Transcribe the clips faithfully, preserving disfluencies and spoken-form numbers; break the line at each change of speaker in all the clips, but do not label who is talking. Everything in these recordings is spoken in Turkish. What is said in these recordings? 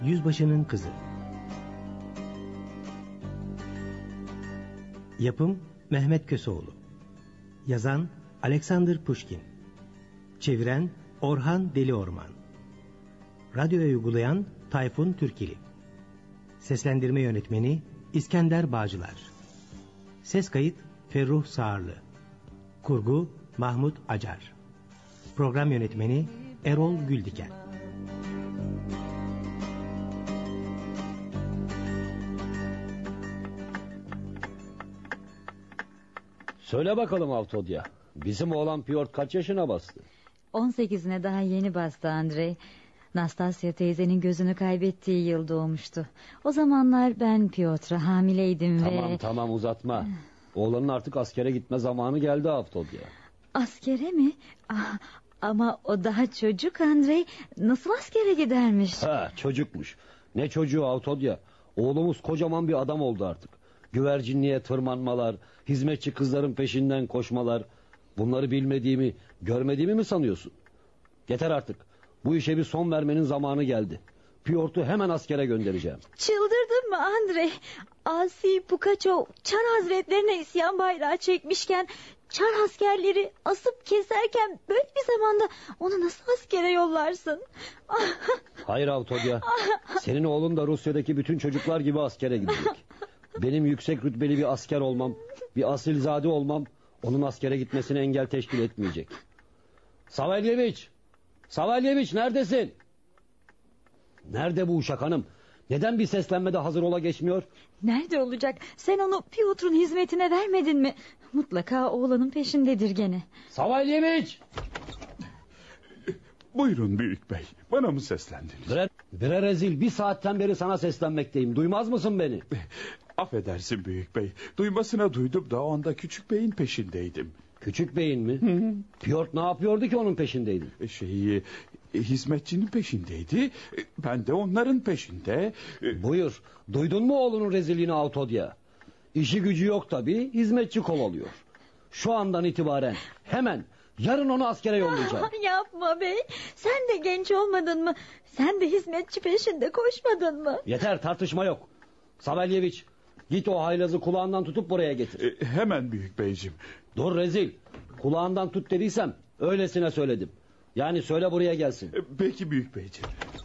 Yüzbaşının Kızı. Yapım Mehmet Köseoğlu. Yazan Alexander Pushkin. Çeviren Orhan Deliorman. Radyoya uygulayan Tayfun Türkili. Seslendirme yönetmeni İskender Bağcılar. Ses kayıt Ferruh Sağırlı. Kurgu Mahmut Acar. Program yönetmeni Erol Güldiken.
Söyle bakalım Avtodya. Bizim oğlan Piotr kaç yaşına bastı?
on sekizine daha yeni bastı Andrei. Nastasya teyzenin gözünü kaybettiği yıl doğmuştu. O zamanlar ben Piotr'a hamileydim.
Tamam,
ve...
Tamam tamam uzatma. Oğlanın artık askere gitme zamanı geldi Avtodya.
Askere mi? Ah, ama o daha çocuk Andrei. Nasıl askere gidermiş?
Ha, çocukmuş. Ne çocuğu Avtodya? Oğlumuz kocaman bir adam oldu artık. Güvercinliğe tırmanmalar, hizmetçi kızların peşinden koşmalar. Bunları bilmediğimi, görmediğimi mi sanıyorsun? Yeter artık. Bu işe bir son vermenin zamanı geldi. Piotr'u hemen askere göndereceğim.
Çıldırdın mı Andrei? Asi Pugaçov Çar Hazretlerine isyan bayrağı çekmişken, Çar askerleri asıp keserken böyle bir zamanda onu nasıl askere yollarsın?
Hayır Avtodya. Senin oğlun da Rusya'daki bütün çocuklar gibi askere gidecek. Benim yüksek rütbeli bir asker olmam, bir asilzade olmam onun askere gitmesine engel teşkil etmeyecek. Savelyeviç! Savelyeviç neredesin? Nerede bu uşak hanım? Neden bir seslenmede hazır ola geçmiyor?
Nerede olacak? Sen onu Piotr'un hizmetine vermedin mi? Mutlaka oğlanın peşindedir gene.
Savelyeviç!
Buyurun büyük bey. Bana mı seslendiniz?
Bre, bre rezil, bir saatten beri sana seslenmekteyim. Duymaz mısın beni?
Affedersin büyük bey. Duymasına duydum da o anda küçük beyin peşindeydim.
Küçük beyin mi? Hı hı. Piotr ne yapıyordu ki onun peşindeydi?
Şeyi, hizmetçinin peşindeydi. Ben de onların peşinde.
Buyur. Duydun mu oğlunun rezilliğini Avtodya? İşi gücü yok tabii, hizmetçi kovalıyor. Şu andan itibaren hemen yarın onu askere yollayacağım.
Yapma bey. Sen de genç olmadın mı? Sen de hizmetçi peşinde koşmadın mı?
Yeter, tartışma yok. Savelyeviç, git o haylazı kulağından tutup buraya getir.
E, hemen büyük beyciğim.
Dur rezil. Kulağından tut dediysem öylesine söyledim. Yani söyle buraya gelsin.
E, peki büyük beyciğim.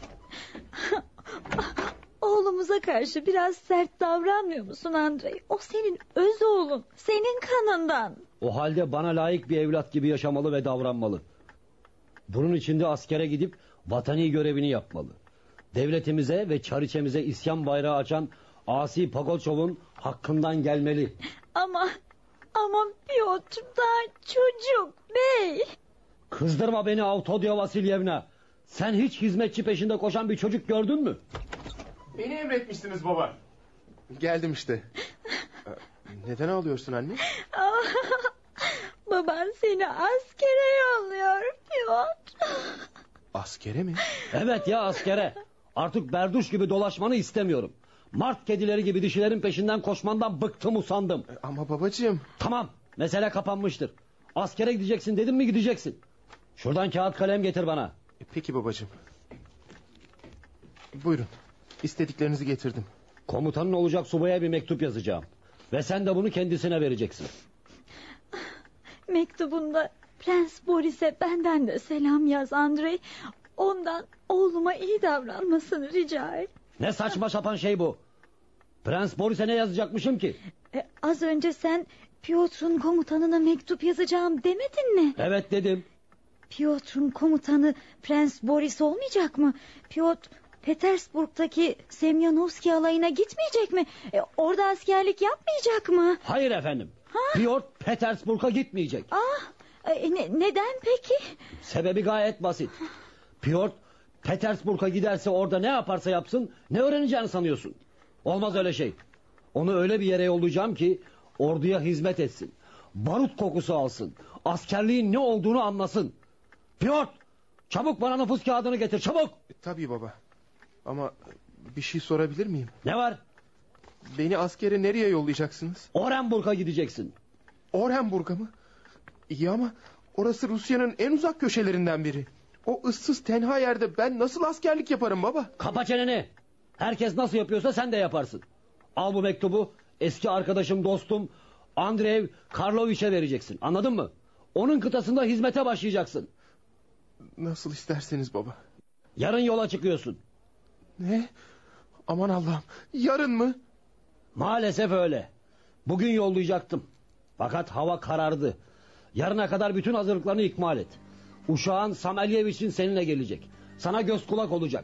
Oğlumuza karşı biraz sert davranmıyor musun Andrei? O senin öz oğlun, senin kanından.
O halde bana layık bir evlat gibi yaşamalı ve davranmalı. Bunun için de askere gidip vatani görevini yapmalı. Devletimize ve çariçemize isyan bayrağı açan Asi Pugaçov'un hakkından gelmeli.
Ama ama Piotr daha çocuk bey.
Kızdırma beni Avtodya Vasilyevna. Sen hiç hizmetçi peşinde koşan bir çocuk gördün mü?
Beni emretmiştiniz baba. Geldim işte. Neden ağlıyorsun anne?
Baban seni askere yolluyor Piotr.
Askere mi?
Evet ya, askere. Artık berduş gibi dolaşmanı istemiyorum. Mart kedileri gibi dişilerin peşinden koşmandan bıktım, usandım.
Ama babacığım.
Tamam, mesele kapanmıştır. Askere gideceksin dedim mi gideceksin. Şuradan kağıt kalem getir bana.
Peki babacığım. Buyurun. İstediklerinizi getirdim.
Komutanın olacak subaya bir mektup yazacağım. Ve sen de bunu kendisine vereceksin.
Mektubunda Prens Boris'e benden de selam yaz Andrei. Ondan oğluma iyi davranmasını rica et.
Ne saçma sapan şey bu? Prens Boris'e ne yazacakmışım ki?
E, az önce sen Piotr'un komutanına mektup yazacağım demedin mi?
Evet dedim.
Piotr'un komutanı Prens Boris olmayacak mı? Piotr Petersburg'daki Semyonovski alayına gitmeyecek mi? E, orada askerlik yapmayacak mı?
Hayır efendim. Ha? Piotr Petersburg'a gitmeyecek.
Ah, e, ne, neden peki?
Sebebi gayet basit. Piotr Petersburg'a giderse orada ne yaparsa yapsın ne öğreneceğini sanıyorsun? Olmaz öyle şey. Onu öyle bir yere yollayacağım ki orduya hizmet etsin. Barut kokusu alsın. Askerliğin ne olduğunu anlasın. Piotr, çabuk bana nüfus kağıdını getir, çabuk.
Tabii baba. Ama bir şey sorabilir miyim?
Ne var?
Beni askere nereye yollayacaksınız?
Orenburg'a gideceksin.
Orenburg'a mı? İyi ama orası Rusya'nın en uzak köşelerinden biri. O ıssız tenha yerde ben nasıl askerlik yaparım baba?
Kapa çeneni. Herkes nasıl yapıyorsa sen de yaparsın. Al bu mektubu, eski arkadaşım, dostum Andrei Karloviç'e vereceksin. Anladın mı? Onun kıtasında hizmete başlayacaksın.
Nasıl isterseniz baba.
Yarın yola çıkıyorsun.
Ne? Aman Allah'ım, yarın mı?
Maalesef öyle. Bugün yollayacaktım. Fakat hava karardı. Yarına kadar bütün hazırlıklarını ikmal et. Uşağın Samelyeviç'in seninle gelecek. Sana göz kulak olacak.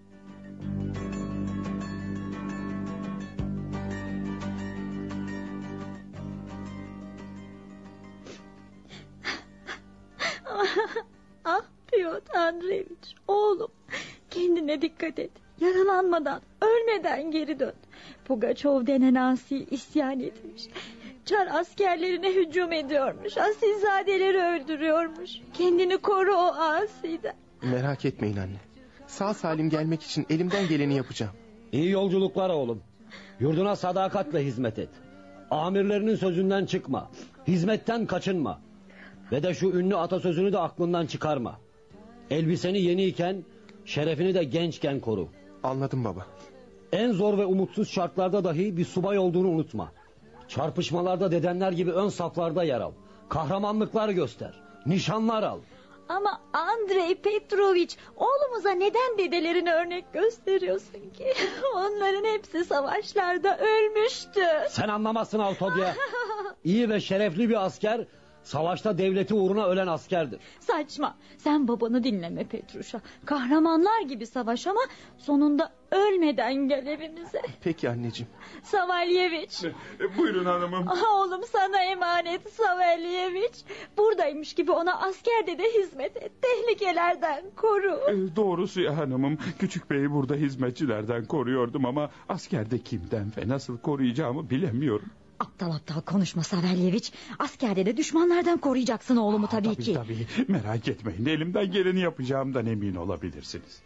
Ah Piotr Andreevich, oğlum, kendine dikkat et. Yaralanmadan, ölmeden geri dön. Pugaçov denen asi isyan etmiş. Çar askerlerine hücum ediyormuş. Asilzadeleri öldürüyormuş. Kendini koru o asiden.
Merak etmeyin anne. Sağ salim gelmek için elimden geleni yapacağım.
İyi yolculuklar oğlum. Yurduna sadakatle hizmet et. Amirlerinin sözünden çıkma. Hizmetten kaçınma. Ve de şu ünlü atasözünü de aklından çıkarma. Elbiseni yeniyken, şerefini de gençken koru.
Anladım baba.
En zor ve umutsuz şartlarda dahi bir subay olduğunu unutma. Çarpışmalarda dedenler gibi ön saflarda yer al. Kahramanlıklar göster. Nişanlar al.
Ama Andrei Petrovich, oğlumuza neden dedelerini örnek gösteriyorsun ki? Onların hepsi savaşlarda ölmüştü.
Sen anlamazsın Avtodya. İyi ve şerefli bir asker, savaşta devleti uğruna ölen askerdir.
Saçma. Sen babanı dinleme Petruşa. Kahramanlar gibi savaş ama sonunda ölmeden gel evimize.
Peki anneciğim.
Savelyeviç.
E, buyurun hanımım.
Oğlum sana emanet Savelyeviç. Buradaymış gibi ona askerde de hizmet et. Tehlikelerden koru.
E, doğrusu ya hanımım. Küçük beyi burada hizmetçilerden koruyordum ama askerde kimden ve nasıl koruyacağımı bilemiyorum.
Aptal aptal konuşma Savelyeviç. Askerde de düşmanlardan koruyacaksın oğlumu tabii,
tabii
ki.
Tabii merak etmeyin. Elimden geleni yapacağımdan emin olabilirsiniz.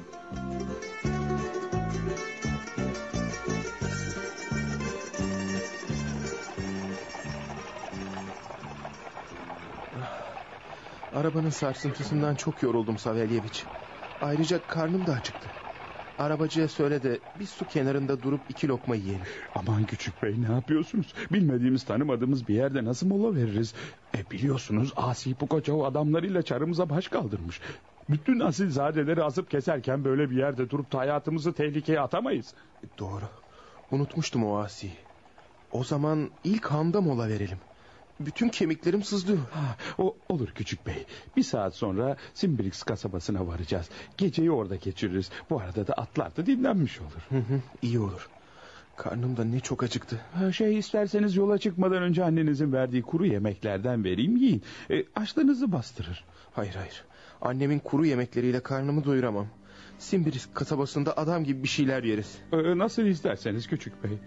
Arabanın sarsıntısından çok yoruldum Savelyeviç. Ayrıca karnım da acıktı. Arabacıya söyle de bir su kenarında durup iki lokma yiyelim.
Aman küçük bey, ne yapıyorsunuz? Bilmediğimiz, tanımadığımız bir yerde nasıl mola veririz? E biliyorsunuz Asi Pugaçov adamlarıyla çarımıza baş kaldırmış. Bütün asilzadeleri asıp keserken böyle bir yerde durup da hayatımızı tehlikeye atamayız.
Doğru. Unutmuştum o Asi'yi. O zaman ilk handa mola verelim. Bütün kemiklerim sızlıyor.
Ha, o olur küçük bey. Bir saat sonra Simbrix kasabasına varacağız. Geceyi orada geçiririz. Bu arada da atlar da dinlenmiş olur.
Hı hı, iyi olur. Karnım da ne çok acıktı.
Ha, şey isterseniz yola çıkmadan önce annenizin verdiği kuru yemeklerden vereyim, yiyin. E, açlığınızı bastırır.
Hayır hayır. Annemin kuru yemekleriyle karnımı doyuramam. Simbrix kasabasında adam gibi bir şeyler yeriz.
E, nasıl isterseniz küçük bey.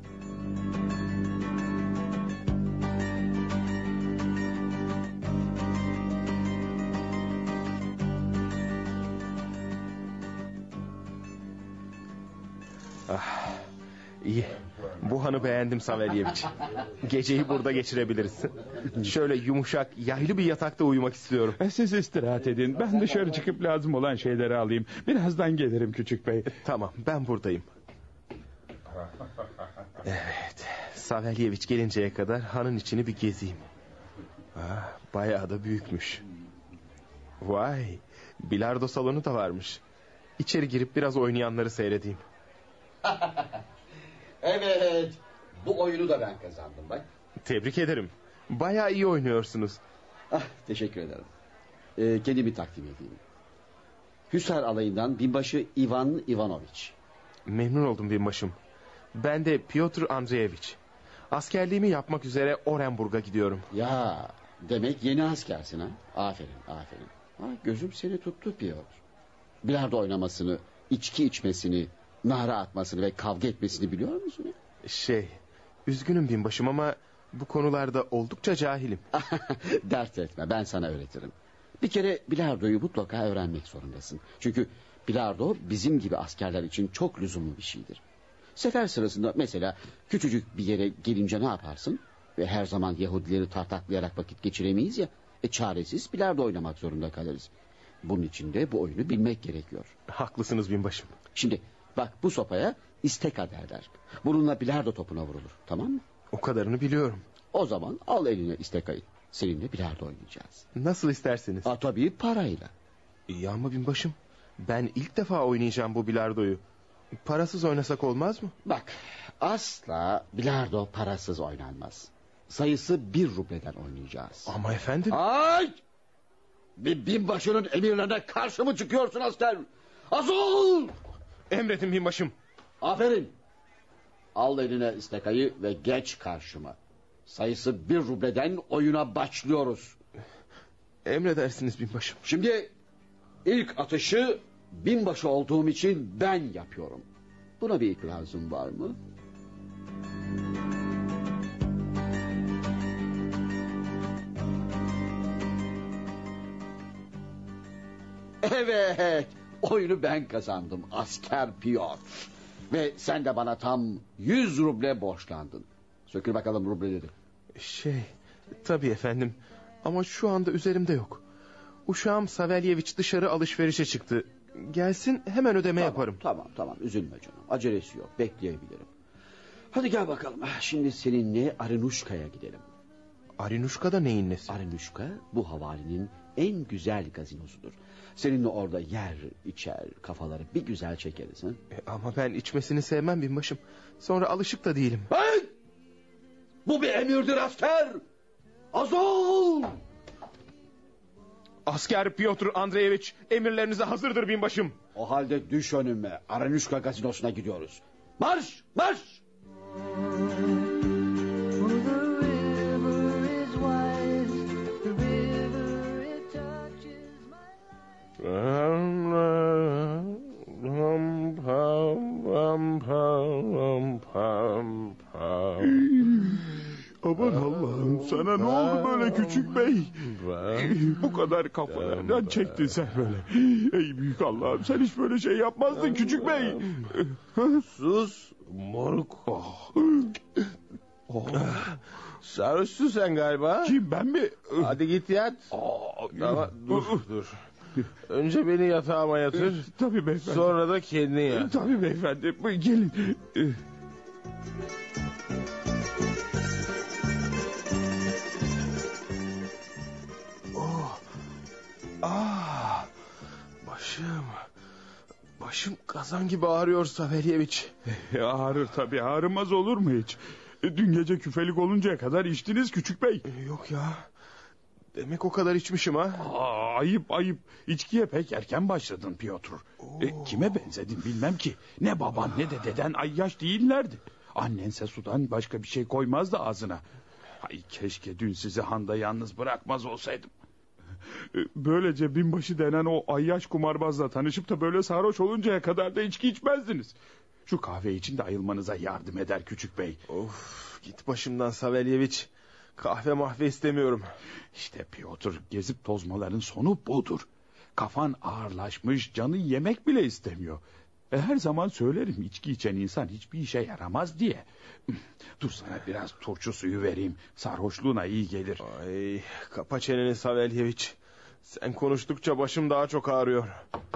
Ah, iyi. Bu hanı beğendim Savelyeviç. Geceyi burada geçirebiliriz. Şöyle yumuşak, yaylı bir yatakta uyumak istiyorum.
E, siz istirahat edin. Ben dışarı çıkıp lazım olan şeyleri alayım. Birazdan gelirim küçük bey.
Tamam, ben buradayım. Evet, Savelyeviç gelinceye kadar hanın içini bir gezeyim. Ah, bayağı da büyükmüş. Vay, bilardo salonu da varmış. İçeri girip biraz oynayanları seyredeyim.
Evet, bu oyunu da ben kazandım bak.
Tebrik ederim. Bayağı iyi oynuyorsunuz.
Ah, teşekkür ederim. Ee, kendimi takdim edeyim. Hüsar alayından binbaşı Ivan Ivanoviç.
Memnun oldum binbaşım. Ben de Piotr Andreevich. Askerliğimi yapmak üzere Orenburg'a gidiyorum.
Ya, demek yeni askersin ha. Aferin, aferin. Ha, gözüm seni tuttu Piotr. Bilardo oynamasını, içki içmesini, nara atmasını ve kavga etmesini biliyor musun?
Şey, üzgünüm binbaşım ama bu konularda oldukça cahilim.
Dert etme, ben sana öğretirim. Bir kere bilardoyu mutlaka öğrenmek zorundasın. Çünkü bilardo bizim gibi askerler için çok lüzumlu bir şeydir. Sefer sırasında mesela küçücük bir yere gelince ne yaparsın? Ve her zaman Yahudileri tartaklayarak vakit geçiremeyiz ya. E çaresiz bilardo oynamak zorunda kalırız. Bunun için de bu oyunu bilmek gerekiyor.
Haklısınız binbaşım.
Şimdi Bak, bu sopaya isteka derler. Bununla bilardo topuna vurulur, tamam mı?
O kadarını biliyorum.
O zaman al eline istekayı. Seninle bilardo oynayacağız.
Nasıl isterseniz.
Ha, tabii parayla.
İyi ama binbaşım, ben ilk defa oynayacağım bu bilardoyu. Parasız oynasak olmaz mı?
Bak, asla bilardo parasız oynanmaz. Sayısı bir rubleden oynayacağız.
Ama efendim.
Ay! Bir binbaşının emirlerine karşı mı çıkıyorsun asker? Azul!
Emredin binbaşım.
Aferin. Al eline istekayı ve geç karşıma. Sayısı bir rubleden oyuna başlıyoruz.
Emredersiniz binbaşım.
Şimdi ilk atışı binbaşı olduğum için ben yapıyorum. Buna bir itirazın var mı? Evet, oyunu ben kazandım asker Piotr. Ve sen de bana tam yüz ruble borçlandın. Sökül bakalım rubleleri.
Şey, tabii efendim. Ama şu anda üzerimde yok. Uşağım Savelyeviç dışarı alışverişe çıktı. Gelsin, hemen ödeme
Tamam,
yaparım.
Tamam tamam, üzülme canım. Acelesi yok, bekleyebilirim. Hadi gel bakalım. Şimdi seninle Arinuşka'ya gidelim.
Arinuşka da neyin nesi?
Arinuşka bu havalinin en güzel gazinosudur. Seninle orada yer, içer, kafaları bir güzel çekeriz. Ha?
E, ama ben içmesini sevmem binbaşım. Sonra alışık da değilim.
Hey! Bu bir emirdir asker. Azol!
Asker Piotr Andreevich, emirlerinize hazırdır binbaşım.
O halde düş önüme. Arinuşka gazinosuna gidiyoruz. Marş! Marş!
Aman Allah'ım, sana ne oldu böyle küçük bey? Bu kadar kafalardan çektin sen böyle. Ey büyük Allah'ım, sen hiç böyle şey yapmazdın küçük bey.
Sus moruk.
Oh.
Oh. Sarhoşsun sen galiba.
Kim, ben mi?
Hadi git yat.
Aa,
Ama dur dur. Önce beni yatağıma yatır.
Tabii beyefendi.
Sonra da kendin yat.
Tabii beyefendi. Buyurun, gelin.
Oh. Ah. Başım. Başım kazan gibi ağrıyor Savelyeviç.
E, ağrır tabii, ağrımaz olur mu hiç? E, dün gece küfelik oluncaya kadar içtiniz küçük bey.
E, yok ya. Demek o kadar içmişim ha.
Aa, ayıp ayıp. İçkiye pek erken başladın Piotr. E, kime benzedin bilmem ki. Ne baban ne de deden ayyaş değillerdi. Annense sudan başka bir şey koymazdı ağzına. Ay, keşke dün sizi handa yalnız bırakmaz olsaydım. E, böylece binbaşı denen o ayyaş kumarbazla tanışıp da böyle sarhoş oluncaya kadar da içki içmezdiniz. Şu kahve için de ayılmanıza yardım eder küçük bey.
Of, git başımdan Savelyeviç. Kahve mahve istemiyorum.
İşte Piotr, gezip tozmaların sonu budur. Kafan ağırlaşmış, canı yemek bile istemiyor. E, her zaman söylerim, içki içen insan hiçbir işe yaramaz diye. Dur, sana biraz turşu suyu vereyim. Sarhoşluğuna iyi gelir.
Ay, kapa çeneni Savelyeviç. Sen konuştukça başım daha çok ağrıyor.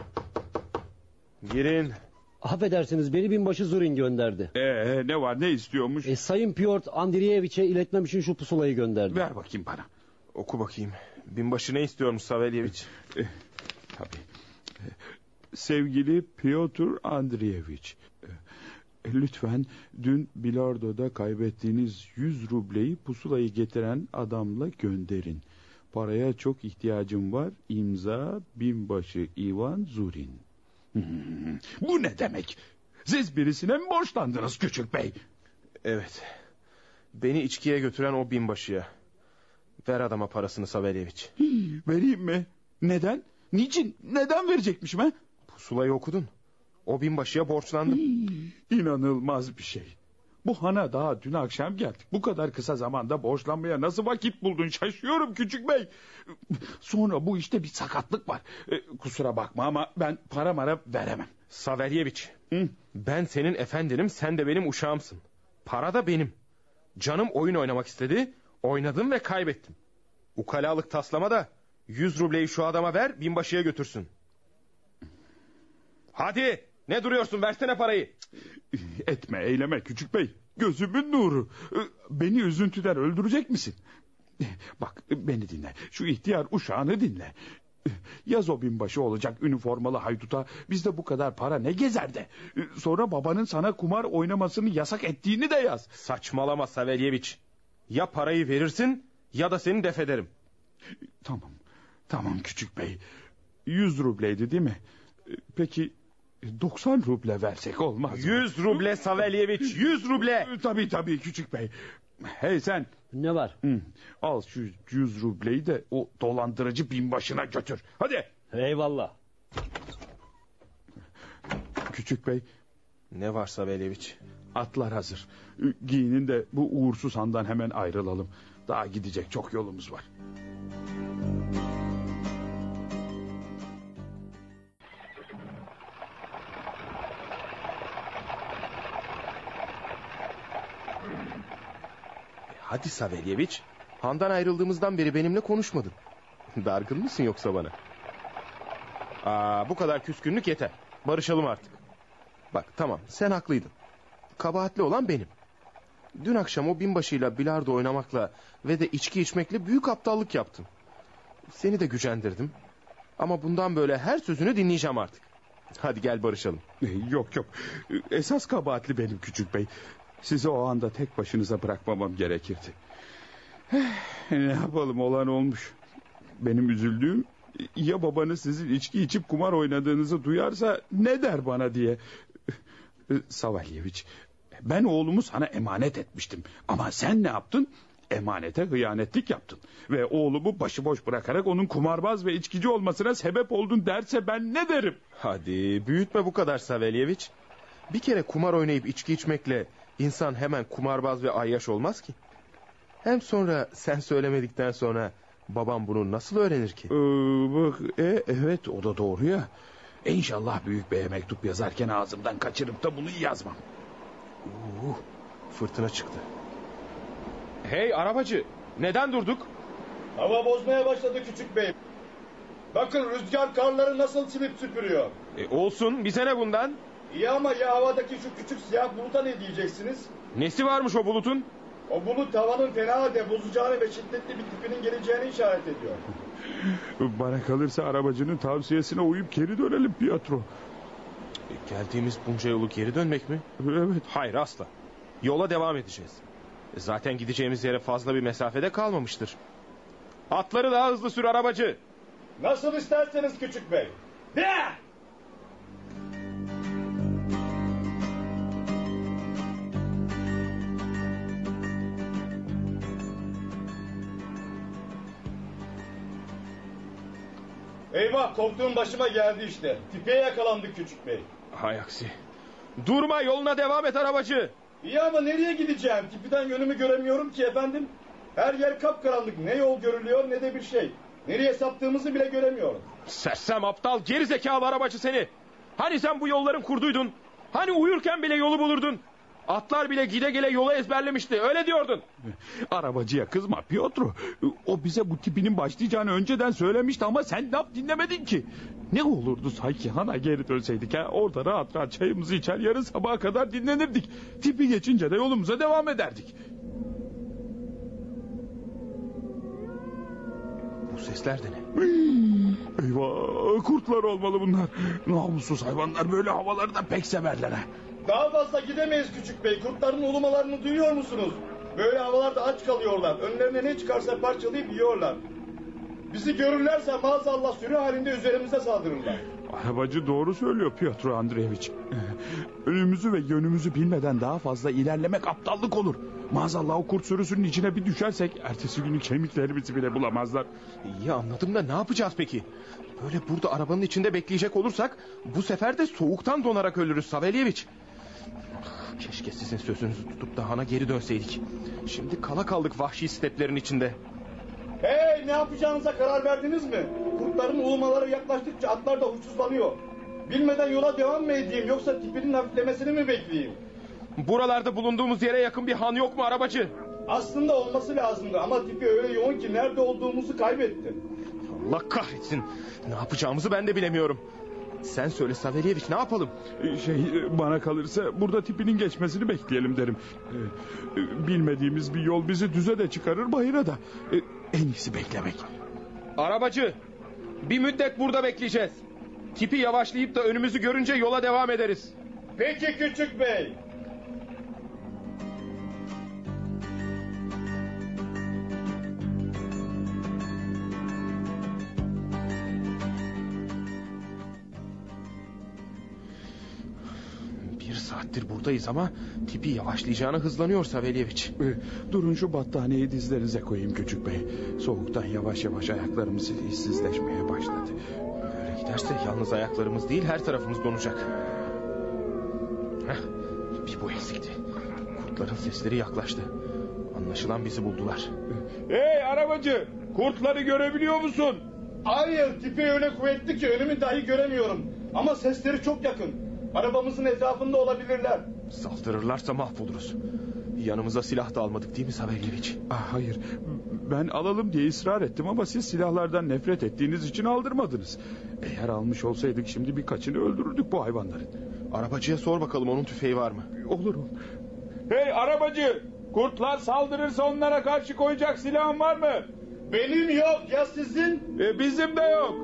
Girin.
Affedersiniz, beni binbaşı Zurin gönderdi.
Ee, ne var, ne istiyormuş?
E, Sayın Piotr Andreyeviç'e iletmem için şu pusulayı gönderdi.
Ver bakayım bana.
Oku bakayım. Binbaşı ne istiyormuş Savelyeviç?
E, tabii. E, sevgili Piotr Andreyeviç, e, lütfen dün bilardoda kaybettiğiniz yüz rubleyi pusulayı getiren adamla gönderin. Paraya çok ihtiyacım var. İmza binbaşı Ivan Zurin. Hmm, bu ne demek? Siz birisine mi borçlandınız küçük bey?
Evet. Beni içkiye götüren o binbaşıya. Ver adama parasını Savelyeviç.
Vereyim mi? Neden? Niçin? Neden verecekmişim ha?
Pusulayı okudun. O binbaşıya borçlandım.
İnanılmaz bir şey. Bu hana daha dün akşam geldik. Bu kadar kısa zamanda borçlanmaya nasıl vakit buldun? Şaşıyorum küçük bey. Sonra bu işte bir sakatlık var. E, kusura bakma ama ben para mara veremem.
Savelyeviç.
Hı?
Ben senin efendinim, sen de benim uşağımsın. Para da benim. Canım oyun oynamak istedi. Oynadım ve kaybettim. Ukalalık taslama da yüz rubleyi şu adama ver, binbaşıya götürsün. Hadi. Ne duruyorsun, versene parayı.
Etme eyleme küçük bey. Gözümün nuru. Beni üzüntüden öldürecek misin? Bak beni dinle. Şu ihtiyar uşağını dinle. Yaz o binbaşı olacak üniformalı hayduta bizde bu kadar para ne gezer de. Sonra babanın sana kumar oynamasını yasak ettiğini de yaz.
Saçmalama Savelyeviç. Ya parayı verirsin ya da seni def ederim.
Tamam. Tamam küçük bey. Yüz rubleydi değil mi? Peki doksan ruble versek olmaz mı?
Yüz ruble Savelyeviç, yüz ruble.
Tabii tabii küçük bey. Hey sen.
Ne var?
Hı. Al şu yüz rubleyi de o dolandırıcı binbaşına götür. Hadi.
Eyvallah.
Küçük bey.
Ne var Savelyeviç?
Atlar hazır. Giyinin de bu uğursuz handan hemen ayrılalım. Daha gidecek çok yolumuz var.
Hadi Savelyeviç. Handan ayrıldığımızdan beri benimle konuşmadın. Dargın mısın yoksa bana? Aa, bu kadar küskünlük yeter. Barışalım artık. Bak tamam, sen haklıydın. Kabahatli olan benim. Dün akşam o binbaşıyla bilardo oynamakla ve de içki içmekle büyük aptallık yaptım. Seni de gücendirdim. Ama bundan böyle her sözünü dinleyeceğim artık. Hadi gel barışalım.
Yok yok. Esas kabahatli benim küçük bey. Sizi o anda tek başınıza bırakmamam gerekirdi. Ne yapalım, olan olmuş. Benim üzüldüğüm ya babanız sizin içki içip kumar oynadığınızı duyarsa ne der bana diye. Savelyeviç, ben oğlumu sana emanet etmiştim. Ama sen ne yaptın? Emanete hıyanetlik yaptın. Ve oğlumu başıboş bırakarak onun kumarbaz ve içkici olmasına sebep oldun derse ben ne derim?
Hadi büyütme bu kadar Savelyeviç. Bir kere kumar oynayıp içki içmekle insan hemen kumarbaz ve ayyaş olmaz ki. Hem sonra sen söylemedikten sonra babam bunu nasıl öğrenir ki?
Ee, bak, e, evet o da doğru ya. E, İnşallah büyük beye mektup yazarken ağzımdan kaçırıp da bunu yazmam.
Uh, fırtına çıktı. Hey arabacı, neden durduk?
Hava bozmaya başladı küçük bey. Bakın rüzgar karları nasıl silip süpürüyor.
E, olsun, bize ne bundan?
İyi ama ya havadaki şu küçük siyah buluta ne diyeceksiniz?
Nesi varmış o bulutun?
O bulut havanın fena halde bozacağını ve şiddetli bir tipinin geleceğini işaret ediyor.
Bana kalırsa arabacının tavsiyesine uyup geri dönelim Pietro.
E, geldiğimiz bunca yolu geri dönmek mi?
Evet.
Hayır asla. Yola devam edeceğiz. E, zaten gideceğimiz yere fazla bir mesafede kalmamıştır. Atları daha hızlı sür arabacı.
Nasıl isterseniz küçük bey. De! Eyvah, korktuğum başıma geldi işte. Tipeye yakalandı küçük bey.
Hay aksi. Durma, yoluna devam et arabacı.
İyi ama nereye gideceğim? Tipiden yönümü göremiyorum ki efendim. Her yer kapkaranlık. Ne yol görülüyor ne de bir şey. Nereye saptığımızı bile göremiyorum.
Sersem aptal gerizekalı arabacı seni. Hani sen bu yolların kurduydun? Hani uyurken bile yolu bulurdun? Atlar bile gide gele yolu ezberlemişti, öyle diyordun.
Arabacıya kızma Piotr. O bize bu tipinin başlayacağını önceden söylemişti ama sen ne yap dinlemedin ki? Ne olurdu sanki hana geri dönseydik ha? Orada rahat rahat çayımızı içer, yarın sabaha kadar dinlenirdik. Tipi geçince de yolumuza devam ederdik.
Bu sesler de ne?
Eyvah, kurtlar olmalı bunlar. Namussuz hayvanlar böyle havaları da pek severler ha.
Daha fazla gidemeyiz küçük bey. Kurtların ulumalarını duyuyor musunuz? Böyle havalarda aç kalıyorlar. Önlerine ne çıkarsa parçalayıp yiyorlar. Bizi görürlerse maazallah sürü halinde üzerimize saldırırlar.
Arabacı doğru söylüyor Piotr Andreevich. Önümüzü ve yönümüzü bilmeden daha fazla ilerlemek aptallık olur. Maazallah o kurt sürüsünün içine bir düşersek ertesi günü kemiklerimizi bile bulamazlar.
İyi anladım da ne yapacağız peki? Böyle burada arabanın içinde bekleyecek olursak bu sefer de soğuktan donarak ölürüz Savelyeviç. Keşke sizin sözünüzü tutup da hana geri dönseydik. Şimdi kala kaldık vahşi steplerin içinde.
Hey, ne yapacağınıza karar verdiniz mi? Kurtların ulumaları yaklaştıkça atlar da huysuzlanıyor. Bilmeden yola devam mı edeyim yoksa tipinin hafiflemesini mi bekleyeyim?
Buralarda bulunduğumuz yere yakın bir han yok mu arabacı?
Aslında olması lazımdı ama tipi öyle yoğun ki nerede olduğumuzu kaybetti.
Allah kahretsin. Ne yapacağımızı ben de bilemiyorum. Sen söyle Savelyeviç, ne yapalım?
Şey, bana kalırsa burada tipinin geçmesini bekleyelim derim. Bilmediğimiz bir yol bizi düze de çıkarır, bayıra da. En iyisi beklemek.
Arabacı, bir müddet burada bekleyeceğiz. Tipi yavaşlayıp da önümüzü görünce yola devam ederiz.
Peki küçük bey.
Bir saattir buradayız ama tipi yavaşlayacağına hızlanıyor Savelyeviç.
Durun şu battaniyeyi dizlerinize koyayım küçük bey. Soğuktan yavaş yavaş ayaklarımız hissizleşmeye başladı.
Böyle giderse yalnız ayaklarımız değil, her tarafımız donacak. Heh, bir bu eksikti. Kurtların sesleri yaklaştı. Anlaşılan bizi buldular.
Hey arabacı, kurtları görebiliyor musun?
Hayır, tipi öyle kuvvetli ki önümü dahi göremiyorum. Ama sesleri çok yakın. Arabamızın etrafında olabilirler.
Saldırırlarsa mahvoluruz. Yanımıza silah da almadık değil mi Savelyeviç?
Ah, hayır, ben alalım diye ısrar ettim ama siz silahlardan nefret ettiğiniz için aldırmadınız. Eğer almış olsaydık şimdi birkaçını öldürürdük bu hayvanların.
Arabacıya sor bakalım, onun tüfeği var mı?
Olur olur. Hey arabacı, kurtlar saldırırsa onlara karşı koyacak silahın var mı?
Benim yok, ya sizin?
E, bizim de yok.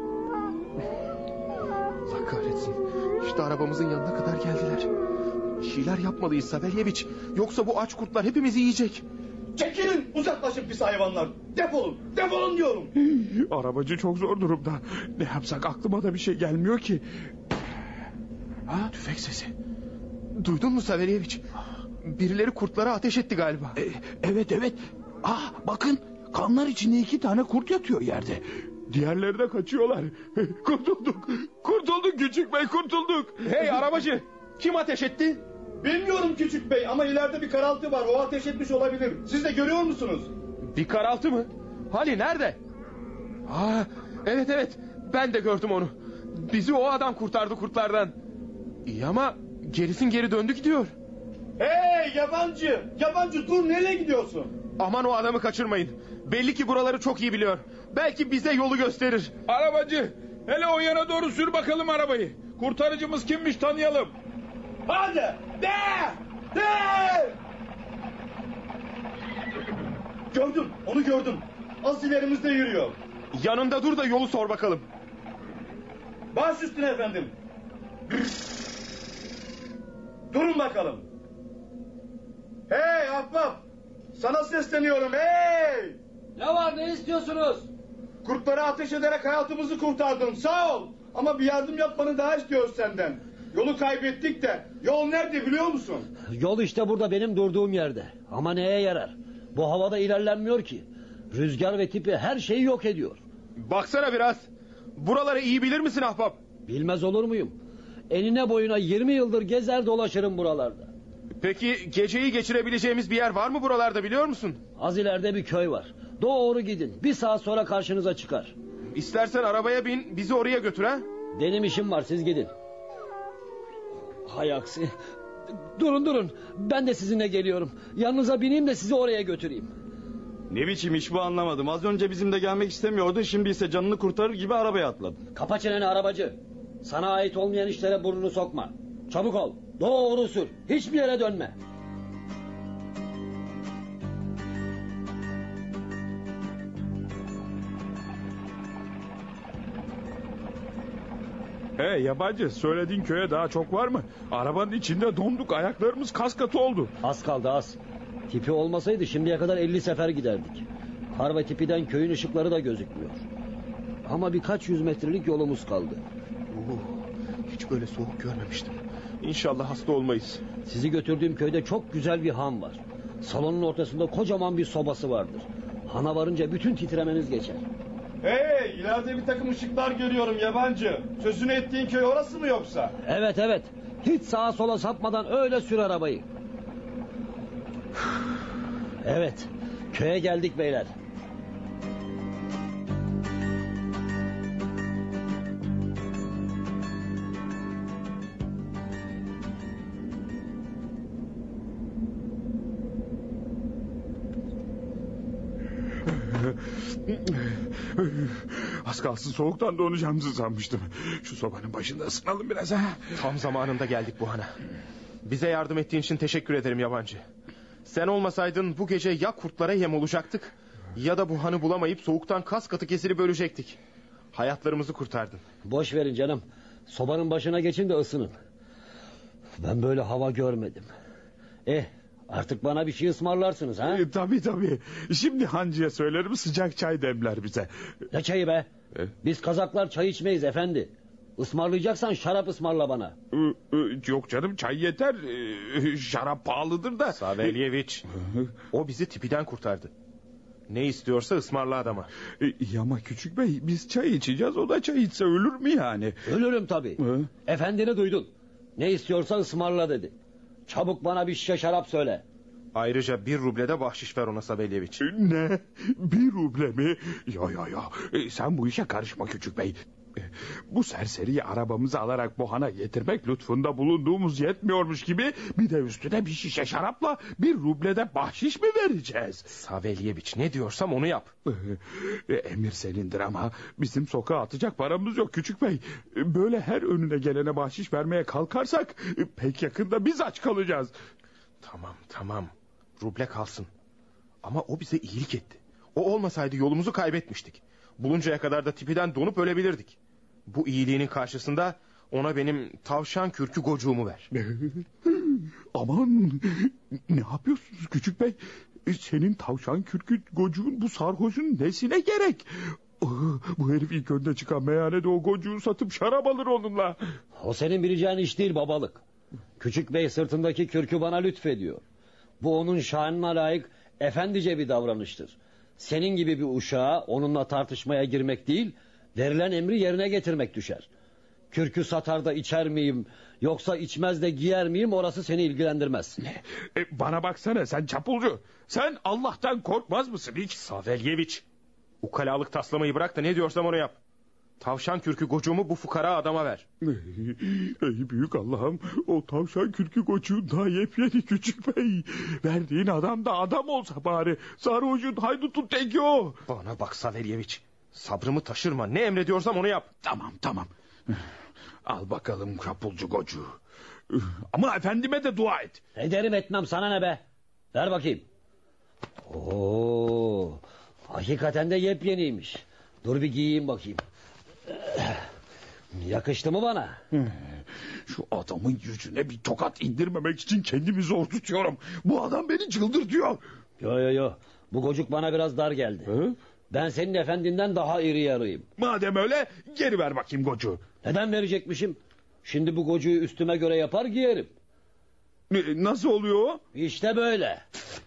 Allah kahretsin. İşte arabamızın yanına kadar geldiler. Bir şeyler yapmalıyız Savelyeviç. Yoksa bu aç kurtlar hepimizi yiyecek.
Çekilin, uzaklaşın pis hayvanlar. Defolun, defolun diyorum.
Arabacı çok zor durumda. Ne yapsak aklıma da bir şey gelmiyor ki.
Ha, tüfek sesi. Duydun mu Savelyeviç? Birileri kurtlara ateş etti galiba.
E, evet evet. Ah bakın, kanlar içinde iki tane kurt yatıyor yerde. Diğerleri de kaçıyorlar. Kurtulduk. Kurtulduk küçük bey, kurtulduk.
Hey arabacı, kim ateş etti?
Bilmiyorum küçük bey ama ileride bir karaltı var. O ateş etmiş olabilir. Siz de görüyor musunuz?
Bir karaltı mı? Hani nerede? Aa, evet evet, ben de gördüm onu. Bizi o adam kurtardı kurtlardan. İyi ama gerisin geri döndü gidiyor.
Hey yabancı, yabancı dur, nereye gidiyorsun?
Aman o adamı kaçırmayın. Belli ki buraları çok iyi biliyor. Belki bize yolu gösterir.
Arabacı, hele o yana doğru sür bakalım arabayı. Kurtarıcımız kimmiş tanıyalım.
Hadi de de. Gördüm, onu gördüm. Az ilerimizde yürüyor.
Yanında dur da yolu sor bakalım.
Baş üstüne efendim. Durun bakalım. Hey ahbap, sana sesleniyorum hey.
Ne var, ne istiyorsunuz?
Kurtlara ateş ederek hayatımızı kurtardın, sağ ol. Ama bir yardım yapmanı daha istiyoruz senden. Yolu kaybettik de yol nerede biliyor musun?
Yol işte burada, benim durduğum yerde. Ama neye yarar? Bu havada ilerlenmiyor ki. Rüzgar ve tipi her şeyi yok ediyor.
Baksana biraz. Buraları iyi bilir misin ahbap?
Bilmez olur muyum? Enine boyuna yirmi yıldır gezer dolaşırım buralarda.
Peki geceyi geçirebileceğimiz bir yer var mı buralarda, biliyor musun?
Az ileride bir köy var. Doğru gidin. Bir saat sonra karşınıza çıkar.
İstersen arabaya bin, bizi oraya götür ha.
Benim işim var, siz gidin. Hay aksi. Durun durun. Ben de sizinle geliyorum. Yanınıza bineyim de sizi oraya götüreyim.
Ne biçim iş bu, anlamadım. Az önce bizimle gelmek istemiyordun. Şimdi ise canını kurtarır gibi arabaya atladın.
Kapa çeneni arabacı. Sana ait olmayan işlere burnunu sokma. Çabuk ol. Doğru sür. Hiçbir yere dönme.
Hey yabancı, söylediğin köye daha çok var mı? Arabanın içinde donduk, ayaklarımız kas katı oldu.
Az kaldı az. Tipi olmasaydı şimdiye kadar elli sefer giderdik. Kar ve tipiden köyün ışıkları da gözükmüyor. Ama birkaç yüz metrelik yolumuz kaldı.
Oo, hiç böyle soğuk görmemiştim. İnşallah hasta olmayız.
Sizi götürdüğüm köyde çok güzel bir han var. Salonun ortasında kocaman bir sobası vardır. Hana varınca bütün titremeniz geçer.
Hey, ileride bir takım ışıklar görüyorum yabancı. Sözünü ettiğin köy orası mı yoksa?
Evet evet. Hiç sağa sola sapmadan öyle sür arabayı. Evet. Köye geldik beyler.
Az kalsın soğuktan donacağımızı sanmıştım. Şu sobanın başında ısınalım biraz ha.
Tam zamanında geldik bu hana. Bize yardım ettiğin için teşekkür ederim yabancı. Sen olmasaydın bu gece ya kurtlara yem olacaktık... ya da bu hanı bulamayıp soğuktan kas katı kesilip ölecektik. Hayatlarımızı kurtardın.
Boş verin canım. Sobanın başına geçin de ısının. Ben böyle hava görmedim. Eh, artık bana bir şey ısmarlarsınız ha?
E, tabii tabii. Şimdi hancıya söylerim, sıcak çay demler bize.
Ne çayı be?
E?
Biz Kazaklar çay içmeyiz efendi. Ismarlayacaksan şarap ısmarla bana.
E, e, yok canım, çay yeter. E, şarap pahalıdır da.
Savelyeviç. O bizi tipiden kurtardı. Ne istiyorsa ısmarla adama.
E, ama küçük bey, biz çay içeceğiz, o da çay içse ölür mü yani?
Ölürüm tabii.
Hı?
Efendini duydun. Ne istiyorsa ısmarla dedi. Çabuk bana bir şişe şarap söyle.
Ayrıca bir ruble de bahşiş ver ona Savelyeviç.
Ne? Bir ruble mi? Ya ya ya. E, sen bu işe karışma küçük bey. E, bu serseriyi arabamızı alarak bu hana getirmek lütfunda bulunduğumuz yetmiyormuş gibi... bir de üstüne bir şişe şarapla bir rublede bahşiş mi vereceğiz?
Savelyeviç, ne diyorsam onu yap.
E, emir senindir ama bizim sokağa atacak paramız yok küçük bey. E, böyle her önüne gelene bahşiş vermeye kalkarsak... e, pek yakında biz aç kalacağız.
Tamam tamam, ruble kalsın. Ama o bize iyilik etti. O olmasaydı yolumuzu kaybetmiştik. Buluncaya kadar da tipiden donup ölebilirdik. Bu iyiliğinin karşısında ona benim tavşan kürkü gocuğumu ver.
Aman, ne yapıyorsunuz küçük bey? Senin tavşan kürkü gocuğun bu sarhoşun nesine gerek? Bu herif ilk önde çıkan meyhanede o gocuğu satıp şarap alır onunla.
O senin bileceğin iş değil babalık. Küçük bey sırtındaki kürkü bana lütfediyor. Bu onun şanına layık efendice bir davranıştır. Senin gibi bir uşağa onunla tartışmaya girmek değil, verilen emri yerine getirmek düşer. Kürkü satar da içer miyim, yoksa içmez de giyer miyim, orası seni ilgilendirmez.
Ne? E, bana baksana sen çapulcu. Sen Allah'tan korkmaz mısın hiç?
Savelyeviç, ukalalık taslamayı bırak da ne diyorsam onu yap. Tavşan kürkü gocuğumu bu fukara adama ver.
Ey büyük Allah'ım, o tavşan kürkü gocuğun daha yepyeni küçük bey. Verdiğin adam da adam olsa bari. Sarhoşun haydutun teki o.
Bana bak Savelyeviç, sabrımı taşırma, ne emrediyorsam onu yap.
Tamam tamam. Al bakalım çapulcu gocuğu. Ama efendime de dua et.
Ederim etmem, sana ne be? Ver bakayım. Oo, hakikaten de yepyeniymiş. Dur bir giyeyim bakayım. Yakıştı mı bana?
Şu adamın yüzüne bir tokat indirmemek için kendimi zor tutuyorum. Bu adam beni çıldırtıyor.
Yo yo yo, bu gocuk bana biraz dar geldi.
Hı?
Ben senin efendinden daha iri yarıyım.
Madem öyle geri ver bakayım gocuğu.
Neden verecekmişim? Şimdi bu gocuğu üstüme göre yapar giyerim.
Ne, nasıl oluyor o?
İşte böyle.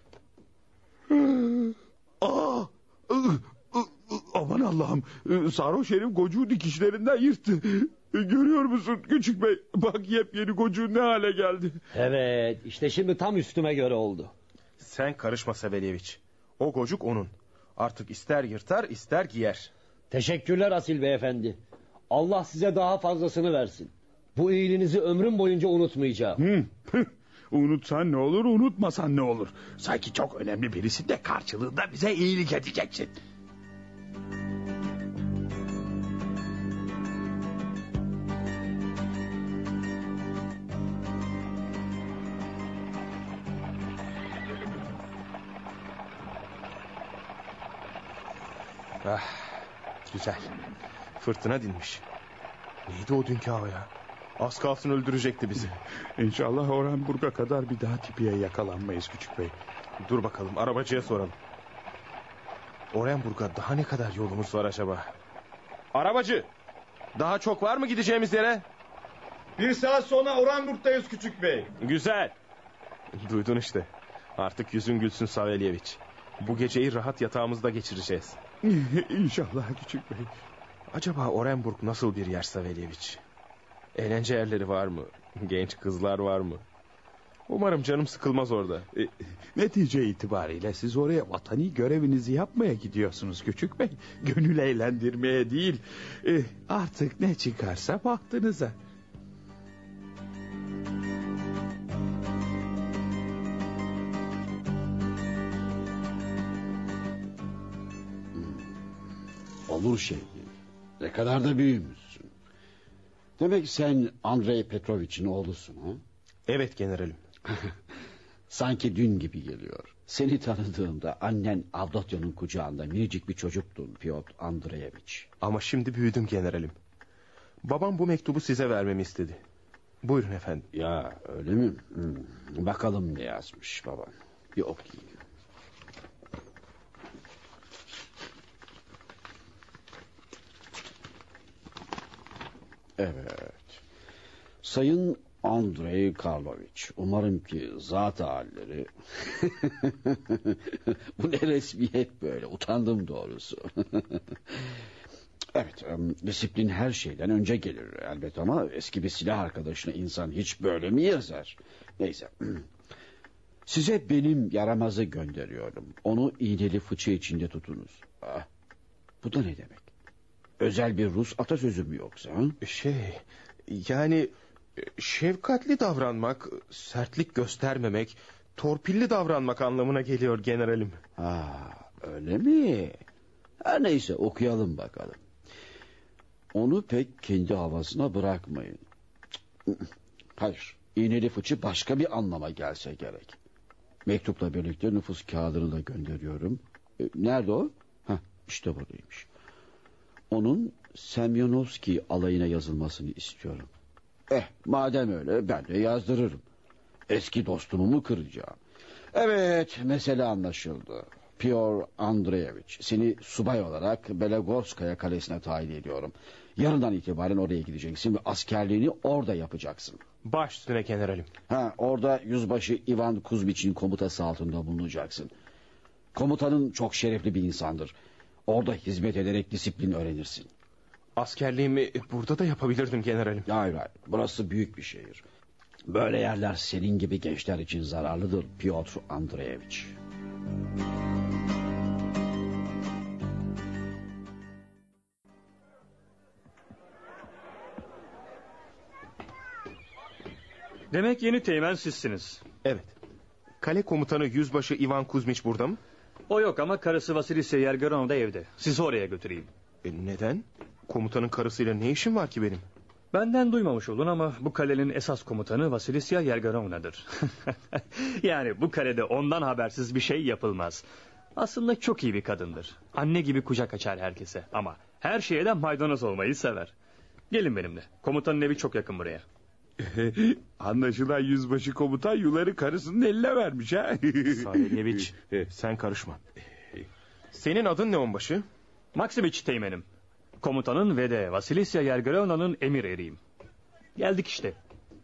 Aa, aman Allah'ım, sarhoş herif gocuğu dikişlerinden yırttı. Görüyor musun küçük bey? Bak yepyeni gocuğun ne hale geldi.
Evet, işte şimdi tam üstüme göre oldu.
Sen karışma Savelyeviç. O gocuk onun. Artık ister yırtar ister giyer.
Teşekkürler asil beyefendi. Allah size daha fazlasını versin. Bu iyiliğinizi ömrüm boyunca unutmayacağım.
Hı, unutsan ne olur, unutmasan ne olur? Sanki çok önemli birisi de karşılığında bize iyilik edeceksin.
Ah, güzel. Fırtına dinmiş. Neydi o dünkü hava ya? Az kalsın öldürecekti bizi.
İnşallah Orenburg'a kadar bir daha tipiye yakalanmayız küçük bey.
Dur bakalım, arabacıya soralım. Orenburg'a daha ne kadar yolumuz var acaba? Arabacı! Daha çok var mı gideceğimiz yere?
Bir saat sonra Orenburg'dayız küçük bey.
Güzel. Duydun işte. Artık yüzün gülsün Savelyeviç. Bu geceyi rahat yatağımızda geçireceğiz.
İnşallah küçük bey.
Acaba Orenburg nasıl bir yer Savelyeviç? Eğlence yerleri var mı? Genç kızlar var mı? Umarım canım sıkılmaz orada.
E, netice itibariyle siz oraya vatani görevinizi yapmaya gidiyorsunuz küçük bey. Gönül eğlendirmeye değil. E, artık ne çıkarsa baktığınıza.
Olur şey. Ne kadar da büyümüşsün. Demek sen Andrei Petrovich'in oğlusun ha?
Evet generalim.
Sanki dün gibi geliyor. Seni tanıdığımda annen Avdotya'nın kucağında minicik bir çocuktun Piotr Andreyevich.
Ama şimdi büyüdüm generalim. Babam bu mektubu size vermemi istedi. Buyurun efendim.
Ya öyle mi? Hmm. Bakalım ne yazmış baban. Bir okuyayım. Evet. Sayın Andrei Karlovich, umarım ki zat halleri... Bu ne resmiyet böyle, utandım doğrusu. Evet, disiplin her şeyden önce gelir elbet ama eski bir silah arkadaşına insan hiç böyle mi yazar? Neyse. Size benim yaramazı gönderiyorum. Onu iğneli fıçı içinde tutunuz. Ah, bu da ne demek? Özel bir Rus atasözü mü yoksa? Ha?
Şey, yani şefkatli davranmak, sertlik göstermemek, torpilli davranmak anlamına geliyor generalim.
Ha, öyle mi? Her neyse okuyalım bakalım. Onu pek kendi havasına bırakmayın. Hayır, iğneli fıçı başka bir anlama gelse gerek. Mektupla birlikte nüfus kağıdını da gönderiyorum. E, nerede o? Heh, işte buradaymış. Onun Semyonovski alayına yazılmasını istiyorum. Eh, madem öyle ben de yazdırırım. Eski dostumu mu kıracağım? Evet, mesele anlaşıldı. Piotr Andreyevich, seni subay olarak Belogorskaya kalesine tayin ediyorum. Yarından itibaren oraya gideceksin ve askerliğini orada yapacaksın.
Baş üstüne generalim.
Ha, orada yüzbaşı Ivan Kuzmich'in komutası altında bulunacaksın. Komutanın çok şerefli bir insandır. Orada hizmet ederek disiplin öğrenirsin.
Askerliğimi burada da yapabilirdim generalim.
Hayır hayır, burası büyük bir şehir. Böyle yerler senin gibi gençler için zararlıdır Piotr Andreyevich.
Demek yeni teğmen sizsiniz.
Evet. Kale komutanı yüzbaşı Ivan Kuzmich burada mı?
O yok ama karısı Vasilisya Yergaronov da evde. Sizi oraya götüreyim.
E, neden? Komutanın karısıyla ne işim var ki benim?
Benden duymamış olun ama bu kalenin esas komutanı Vasilisya Yergarovna'dır. Yani bu kalede ondan habersiz bir şey yapılmaz. Aslında çok iyi bir kadındır. Anne gibi kucak açar herkese ama her şeye de maydanoz olmayı sever. Gelin benimle. Komutanın evi çok yakın buraya.
Anlaşılan yüzbaşı komutan yuları karısının eline vermiş ha.
Savelyeviç, sen karışma. Senin adın ne onbaşı?
Maksimiç teğmenim. Komutanın ve de Vasilisya Yergarovna'nın emir eriyim. Geldik işte.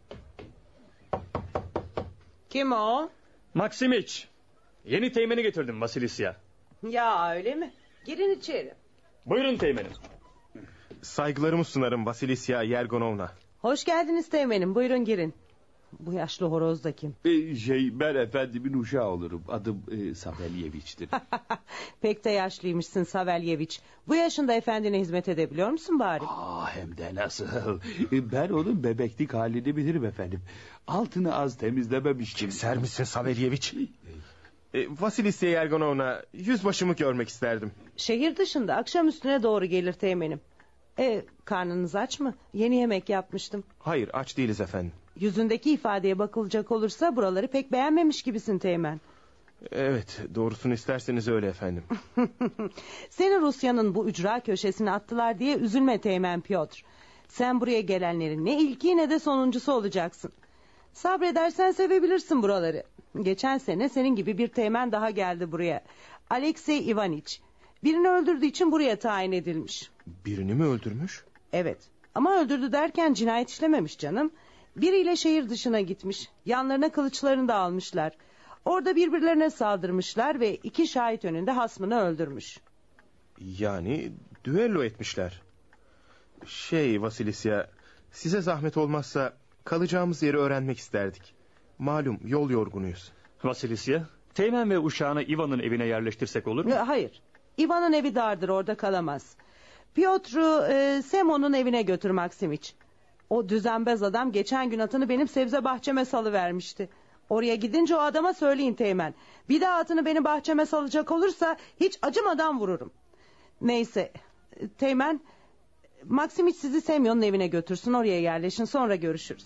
Kim o?
Maksimiç. Yeni teğmeni getirdim Vasilisya.
Ya öyle mi? Girin içeri.
Buyurun teğmenim.
Saygılarımı sunarım Vasilisya Yerganovna.
Hoş geldiniz teğmenim, buyurun girin. Bu yaşlı horoz da kim?
Ee, şey ben efendimin uşağı olurum. Adım e, Savelyeviç'tir.
Pek de yaşlıymışsın Savelyeviç. Bu yaşında efendine hizmet edebiliyor musun bari?
Aa, hem de nasıl. Ben onun bebeklik halini bilirim efendim. Altını az temizlememiştim.
Kimser misin Savelyeviç? e, Vasilisya Yerganovna, yüzbaşımı görmek isterdim.
Şehir dışında, akşam üstüne doğru gelir teğmenim. E, karnınız aç mı? Yeni yemek yapmıştım.
Hayır, aç değiliz efendim.
Yüzündeki ifadeye bakılacak olursa buraları pek beğenmemiş gibisin teğmen.
Evet, doğrusunu isterseniz öyle efendim.
Seni Rusya'nın bu ücra köşesine attılar diye üzülme teğmen Piotr. Sen buraya gelenlerin ne ilki ne de sonuncusu olacaksın. Sabredersen sevebilirsin buraları. Geçen sene senin gibi bir teğmen daha geldi buraya. Alexey Ivaniç. Birini öldürdüğü için buraya tayin edilmiş.
Birini mi öldürmüş?
Evet, ama öldürdü derken cinayet işlememiş canım. Biriyle şehir dışına gitmiş. Yanlarına kılıçlarını da almışlar. Orada birbirlerine saldırmışlar ve iki şahit önünde hasmını öldürmüş.
Yani düello etmişler. Şey Vasilisya, size zahmet olmazsa kalacağımız yeri öğrenmek isterdik. Malum yol yorgunuyuz.
Vasilisya, teğmen ve uşağını Ivan'ın evine yerleştirsek olur mu?
Hayır, Ivan'ın evi dardır, orada kalamaz. Piotr'u e, Semon'un evine götür Maksimiç. O düzenbaz adam geçen gün atını benim sebze bahçeme salıvermişti. Oraya gidince o adama söyleyin teğmen. Bir daha atını benim bahçeme salacak olursa hiç acımadan vururum. Neyse teğmen, Maksimiç sizi Semyon'un evine götürsün, oraya yerleşin, sonra görüşürüz.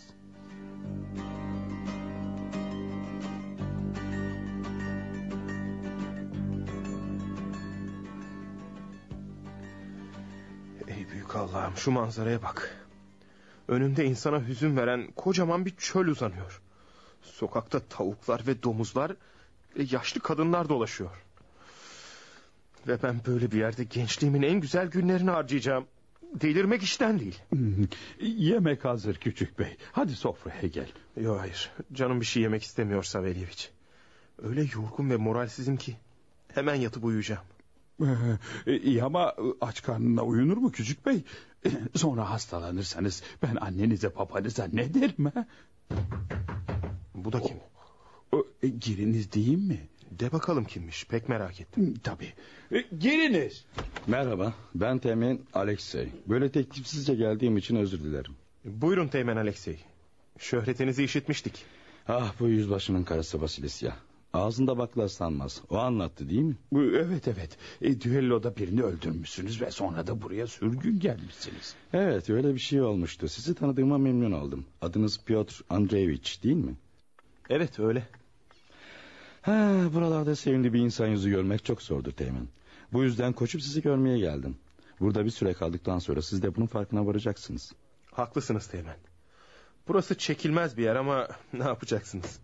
Ey büyük Allah'ım, şu manzaraya bak. Önümde insana hüzün veren kocaman bir çöl uzanıyor. Sokakta tavuklar ve domuzlar ve yaşlı kadınlar dolaşıyor. Ve ben böyle bir yerde gençliğimin en güzel günlerini harcayacağım. Delirmek işten değil.
Yemek hazır küçük bey. Hadi sofraya gel.
Yok hayır. Canım bir şey yemek istemiyor Savelyeviç. Öyle yorgun ve moralsizim ki hemen yatıp uyuyacağım.
Ee, iyi ama aç karnına uyunur mu küçük bey? Sonra hastalanırsanız ben annenize babanıza ne derim ha?
Bu da kim?
O, e, giriniz değil mi?
De bakalım kimmiş, pek merak ettim.
Tabii. E, giriniz.
Merhaba, ben Teğmen Alexey. Böyle teklifsizce geldiğim için özür dilerim.
Buyurun Teğmen Alexey. Şöhretinizi işitmiştik.
Ah, bu yüzbaşının karısı Vasilisya. Ağzında bakla ıslanmaz. O anlattı değil mi?
Evet evet. E, düelloda birini öldürmüşsünüz ve sonra da buraya sürgün gelmişsiniz.
Evet, öyle bir şey olmuştu. Sizi tanıdığıma memnun oldum. Adınız Piotr Andreevich değil mi?
Evet öyle.
Ha, buralarda sevimli bir insan yüzü görmek çok zordur Teğmen. Bu yüzden koşup sizi görmeye geldim. Burada bir süre kaldıktan sonra siz de bunun farkına varacaksınız.
Haklısınız Teğmen. Burası çekilmez bir yer ama ne yapacaksınız?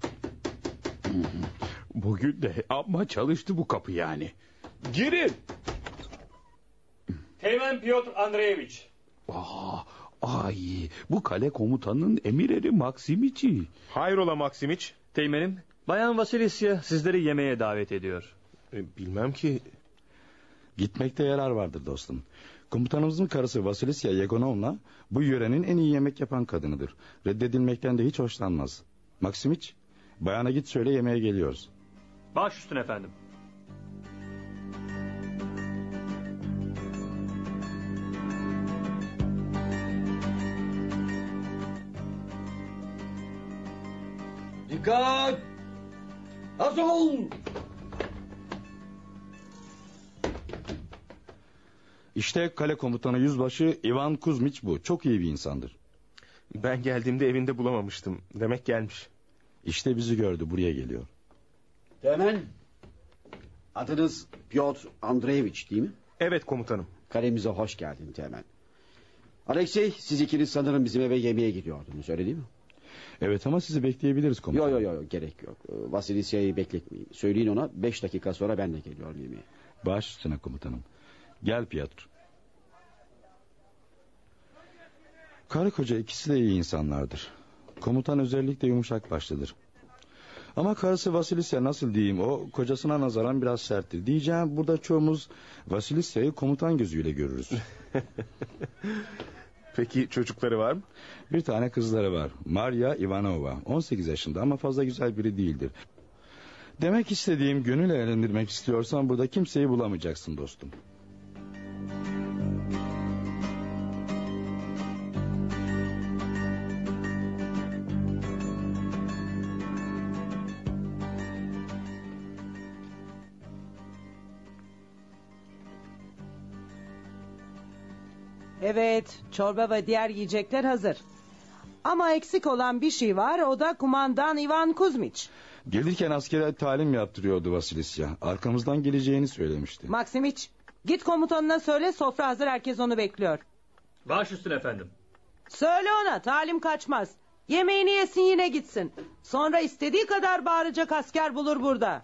Bugün de amma çalıştı bu kapı yani. Girin.
Teğmen Piotr Andreevich.
Aa, ay, bu kale komutanının emir eri Maksimiç'i.
Hayrola Maksimiç?
Teğmenim, Bayan Vasilisya sizleri yemeğe davet ediyor.
E, bilmem ki.
Gitmekte yarar vardır dostum. Komutanımızın karısı Vasilisya Yegonovna bu yörenin en iyi yemek yapan kadınıdır. Reddedilmekten de hiç hoşlanmaz. Maksimiç, bayana git söyle yemeğe geliyoruz.
Baş üstüne efendim.
Dikkat! Hazır ol!
İşte kale komutanı yüzbaşı Ivan Kuzmiç bu. Çok iyi bir insandır.
Ben geldiğimde evinde bulamamıştım. Demek gelmiş.
İşte bizi gördü, buraya geliyor.
Teğmen, adınız Piotr Andreevich değil mi?
Evet komutanım.
Kalemize hoş geldin Teğmen. Alexey, siz ikiniz sanırım bizim eve yemeğe gidiyordunuz, öyle değil mi?
Evet ama sizi bekleyebiliriz komutanım.
Yok yok yok, gerek yok. Vasilisya'yı bekletmeyin. Söyleyin ona, beş dakika sonra ben de geliyorum yemeğe.
Baş üstüne komutanım. Gel Piotr. Karı koca ikisi de iyi insanlardır. Komutan özellikle yumuşak başlıdır. Ama karısı Vasilisya nasıl diyeyim, o kocasına nazaran biraz serttir. Diyeceğim, burada çoğumuz Vasilisya'yı komutan gözüyle görürüz.
Peki çocukları var mı?
Bir tane kızları var. Maria Ivanova. on sekiz yaşında ama fazla güzel biri değildir. Demek istediğim, gönül eğlendirmek istiyorsan burada kimseyi bulamayacaksın dostum.
Evet, çorba ve diğer yiyecekler hazır. Ama eksik olan bir şey var, o da kumandan Ivan Kuzmiç.
Gelirken askere talim yaptırıyordu Vasilisya. Arkamızdan geleceğini söylemişti.
Maksimiç, git komutanına söyle, sofra hazır, herkes onu bekliyor.
Baş üstüne efendim.
Söyle ona, talim kaçmaz. Yemeğini yesin, yine gitsin. Sonra istediği kadar bağıracak asker bulur burada.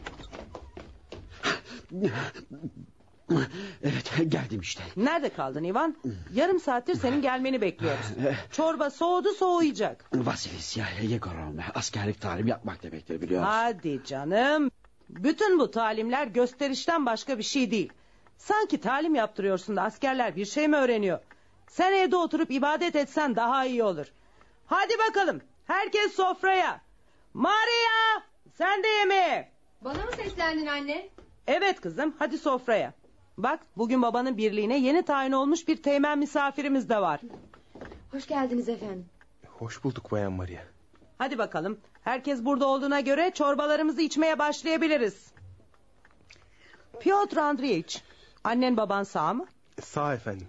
Evet, geldim işte.
Nerede kaldın Ivan? Yarım saattir senin gelmeni bekliyoruz. Çorba soğudu, soğuyacak.
Vasilisya Yegorovna, askerlik talim yapmak demektir, biliyorsun.
Hadi canım. Bütün bu talimler gösterişten başka bir şey değil. Sanki talim yaptırıyorsun da askerler bir şey mi öğreniyor? Sen evde oturup ibadet etsen daha iyi olur. Hadi bakalım, herkes sofraya. Maria, sen de yemeğe.
Bana mı seslendin anne?
Evet kızım, hadi sofraya. Bak, bugün babanın birliğine yeni tayin olmuş bir teğmen misafirimiz de var.
Hoş geldiniz efendim.
Hoş bulduk Bayan Maria.
Hadi bakalım, herkes burada olduğuna göre çorbalarımızı içmeye başlayabiliriz. Piotr Andreevich, annen baban sağ mı?
Sağ efendim.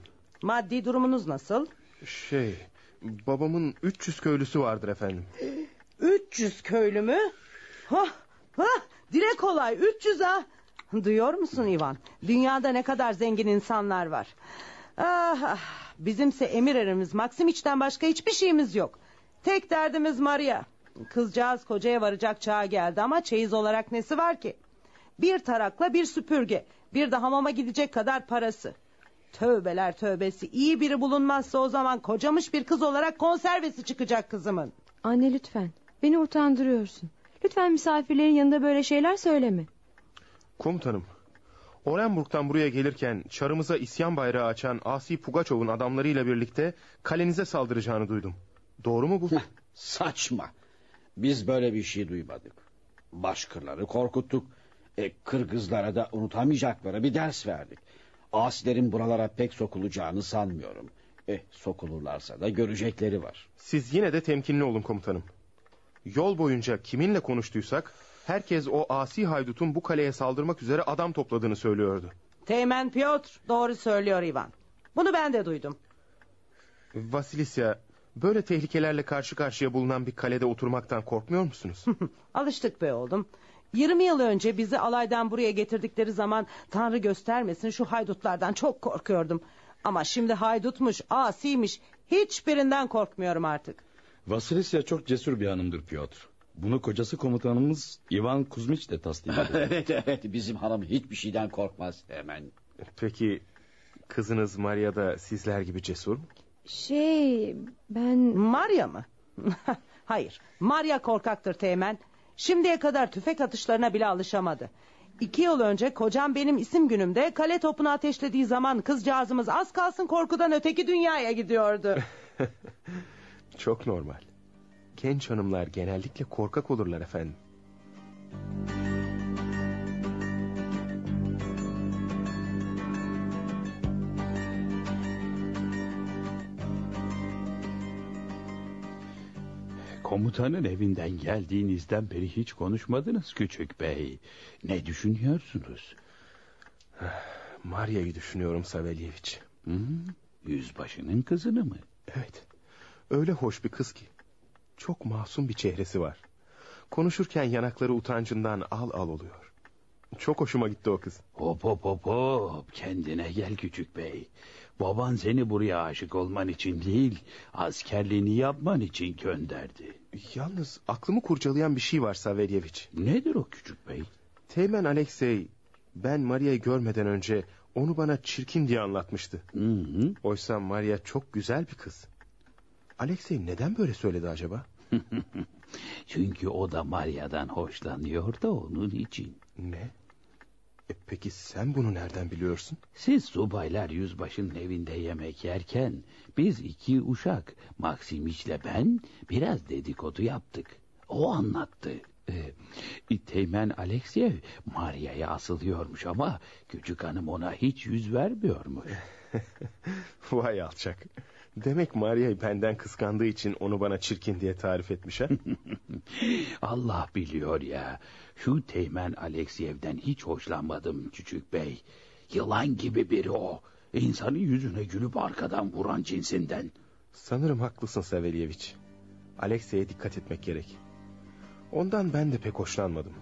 Maddi durumunuz nasıl?
Şey, babamın üç yüz köylüsü vardır efendim.
üç yüz köylü mü? Hah, hah, dile kolay üç yüz ha. Duyuyor musun Ivan? Dünyada ne kadar zengin insanlar var. Ah, ah, bizimse emir erimiz Maksimiç'ten başka hiçbir şeyimiz yok. Tek derdimiz Maria. Kızcağız kocaya varacak çağa geldi ama çeyiz olarak nesi var ki? Bir tarakla bir süpürge, bir de hamama gidecek kadar parası. Tövbeler tövbesi, iyi biri bulunmazsa o zaman kocamış bir kız olarak konservesi çıkacak kızımın.
Anne lütfen, beni utandırıyorsun. Lütfen misafirlerin yanında böyle şeyler söyleme.
Komutanım, Orenburg'dan buraya gelirken çarımıza isyan bayrağı açan Asi Pugaçov'un adamlarıyla birlikte kalenize saldıracağını duydum. Doğru mu bu?
Saçma. Biz böyle bir şey duymadık. Başkırları korkuttuk. E, Kırgızlara da unutamayacakları bir ders verdik. Asilerin buralara pek sokulacağını sanmıyorum. Eh, sokulurlarsa da görecekleri var.
Siz yine de temkinli olun komutanım. Yol boyunca kiminle konuştuysak herkes o asi haydutun bu kaleye saldırmak üzere adam topladığını söylüyordu.
Teğmen Piotr doğru söylüyor Ivan. Bunu ben de duydum.
Vasilisya, böyle tehlikelerle karşı karşıya bulunan bir kalede oturmaktan korkmuyor musunuz?
Alıştık be oğlum. yirmi yıl önce bizi alaydan buraya getirdikleri zaman Tanrı göstermesin şu haydutlardan çok korkuyordum. Ama şimdi haydutmuş, asiymiş, hiçbirinden korkmuyorum artık.
Vasilisya çok cesur bir hanımdır Piotr. Bunu kocası komutanımız Ivan Kuzmiç de tasdik ediyor.
Evet evet, bizim hanım hiçbir şeyden korkmaz hemen.
Peki kızınız Maria da sizler gibi cesur mu?
Şey, ben...
Maria mı? Hayır, Maria korkaktır Teğmen. Şimdiye kadar tüfek atışlarına bile alışamadı. İki yıl önce kocam benim isim günümde kale topunu ateşlediği zaman kızcağızımız az kalsın korkudan öteki dünyaya gidiyordu.
Çok normal. Genç hanımlar genellikle korkak olurlar efendim.
Komutanın evinden geldiğinizden beri hiç konuşmadınız küçük bey. Ne düşünüyorsunuz?
Maria'yı düşünüyorum Savelyeviç.
Hmm, yüzbaşının kızını mı?
Evet. Öyle hoş bir kız ki. Çok masum bir çehresi var. Konuşurken yanakları utancından al al oluyor. Çok hoşuma gitti o kız.
Hop hop hop hop. Kendine gel küçük bey. Baban seni buraya aşık olman için değil, askerliğini yapman için gönderdi.
Yalnız aklımı kurcalayan bir şey var Savelyeviç.
Nedir o küçük bey?
Teğmen Alexey, ben Maria'yı görmeden önce onu bana çirkin diye anlatmıştı.
Hı hı.
Oysa Maria çok güzel bir kız. Alexey neden böyle söyledi acaba?
Çünkü o da Maria'dan hoşlanıyor da onun için.
Ne? E peki sen bunu nereden biliyorsun?
Siz subaylar yüzbaşının evinde yemek yerken biz iki uşak Maksimiç'le ben biraz dedikodu yaptık. O anlattı. Ee, Teğmen Alexeyev Maria'ya asılıyormuş ama küçük hanım ona hiç yüz vermiyormuş.
Vay alçak. Demek Maria'yı benden kıskandığı için onu bana çirkin diye tarif etmiş ha?
Allah biliyor ya. Şu Teğmen Alexeyev'den hiç hoşlanmadım küçük bey. Yılan gibi biri o. İnsanın yüzüne gülüp arkadan vuran cinsinden.
Sanırım haklısın Savelyeviç. Alexey'e dikkat etmek gerek. Ondan ben de pek hoşlanmadım.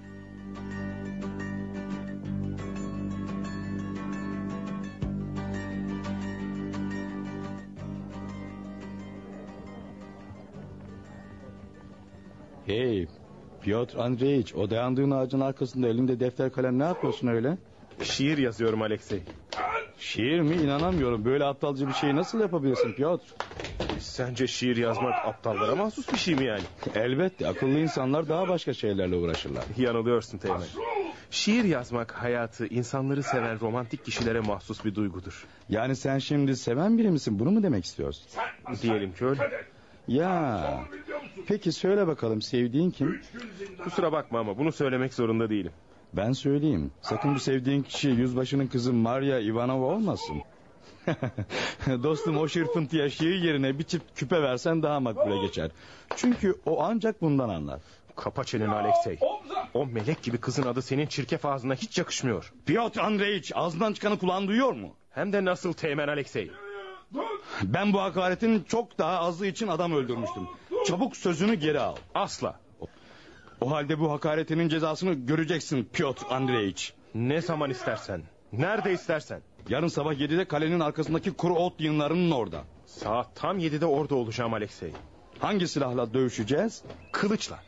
Hey Piotr Andreevich, o dayandığın ağacın arkasında elinde defter kalem ne yapıyorsun öyle?
Şiir yazıyorum Alexey.
Şiir mi? İnanamıyorum. Böyle aptalca bir şeyi nasıl yapabilirsin Piotr?
Sence şiir yazmak aptallara mahsus bir şey mi yani?
Elbette, akıllı insanlar daha başka şeylerle uğraşırlar.
Yanılıyorsun Teğmen. Şiir yazmak hayatı, insanları seven romantik kişilere mahsus bir duygudur.
Yani sen şimdi seven biri misin? Bunu mu demek istiyorsun?
Diyelim ki öyle.
Ya, peki söyle bakalım, sevdiğin kim?
Kusura bakma ama bunu söylemek zorunda değilim.
Ben söyleyeyim. Sakın bu sevdiğin kişi yüzbaşının kızı Maria Ivanova olmasın. Dostum, o şırfıntıya şiir yerine bir çift küpe versen daha makbule geçer. Çünkü o ancak bundan anlar.
Kapa çeneni Alexey. O melek gibi kızın adı senin çirkef ağzına hiç yakışmıyor.
Piotr Andreevich, ağzından çıkanı kulağın duyuyor mu?
Hem de nasıl Teğmen Alexey.
Ben bu hakaretin çok daha azı için adam öldürmüştüm. Çabuk sözünü geri al.
Asla.
O halde bu hakaretinin cezasını göreceksin Piotr Andreevich.
Ne zaman istersen. Nerede istersen.
Yarın sabah yedide kalenin arkasındaki kuru ot yığınlarının orada.
Saat tam yedide orada olacağım Alexey.
Hangi silahla dövüşeceğiz?
Kılıçla.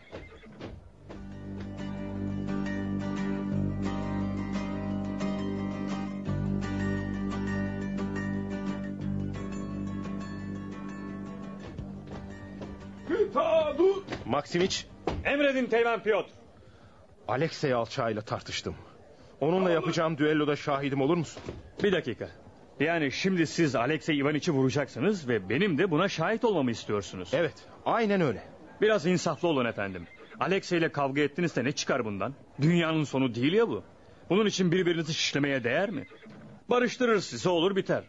Maksimiç.
Emredin Teğmen Piotr.
Alexey alçağıyla tartıştım. Onunla yapacağım düelloda şahidim olur musun?
Bir dakika. Yani şimdi siz Alexey Ivaniç'i vuracaksınız ve benim de buna şahit olmamı istiyorsunuz.
Evet, aynen öyle.
Biraz insaflı olun efendim. Alexey ile kavga ettiniz de ne çıkar bundan? Dünyanın sonu değil ya bu. Bunun için birbirinizi şişlemeye değer mi? Barıştırır sizi, olur biter.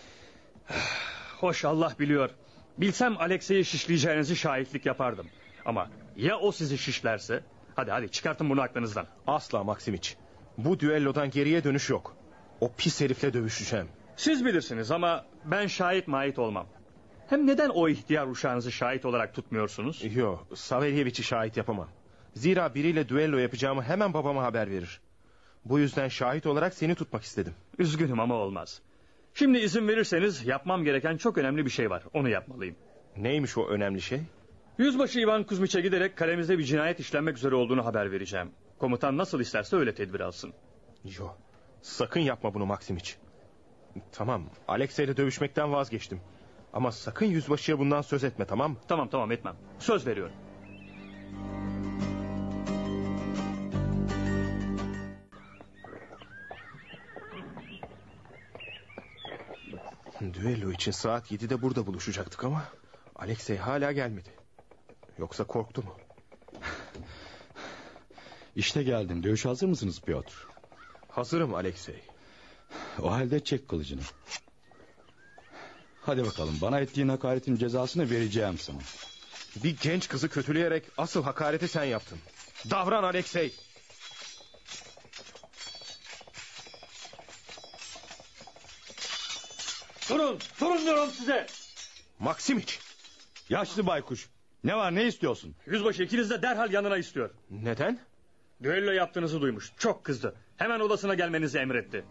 Hoş, Allah biliyor. Bilsem Alexey'i şişleyeceğinizi şahitlik yapardım. Ama ya o sizi şişlerse? Hadi hadi çıkartın bunu aklınızdan.
Asla Maksimiç. Bu düellodan geriye dönüş yok. O pis herifle dövüşeceğim.
Siz bilirsiniz ama ben şahit mahit olmam. Hem neden o ihtiyar uşağınızı şahit olarak tutmuyorsunuz?
Yok, Savelyeviç'i şahit yapamam. Zira biriyle düello yapacağımı hemen babama haber verir. Bu yüzden şahit olarak seni tutmak istedim.
Üzgünüm ama olmaz. Şimdi izin verirseniz yapmam gereken çok önemli bir şey var. Onu yapmalıyım.
Neymiş o önemli şey?
Yüzbaşı Ivan Kuzmiç'e giderek kalemizde bir cinayet işlenmek üzere olduğunu haber vereceğim. Komutan nasıl isterse öyle tedbir alsın.
Yok, sakın yapma bunu Maksimiç. Tamam, Alexey'le dövüşmekten vazgeçtim. Ama sakın yüzbaşıya bundan söz etme, tamam mı?
Tamam tamam etmem. Söz veriyorum.
Düello için saat yedide burada buluşacaktık ama Alexey hala gelmedi. Yoksa korktu mu?
İşte geldim. Dövüş hazır mısınız Piotr?
Hazırım Alexey.
O halde çek kılıcını. Hadi bakalım, bana ettiğin hakaretin cezasını vereceğim sana.
Bir genç kızı kötüleyerek asıl hakareti sen yaptın. Davran Alexey.
Durun, durun diyorum size.
Maksimiç.
Yaşlı baykuş. Ne var, ne istiyorsun?
Yüzbaşı ikiniz de derhal yanına istiyor.
Neden?
Düello yaptığınızı duymuş. Çok kızdı. Hemen odasına gelmenizi emretti.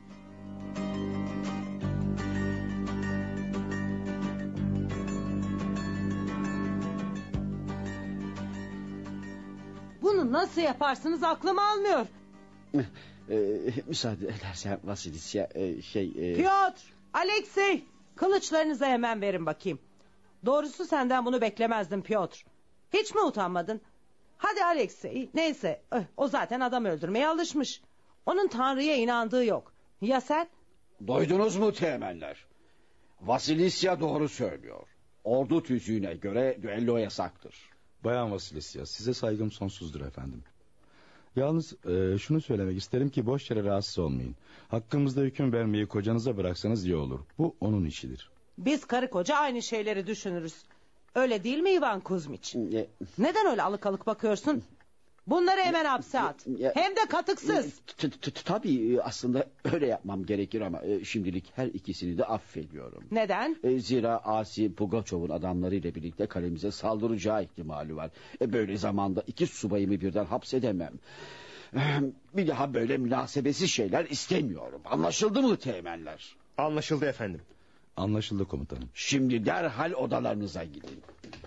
Bunu nasıl yaparsınız aklım almıyor.
Ee, müsaade edersen Vasilisya e, şey... E...
Piotr, Alexey, kılıçlarınızı hemen verin bakayım. Doğrusu senden bunu beklemezdim Piotr. Hiç mi utanmadın? Hadi Alexey, neyse, o zaten adam öldürmeye alışmış. Onun Tanrı'ya inandığı yok. Ya sen?
Duydunuz mu teğmenler? Vasilisya doğru söylüyor. Ordu tüzüğüne göre düello yasaktır.
Bayan Vasilisya, size saygım sonsuzdur efendim. Yalnız e, şunu söylemek isterim ki boş yere rahatsız olmayın. Hakkımızda hüküm vermeyi kocanıza bıraksanız iyi olur. Bu onun işidir.
Biz karı koca aynı şeyleri düşünürüz. Öyle değil mi Ivan Kuzmiç? Neden öyle alık alık bakıyorsun? Bunları hemen hapse at. Hem de katıksız.
Tabii aslında öyle yapmam gerekir ama şimdilik her ikisini de affediyorum.
Neden?
Zira Asi Pugaçov'un adamlarıyla birlikte kalemize saldıracağı ihtimali var. Böyle zamanda iki subayımı birden hapsedemem. Bir daha böyle münasebesiz şeyler istemiyorum. Anlaşıldı mı teğmenler?
Anlaşıldı efendim.
Anlaşıldı komutanım.
Şimdi derhal odalarınıza gidin.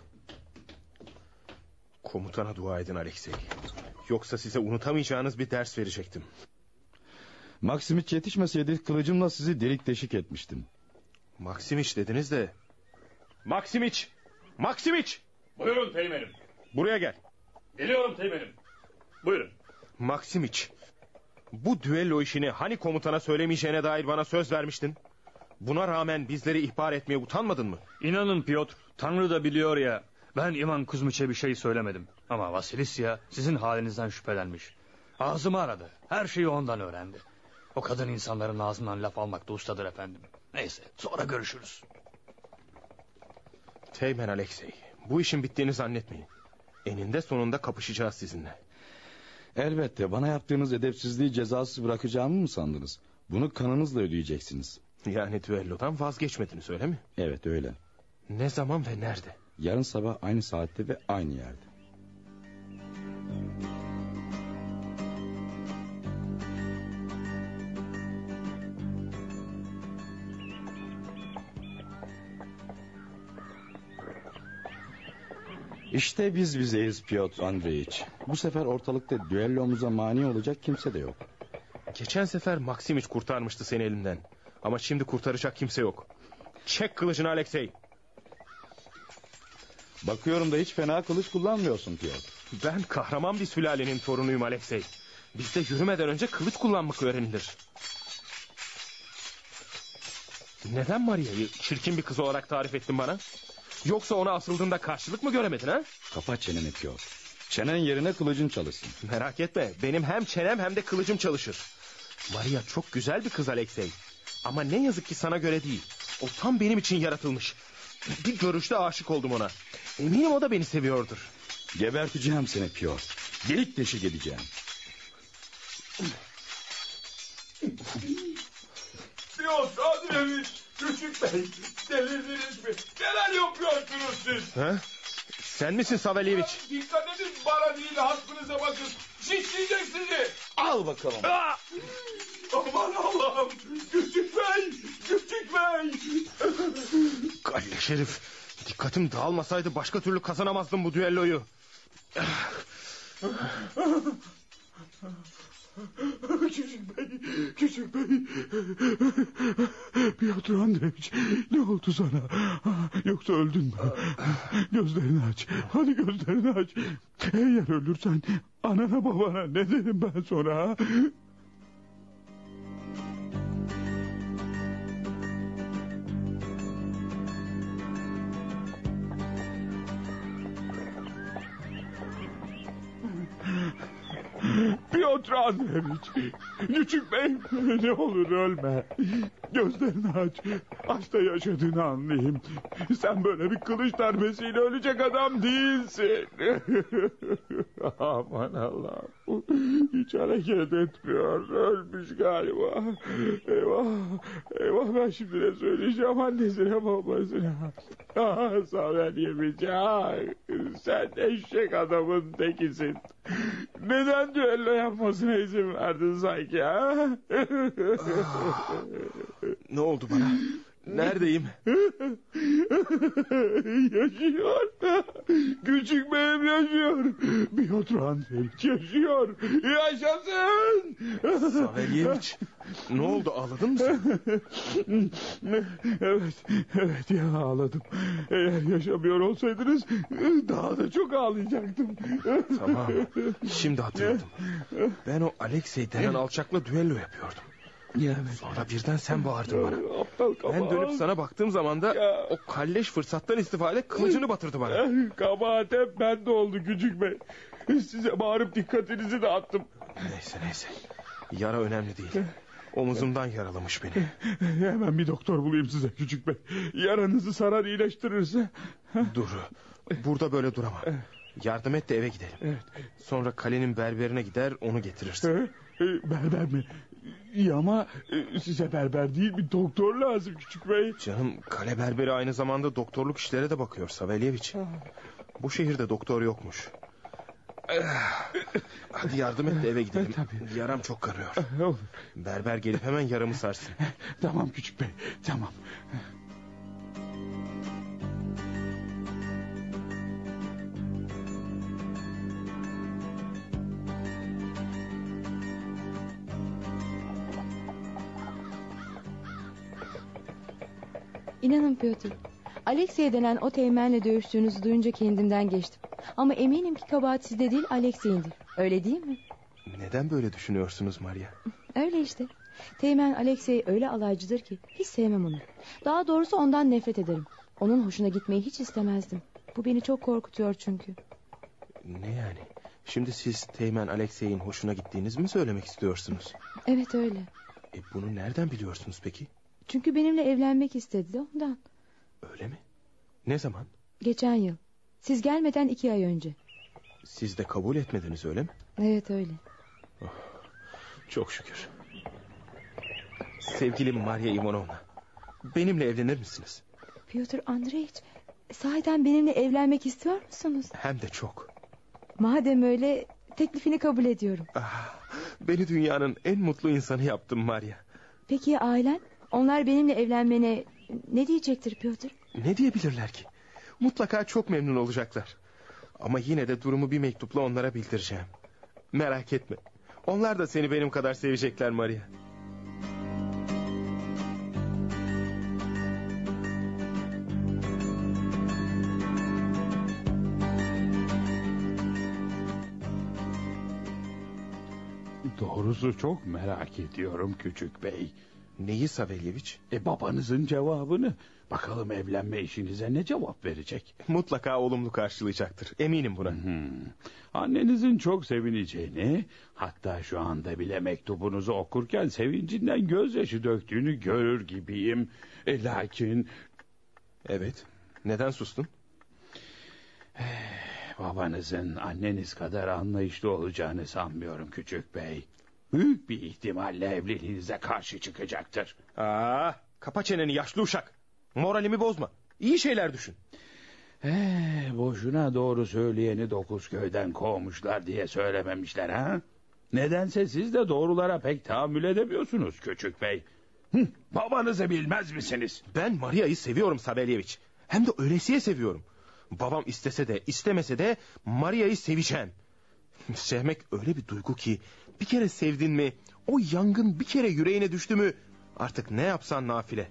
Komutana dua edin Alexey. Yoksa size unutamayacağınız bir ders verecektim.
Maksimiç yetişmeseydi kılıcımla sizi delik deşik etmiştim.
Maksimiç dediniz de... Maksimiç! Maksimiç!
Buyurun teğmenim.
Buraya gel.
Geliyorum teğmenim. Buyurun.
Maksimiç, bu düello işini hani komutana söylemeyeceğine dair bana söz vermiştin? Buna rağmen bizleri ihbar etmeye utanmadın mı?
İnanın Piotr, Tanrı da biliyor ya. Ben Ivan Kuzmiç'e bir şey söylemedim. Ama Vasilisya sizin halinizden şüphelenmiş. Ağzımı aradı. Her şeyi ondan öğrendi. O kadın insanların ağzından laf almakta ustadır efendim. Neyse, sonra görüşürüz.
Teğmen Alexey, bu işin bittiğini zannetmeyin. Eninde sonunda kapışacağız sizinle.
Elbette, bana yaptığınız edepsizliği cezasız bırakacağımı mı sandınız? Bunu kanınızla ödeyeceksiniz.
Yani düellodan vazgeçmediniz öyle mi?
Evet öyle.
Ne zaman ve nerede?
Yarın sabah aynı saatte ve aynı yerde. İşte biz bizeyiz Piotr Andreevich. Bu sefer ortalıkta düellomuza mani olacak kimse de yok.
Geçen sefer Maksimiç kurtarmıştı seni elimden. Ama şimdi kurtaracak kimse yok. Çek kılıcını Alexey.
Bakıyorum da hiç fena kılıç kullanmıyorsun Piotr.
Ben kahraman bir sülalenin torunuyum Alexey. Bizde yürümeden önce kılıç kullanmak öğrenilir. Neden Maria'yı çirkin bir kız olarak tarif ettin bana? Yoksa ona asıldığında karşılık mı göremedin ha?
Kapa çeneni Piotr. Çenen yerine kılıcın çalışsın.
Merak etme, benim hem çenem hem de kılıcım çalışır. Maria çok güzel bir kız Alexey. Ama ne yazık ki sana göre değil. O tam benim için yaratılmış. Bir görüşte aşık oldum ona. Eminim o da beni seviyordur.
Geberteceğim seni Piotr. Delik deşik edeceğim.
Piotr Andreevich, küçük bey, delirdiniz mi? Neler yapıyorsunuz siz?
Ha? Sen misin Savelyeviç?
Dikkat edin, bana değil hasbınıza bakın. Şişleyecek sizi.
Al bakalım.
Aa! Aman Allah'ım, küçük bey, küçük bey.
Kalleş herif. Dikkatim dağılmasaydı başka türlü kazanamazdım bu düelloyu.
Küçük bey, küçük bey. Piotr Andreevich, ne oldu sana? Yoksa öldün mü? Gözlerini aç, hadi gözlerini aç. Eğer ölürsen anana babana ne derim ben sonra? Piotr Andreevich, küçük bey, ne olur ölme. Gözlerini aç, aç da yaşadığını anlayayım. Sen böyle bir kılıç darbesiyle ölecek adam değilsin. Aman Allah'ım, hiç hareket etmiyor, ölmüş galiba. Eyvah, eyvah, ben şimdi ne söyleyeceğim annesine babasına. Ah Savelyeviç, ah, sen eşek adamın tekisin. Neden düello yapmasına izin verdin sanki ha?
Ne oldu bana? Neredeyim?
Yaşıyor. Küçük beyim yaşıyor. Piotr Andreevich yaşıyor. Yaşasın.
Savelyeviç, ne oldu, ağladın mı sen?
Evet, evet ya ağladım. Eğer yaşamıyor olsaydınız daha da çok ağlayacaktım.
Tamam, şimdi hatırladım. Ben o Alexey denen alçakla düello yapıyordum.
Ya,
sonra birden sen bağırdın bana.
Aptal kabahat.
Ben dönüp sana baktığım zaman da ya, o kalleş fırsattan istifade kılıcını batırdı bana.
Kabahat hep bende oldu küçük bey. Size bağırıp dikkatinizi dağıttım.
Neyse neyse. Yara önemli değil. Omuzumdan yaralamış beni.
Hemen bir doktor bulayım size küçük bey. Yaranızı sarar iyileştirirse.
Dur. Burada böyle duramam. Yardım et de eve gidelim.
Evet.
Sonra kalenin berberine gider onu getirirsin.
Berber mi? İyi ama size berber değil bir doktor lazım küçük bey.
Canım, kale berberi aynı zamanda doktorluk işlere de bakıyor Savelyeviç. Bu şehirde doktor yokmuş. Hadi yardım et de eve gidelim. Tabii. Yaram çok kanıyor.
Olur.
Berber gelip hemen yaramı sarsın.
Tamam küçük bey, tamam.
İnanın Piotr, Alexey denen o teğmenle dövüştüğünüzü duyunca kendimden geçtim. Ama eminim ki kabahat sizde değil Alexey'indir. Öyle değil mi?
Neden böyle düşünüyorsunuz Maria?
Öyle işte. Teğmen Alexey öyle alaycıdır ki hiç sevmem onu. Daha doğrusu ondan nefret ederim. Onun hoşuna gitmeyi hiç istemezdim. Bu beni çok korkutuyor çünkü.
Ne yani? Şimdi siz Teğmen Alexey'in hoşuna gittiğinizi mi söylemek istiyorsunuz?
Evet öyle.
E bunu nereden biliyorsunuz peki?
Çünkü benimle evlenmek istedi de ondan.
Öyle mi? Ne zaman?
Geçen yıl. Siz gelmeden iki ay önce.
Siz de kabul etmediniz öyle mi?
Evet öyle.
Oh, çok şükür. Sevgili Maria Ivanovna, Benimle evlenir misiniz?
Piotr Andreevich, sahiden benimle evlenmek istiyor musunuz?
Hem de çok.
Madem öyle, teklifini kabul ediyorum.
Ah, beni dünyanın en mutlu insanı yaptın Maria.
Peki ya ailen? Onlar benimle evlenmene ne diyecektir Piotr?
Ne diyebilirler ki? Mutlaka çok memnun olacaklar. Ama yine de durumu bir mektupla onlara bildireceğim. Merak etme. Onlar da seni benim kadar sevecekler Maria.
Doğrusu çok merak ediyorum küçük bey.
Neyi Savelyeviç?
E babanızın cevabını. Bakalım evlenme işinize ne cevap verecek?
Mutlaka olumlu karşılayacaktır. Eminim buna.
Hmm. Annenizin çok sevineceğini, hatta şu anda bile mektubunuzu okurken sevincinden gözyaşı döktüğünü görür gibiyim. E, lakin...
Evet. Neden sustun?
Babanızın anneniz kadar anlayışlı olacağını sanmıyorum küçük bey. Büyük bir ihtimalle evliliğinize karşı çıkacaktır.
Aa, kapa çeneni yaşlı uşak. Moralimi bozma. İyi şeyler düşün.
Ee, boşuna doğru söyleyeni dokuz köyden kovmuşlar diye söylememişler ha? Nedense siz de doğrulara pek tahammül edemiyorsunuz küçük bey. Hı, babanızı bilmez misiniz?
Ben Maria'yı seviyorum Savelyeviç. Hem de öylesiye seviyorum. Babam istese de istemese de Maria'yı seveceğim. Sevmek öyle bir duygu ki bir kere sevdin mi, o yangın bir kere yüreğine düştü mü artık ne yapsan nafile.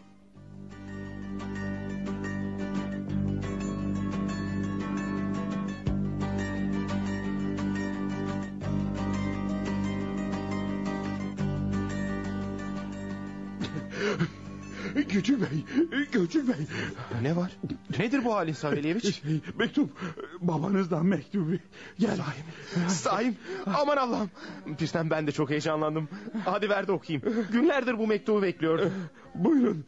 Küçük bey, küçük bey.
Ne var? Nedir bu halin Savelyeviç?
Mektup, babanızdan mektubu. Gel.
Sahim, sahim. Aman Allah'ım. Birden ben de çok heyecanlandım. Hadi ver de okuyayım. Günlerdir bu mektubu bekliyordum.
Buyurun.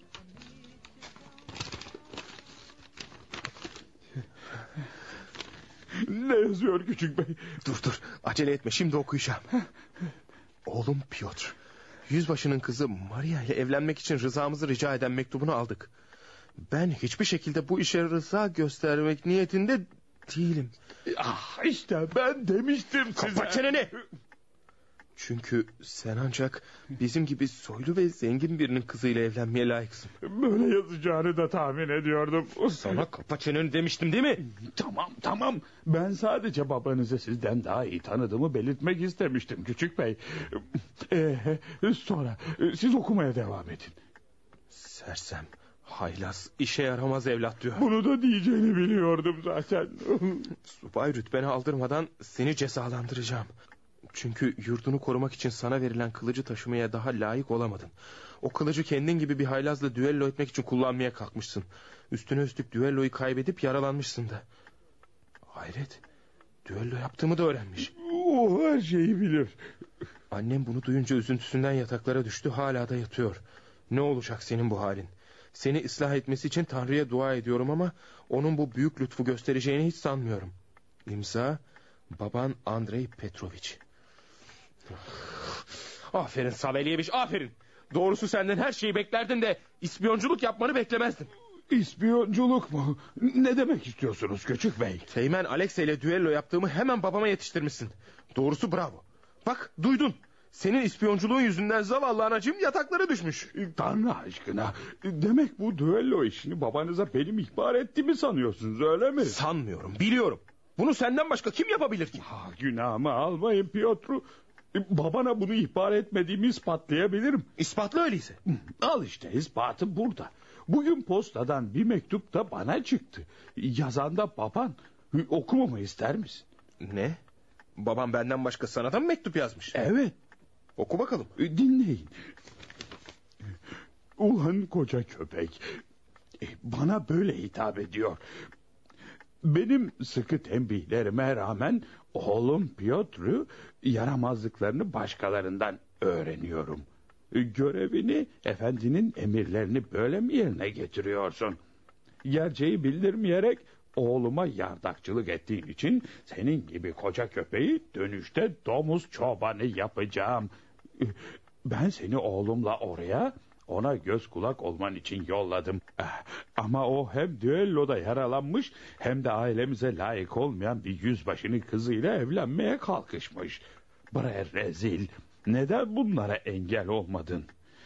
Ne yazıyor küçük bey?
Dur dur, acele etme, şimdi okuyacağım. Oğlum Piotr, yüzbaşının kızı Maria ile evlenmek için rızamızı rica eden mektubunu aldık. Ben hiçbir şekilde bu işe rıza göstermek niyetinde değilim.
Ah, işte ben demiştim size.
Kapa çeneni! Çünkü sen ancak bizim gibi soylu ve zengin birinin kızıyla evlenmeye layıksın.
Böyle yazacağını da tahmin ediyordum.
Sana kapa çeneni demiştim değil mi?
Tamam tamam. Ben sadece babanızı sizden daha iyi tanıdığımı belirtmek istemiştim küçük bey. Ee, sonra siz okumaya devam edin.
Sersem, haylaz, işe yaramaz evlat diyor.
Bunu da diyeceğini biliyordum zaten.
Subay rütbeni aldırmadan seni cezalandıracağım. Çünkü yurdunu korumak için sana verilen kılıcı taşımaya daha layık olamadın. O kılıcı kendin gibi bir haylazla düello etmek için kullanmaya kalkmışsın. Üstüne üstlük düelloyu kaybedip yaralanmışsın da. Hayret, düello yaptığımı da öğrenmiş.
O her şeyi bilir.
Annem bunu duyunca üzüntüsünden yataklara düştü, hala da yatıyor. Ne olacak senin bu halin? Seni ıslah etmesi için Tanrı'ya dua ediyorum ama onun bu büyük lütfu göstereceğini hiç sanmıyorum. İmza baban Andrei Petroviç. Aferin Savelyeviç, aferin. Doğrusu senden her şeyi beklerdim de ispiyonculuk yapmanı beklemezdim.
İspiyonculuk mu? Ne demek istiyorsunuz küçük bey?
Teğmen Alexey ile düello yaptığımı hemen babama yetiştirmişsin. Doğrusu bravo. Bak duydun. Senin ispiyonculuğun yüzünden zavallı anacığım yataklara düşmüş.
Tanrı aşkına. Demek bu düello işini babanıza benim ihbar ettiğimi sanıyorsunuz, öyle mi?
Sanmıyorum, biliyorum. Bunu senden başka kim yapabilir ki?
Ha, günahımı almayın Piotr. Babana bunu ihbar etmediğimi ispatlayabilirim.
İspatla öyleyse.
Al işte, ispatı burada. Bugün postadan bir mektup da bana çıktı. Yazan da baban. Okumamı ister misin?
Ne? Babam benden başka sana da mı mektup yazmış?
Evet.
Oku bakalım.
Dinleyin. Ulan koca köpek. Bana böyle hitap ediyor. Benim sıkı tembihlerime rağmen oğlum Piotr'u yaramazlıklarını başkalarından öğreniyorum. Görevini, efendinin emirlerini böyle mi yerine getiriyorsun? Gerçeği bildirmeyerek oğluma yardakçılık ettiğin için senin gibi koca köpeği dönüşte domuz çobanı yapacağım. Ben seni oğlumla oraya,
Ona göz kulak olman için yolladım. Ama o hem düelloda yaralanmış hem de ailemize layık olmayan bir yüzbaşının kızıyla evlenmeye kalkışmış. Bre rezil. Neden bunlara engel olmadın?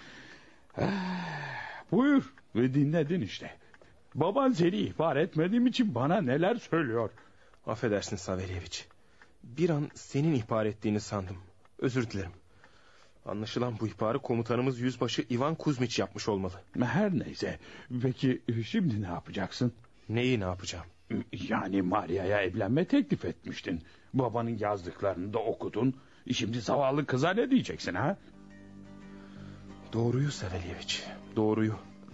Buyur ve dinledin işte. Baban seni ihbar etmediğim için bana neler söylüyor.
Affedersin Savelyeviç. Bir an senin ihbar ettiğini sandım. Özür dilerim. Anlaşılan bu ihbarı komutanımız yüzbaşı Ivan Kuzmiç yapmış olmalı.
Her neyse. Peki şimdi ne yapacaksın?
Neyi ne yapacağım?
Yani Maria'ya evlenme teklif etmiştin. Babanın yazdıklarını da okudun. Şimdi zavallı kıza ne diyeceksin ha?
Doğruyu Savelyeviç. Doğruyu.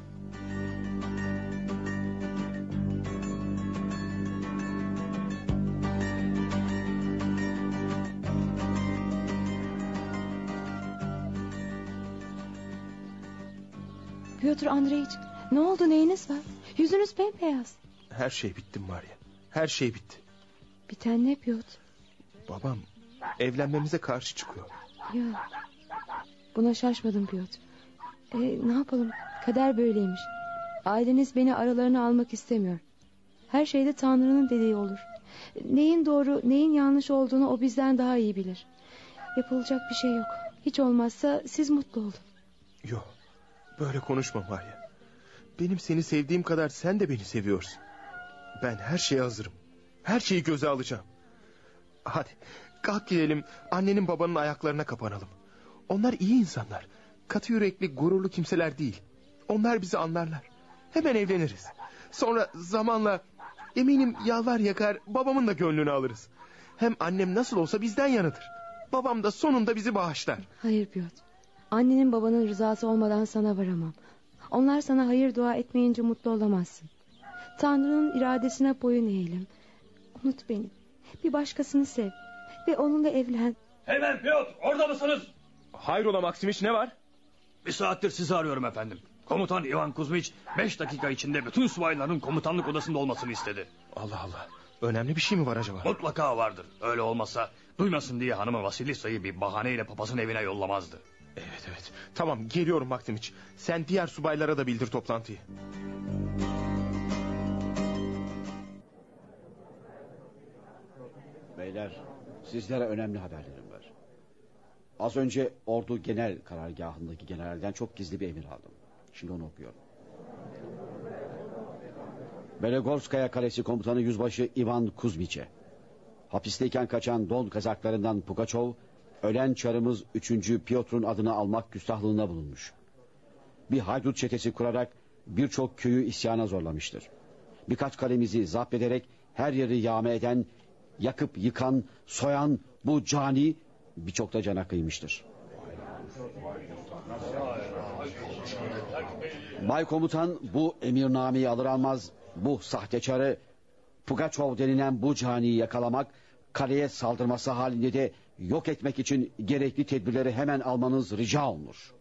Piotr Andreevich, ne oldu, neyiniz var? Yüzünüz bembeyaz.
Her şey bitti Maria. Her şey bitti.
Biten ne Piotr?
Babam evlenmemize karşı çıkıyor.
Ya, buna şaşmadım Piotr. E, ne yapalım, kader böyleymiş. Aileniz beni aralarına almak istemiyor. Her şeyde Tanrı'nın dediği olur. Neyin doğru neyin yanlış olduğunu o bizden daha iyi bilir. Yapılacak bir şey yok. Hiç olmazsa siz mutlu olun.
Yok, böyle konuşma Maria. Benim seni sevdiğim kadar sen de beni seviyorsun. Ben her şeye hazırım. Her şeyi göze alacağım. Hadi kalk gidelim, annenin babanın ayaklarına kapanalım. Onlar iyi insanlar. Katı yürekli, gururlu kimseler değil. Onlar bizi anlarlar. Hemen evleniriz. Sonra zamanla eminim yalvar yakar babamın da gönlünü alırız. Hem annem nasıl olsa bizden yanıdır. Babam da sonunda bizi bağışlar.
Hayır Piotr. Annenin babanın rızası olmadan sana varamam. Onlar sana hayır dua etmeyince mutlu olamazsın. Tanrı'nın iradesine boyun eğelim. Unut beni. Bir başkasını sev. Ve onunla evlen.
Hemen Piotr, orada mısınız?
Hayrola Maksimiç, ne var?
Bir saattir sizi arıyorum efendim. Komutan Ivan Kuzmiç beş dakika içinde bütün subayların komutanlık odasında olmasını istedi.
Allah Allah. Önemli bir şey mi var acaba?
Mutlaka vardır. Öyle olmazsa duymasın diye hanımı Vasilisa'yı bir bahaneyle papazın evine yollamazdı.
Evet evet. Tamam, geliyorum Maksimiç. Sen diğer subaylara da bildir toplantıyı.
Beyler, sizlere önemli haberlerim var. Az önce ordu genel karargahındaki generalden çok gizli bir emir aldım. Şimdi onu okuyorum. Belegorskaya Kalesi komutanı yüzbaşı Ivan Kuzmiç'e, hapisteyken kaçan Don kazaklarından Pugaçov, ölen çarımız üçüncü Piotr'un adını almak küstahlığında bulunmuş. Bir haydut çetesi kurarak birçok köyü isyana zorlamıştır. Birkaç kalemizi zapt ederek her yeri yağma eden, yakıp yıkan, soyan bu cani birçok da cana kıymıştır. Bay komutan bu emirnameyi alır almaz bu sahtekarı Pugaçov denilen bu caniyi yakalamak, kaleye saldırması halinde de yok etmek için gerekli tedbirleri hemen almanız rica olunur.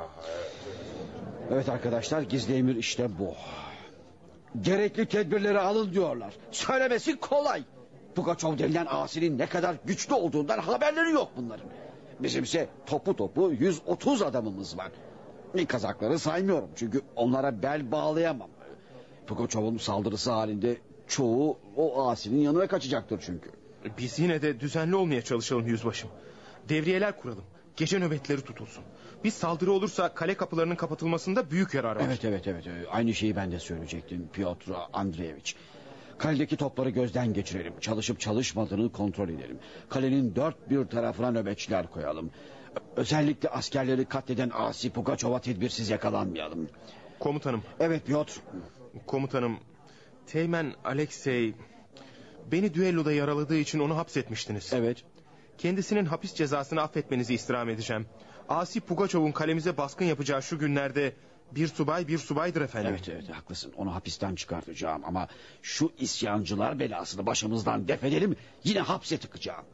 Evet arkadaşlar, gizli emir işte bu. Gerekli tedbirleri alın diyorlar. Söylemesi kolay. Pugaçov denilen asinin ne kadar güçlü olduğundan haberleri yok bunların. Bizimse topu topu yüz otuz adamımız var. Kazakları saymıyorum çünkü onlara bel bağlayamam. Pugaçov'un saldırısı halinde çoğu o asinin yanına kaçacaktır çünkü.
Biz yine de düzenli olmaya çalışalım yüzbaşım. Devriyeler kuralım. Gece nöbetleri tutulsun. Bir saldırı olursa kale kapılarının kapatılmasında büyük yarar var.
Evet evet evet. Aynı şeyi ben de söyleyecektim Piotr Andreevich. Kaledeki topları gözden geçirelim. Çalışıp çalışmadığını kontrol edelim. Kalenin dört bir tarafına nöbetçiler koyalım. Özellikle askerleri katleden asi Pugaçov'a tedbirsiz yakalanmayalım.
Komutanım.
Evet Piotr.
Komutanım, Teğmen Alexey beni düelloda yaraladığı için onu hapsetmiştiniz.
Evet.
Kendisinin hapis cezasını affetmenizi istirham edeceğim. Asi Pugaçov'un kalemize baskın yapacağı şu günlerde bir subay bir subaydır efendim.
Evet evet haklısın, onu hapisten çıkartacağım ama şu isyancılar belasını başımızdan def edelim, yine hapse tıkacağım.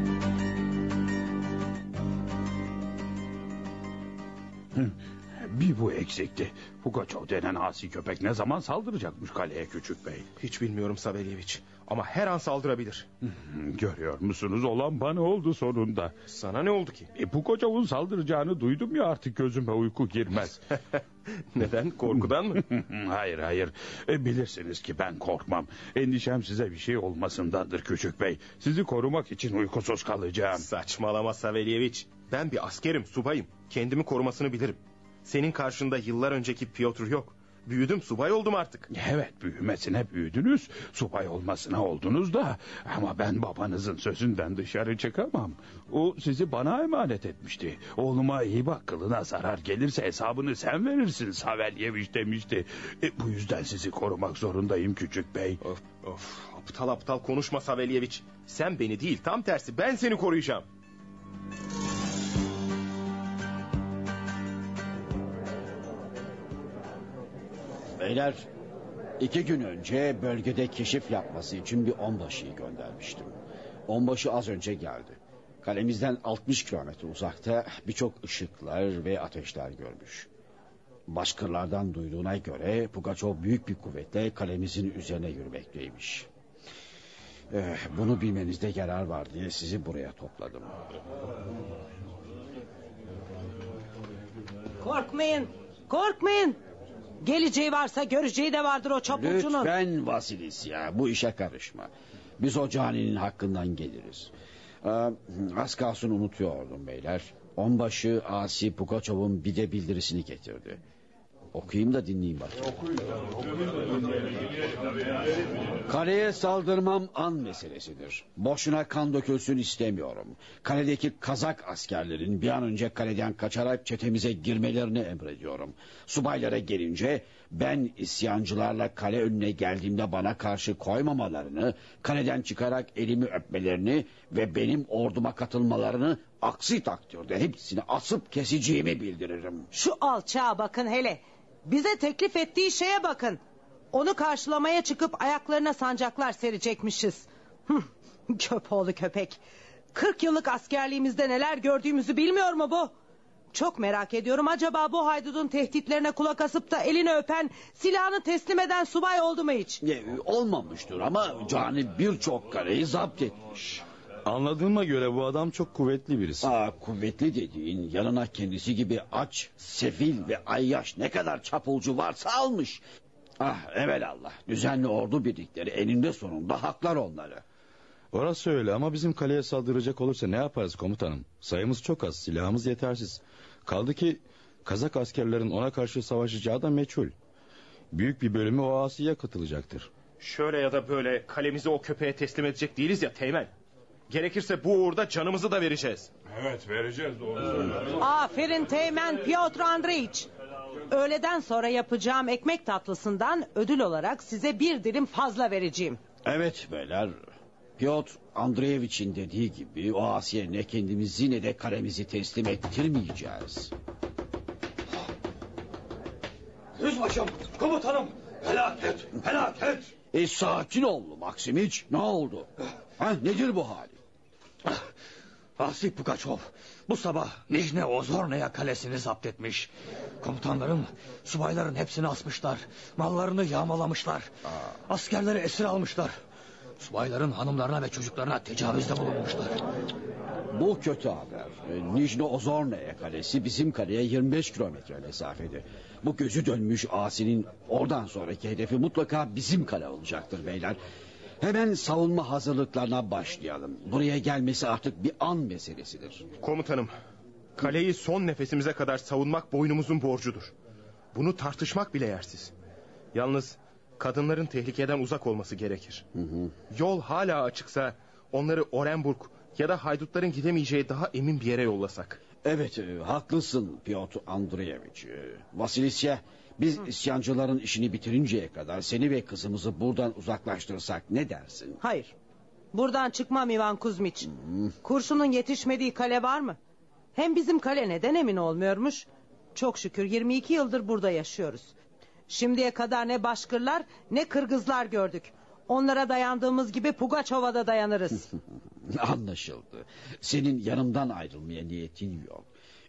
Bir
Bir bu eksikti. Pugaçov denen asi köpek ne zaman saldıracakmış kaleye küçük bey?
Hiç bilmiyorum Savelyeviç. Ama her an saldırabilir.
Görüyor musunuz, olan bana oldu sonunda.
Sana ne oldu ki?
E, Pugaçov'un saldıracağını duydum ya, artık gözüme uyku girmez.
Neden? Korkudan mı?
Hayır hayır. E, bilirsiniz ki ben korkmam. Endişem size bir şey olmasındandır küçük bey. Sizi korumak için uykusuz kalacağım.
Saçmalama Savelyeviç. Ben bir askerim, subayım. Kendimi korumasını bilirim. Senin karşında yıllar önceki Piotr yok. Büyüdüm, subay oldum artık.
Evet, büyümesine büyüdünüz, subay olmasına oldunuz da. Ama ben babanızın sözünden dışarı çıkamam. O sizi bana emanet etmişti. Oğluma iyi bak, kılına zarar gelirse hesabını sen verirsin Savelyeviç demişti. E, bu yüzden sizi korumak zorundayım küçük bey.
Of of, aptal aptal konuşma Savelyeviç. Sen beni değil, tam tersi ben seni koruyacağım.
Beyler, iki gün önce bölgede keşif yapması için bir onbaşıyı göndermiştim. Onbaşı az önce geldi. Kalemizden altmış kilometre uzakta birçok ışıklar ve ateşler görmüş. Başkırlardan duyduğuna göre Pugaçov büyük bir kuvvetle kalemizin üzerine yürümekteymiş. Eh, bunu bilmenizde yarar var diye sizi buraya topladım.
Korkmayın, korkmayın. Geleceği varsa göreceği de vardır o çapulcunun.
Lütfen Vasilisya, bu işe karışma. Biz o caninin hakkından geliriz. Ee, az kalsın unutuyordum beyler. Onbaşı Asi Pugaçov'un bir de bildirisini getirdi. Okuyayım da dinleyin bakayım. Kaleye saldırmam an meselesidir. Boşuna kan dökülsün istemiyorum. Kaledeki Kazak askerlerin bir an önce kaleden kaçarak çetemize girmelerini emrediyorum. Subaylara gelince ben isyancılarla kale önüne geldiğimde bana karşı koymamalarını, kaleden çıkarak elimi öpmelerini ve benim orduma katılmalarını, aksi takdirde hepsini asıp keseceğimi bildiririm.
Şu alçağa bakın hele. Bize teklif ettiği şeye bakın. Onu karşılamaya çıkıp ayaklarına sancaklar serecekmişiz. Köpoğlu köpek. Kırk yıllık askerliğimizde neler gördüğümüzü bilmiyor mu bu? Çok merak ediyorum, acaba bu haydudun tehditlerine kulak asıp da elini öpen, silahını teslim eden subay oldu mu hiç?
E, olmamıştır ama cani birçok kaleyi zapt etmiş.
Anladığıma göre bu adam çok kuvvetli birisi.
Aa, kuvvetli dediğin yanına kendisi gibi aç, sefil ve ayyaş ne kadar çapulcu varsa almış. Ah evelallah, düzenli ordu birlikleri eninde sonunda haklar onları.
Orası öyle ama bizim kaleye saldıracak olursa ne yaparız komutanım? Sayımız çok az, silahımız yetersiz. Kaldı ki Kazak askerlerin ona karşı savaşacağı da meçhul. Büyük bir bölümü o asiye katılacaktır.
Şöyle ya da böyle kalemizi o köpeğe teslim edecek değiliz ya Teğmen. Gerekirse bu uğurda canımızı da vereceğiz.
Evet, vereceğiz, doğru söylüyorsun.
Aferin Teğmen Piotr Andreyiç. Öğleden sonra yapacağım ekmek tatlısından ödül olarak size bir dilim fazla vereceğim.
Evet beyler, Piotr Andreyeviç'in dediği gibi o asiye ne kendimizi ne de kalemizi teslim ettirmeyeceğiz.
Yüzbaşım, komutanım, felaket, felaket.
E sakin ol Maksimiç, ne oldu? Ha, nedir bu hali?
Asi Pugaçov bu sabah Nijne Ozornaya kalesini zapt etmiş. Komutanların, subayların hepsini asmışlar. Mallarını yağmalamışlar. Aa. Askerleri esir almışlar. Subayların hanımlarına ve çocuklarına tecavüzde bulunmuşlar.
Bu kötü haber. Nijne Ozornaya kalesi bizim kaleye yirmi beş kilometre mesafede. Bu gözü dönmüş asinin oradan sonraki hedefi mutlaka bizim kale olacaktır beyler. Hemen savunma hazırlıklarına başlayalım. Buraya gelmesi artık bir an meselesidir.
Komutanım, kaleyi son nefesimize kadar savunmak boynumuzun borcudur. Bunu tartışmak bile yersiz. Yalnız kadınların tehlikeden uzak olması gerekir. Hı hı. Yol hala açıksa onları Orenburg ya da haydutların gidemeyeceği daha emin bir yere yollasak.
Evet, e, haklısın Piotr Andreyeviç. E, Vasilisya, biz Hı. isyancıların işini bitirinceye kadar seni ve kızımızı buradan uzaklaştırsak ne dersin?
Hayır. Buradan çıkmam Ivan Kuzmiç. Hı. Kurşunun yetişmediği kale var mı? Hem bizim kale neden emin olmuyormuş? Çok şükür yirmi iki yıldır burada yaşıyoruz. Şimdiye kadar ne Başkırlar ne Kırgızlar gördük. Onlara dayandığımız gibi Pugaçov'a da dayanırız.
Anlaşıldı. Senin yanımdan ayrılmaya niyetin yok.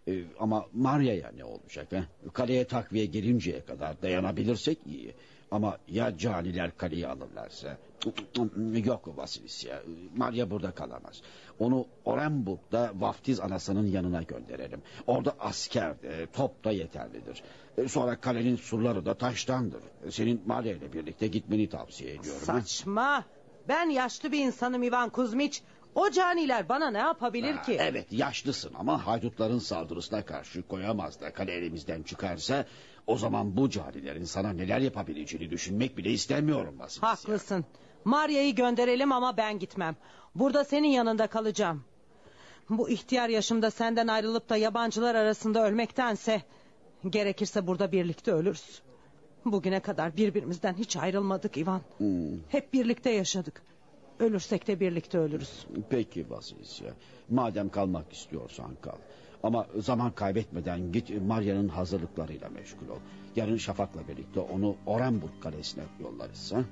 Ee, ama Maria'ya ne olacak? He? Kaleye takviye gelinceye kadar dayanabilirsek iyi. Ama ya caniler kaleyi alırlarsa? Yok Vasilisya, Maria burada kalamaz. Onu Orenburg'da vaftiz anasının yanına gönderelim. Orada asker de top da yeterlidir. Sonra kalenin surları da taştandır. Senin Maria ile birlikte gitmeni tavsiye ediyorum.
Saçma. Ben yaşlı bir insanım Ivan Kuzmiç. O caniler bana ne yapabilir
ha,
ki?
Evet yaşlısın ama haydutların saldırısına karşı koyamaz da kale elimizden çıkarsa... O zaman bu canilerin sana neler yapabileceğini düşünmek bile istemiyorum Vasilisya.
Haklısın. Maria'yı gönderelim ama ben gitmem. Burada senin yanında kalacağım. Bu ihtiyar yaşımda senden ayrılıp da yabancılar arasında ölmektense... gerekirse burada birlikte ölürüz. Bugüne kadar birbirimizden hiç ayrılmadık Ivan. Hmm. Hep birlikte yaşadık. Ölürsek de birlikte ölürüz.
Peki Vasilisya. Madem kalmak istiyorsan kal. Ama zaman kaybetmeden git Maria'nın hazırlıklarıyla meşgul ol. Yarın Şafak'la birlikte onu Orenburg kalesine yollarız. Ha?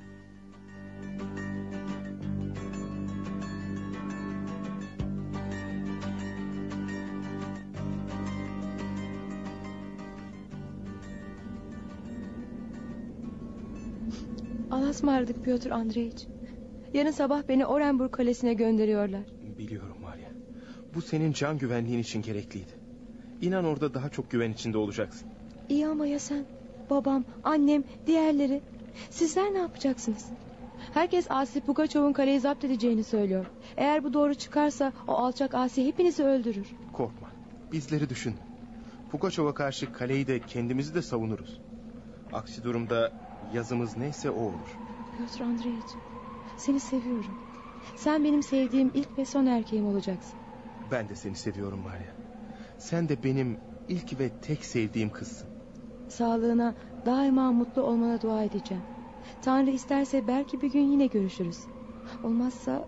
Allah'a ısmarladık Piotr Andreyiç. Yarın sabah beni Orenburg kalesine gönderiyorlar.
Biliyorum Maria. Bu senin can güvenliğin için gerekliydi. İnan orada daha çok güven içinde olacaksın.
İyi ama ya sen? Babam, annem, diğerleri. Sizler ne yapacaksınız? Herkes Asi Pugaçov'un kaleyi zapt edeceğini söylüyor. Eğer bu doğru çıkarsa o alçak Asi hepinizi öldürür.
Korkma. Bizleri düşün. Pugaçov'a karşı kaleyi de kendimizi de savunuruz. Aksi durumda yazımız neyse o olur.
Piotr Andreyiç, seni seviyorum. Sen benim sevdiğim ilk ve son erkeğim olacaksın.
Ben de seni seviyorum Maria. Sen de benim ilk ve tek sevdiğim kızsın.
Sağlığına, daima mutlu olmana dua edeceğim. Tanrı isterse belki bir gün yine görüşürüz. Olmazsa...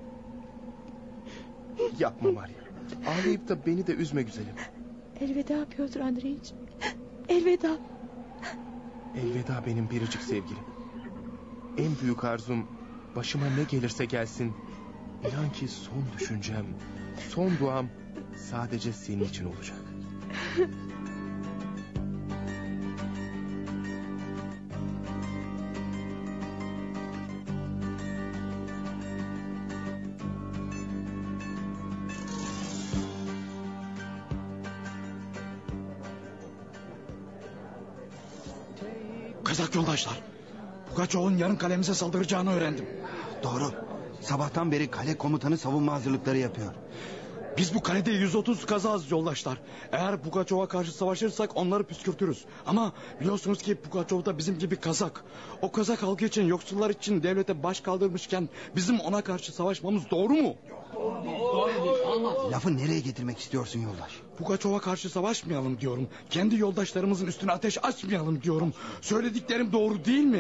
Yapma Maria. Ağlayıp da beni de üzme güzelim.
Elveda Piotr Andreyiç. Elveda.
Elveda benim biricik sevgilim. En büyük arzum başıma ne gelirse gelsin... İnan ki son düşüncem, son duam sadece senin için olacak.
Kazak yoldaşlar. Pugaçov'un yarın kalemize saldıracağını öğrendim.
Doğru. Sabahtan beri kale komutanı savunma hazırlıkları yapıyor.
Biz bu kalede yüz otuz kazağız yoldaşlar. Eğer Pugaçov'a karşı savaşırsak onları püskürtürüz. Ama biliyorsunuz ki Pugaçov da bizim gibi kazak. O kazak halkı için, yoksullar için devlete baş kaldırmışken bizim ona karşı savaşmamız doğru mu?
Lafı nereye getirmek istiyorsun yoldaş?
Pugaçov'a karşı savaşmayalım diyorum. Kendi yoldaşlarımızın üstüne ateş açmayalım diyorum. Söylediklerim doğru değil mi?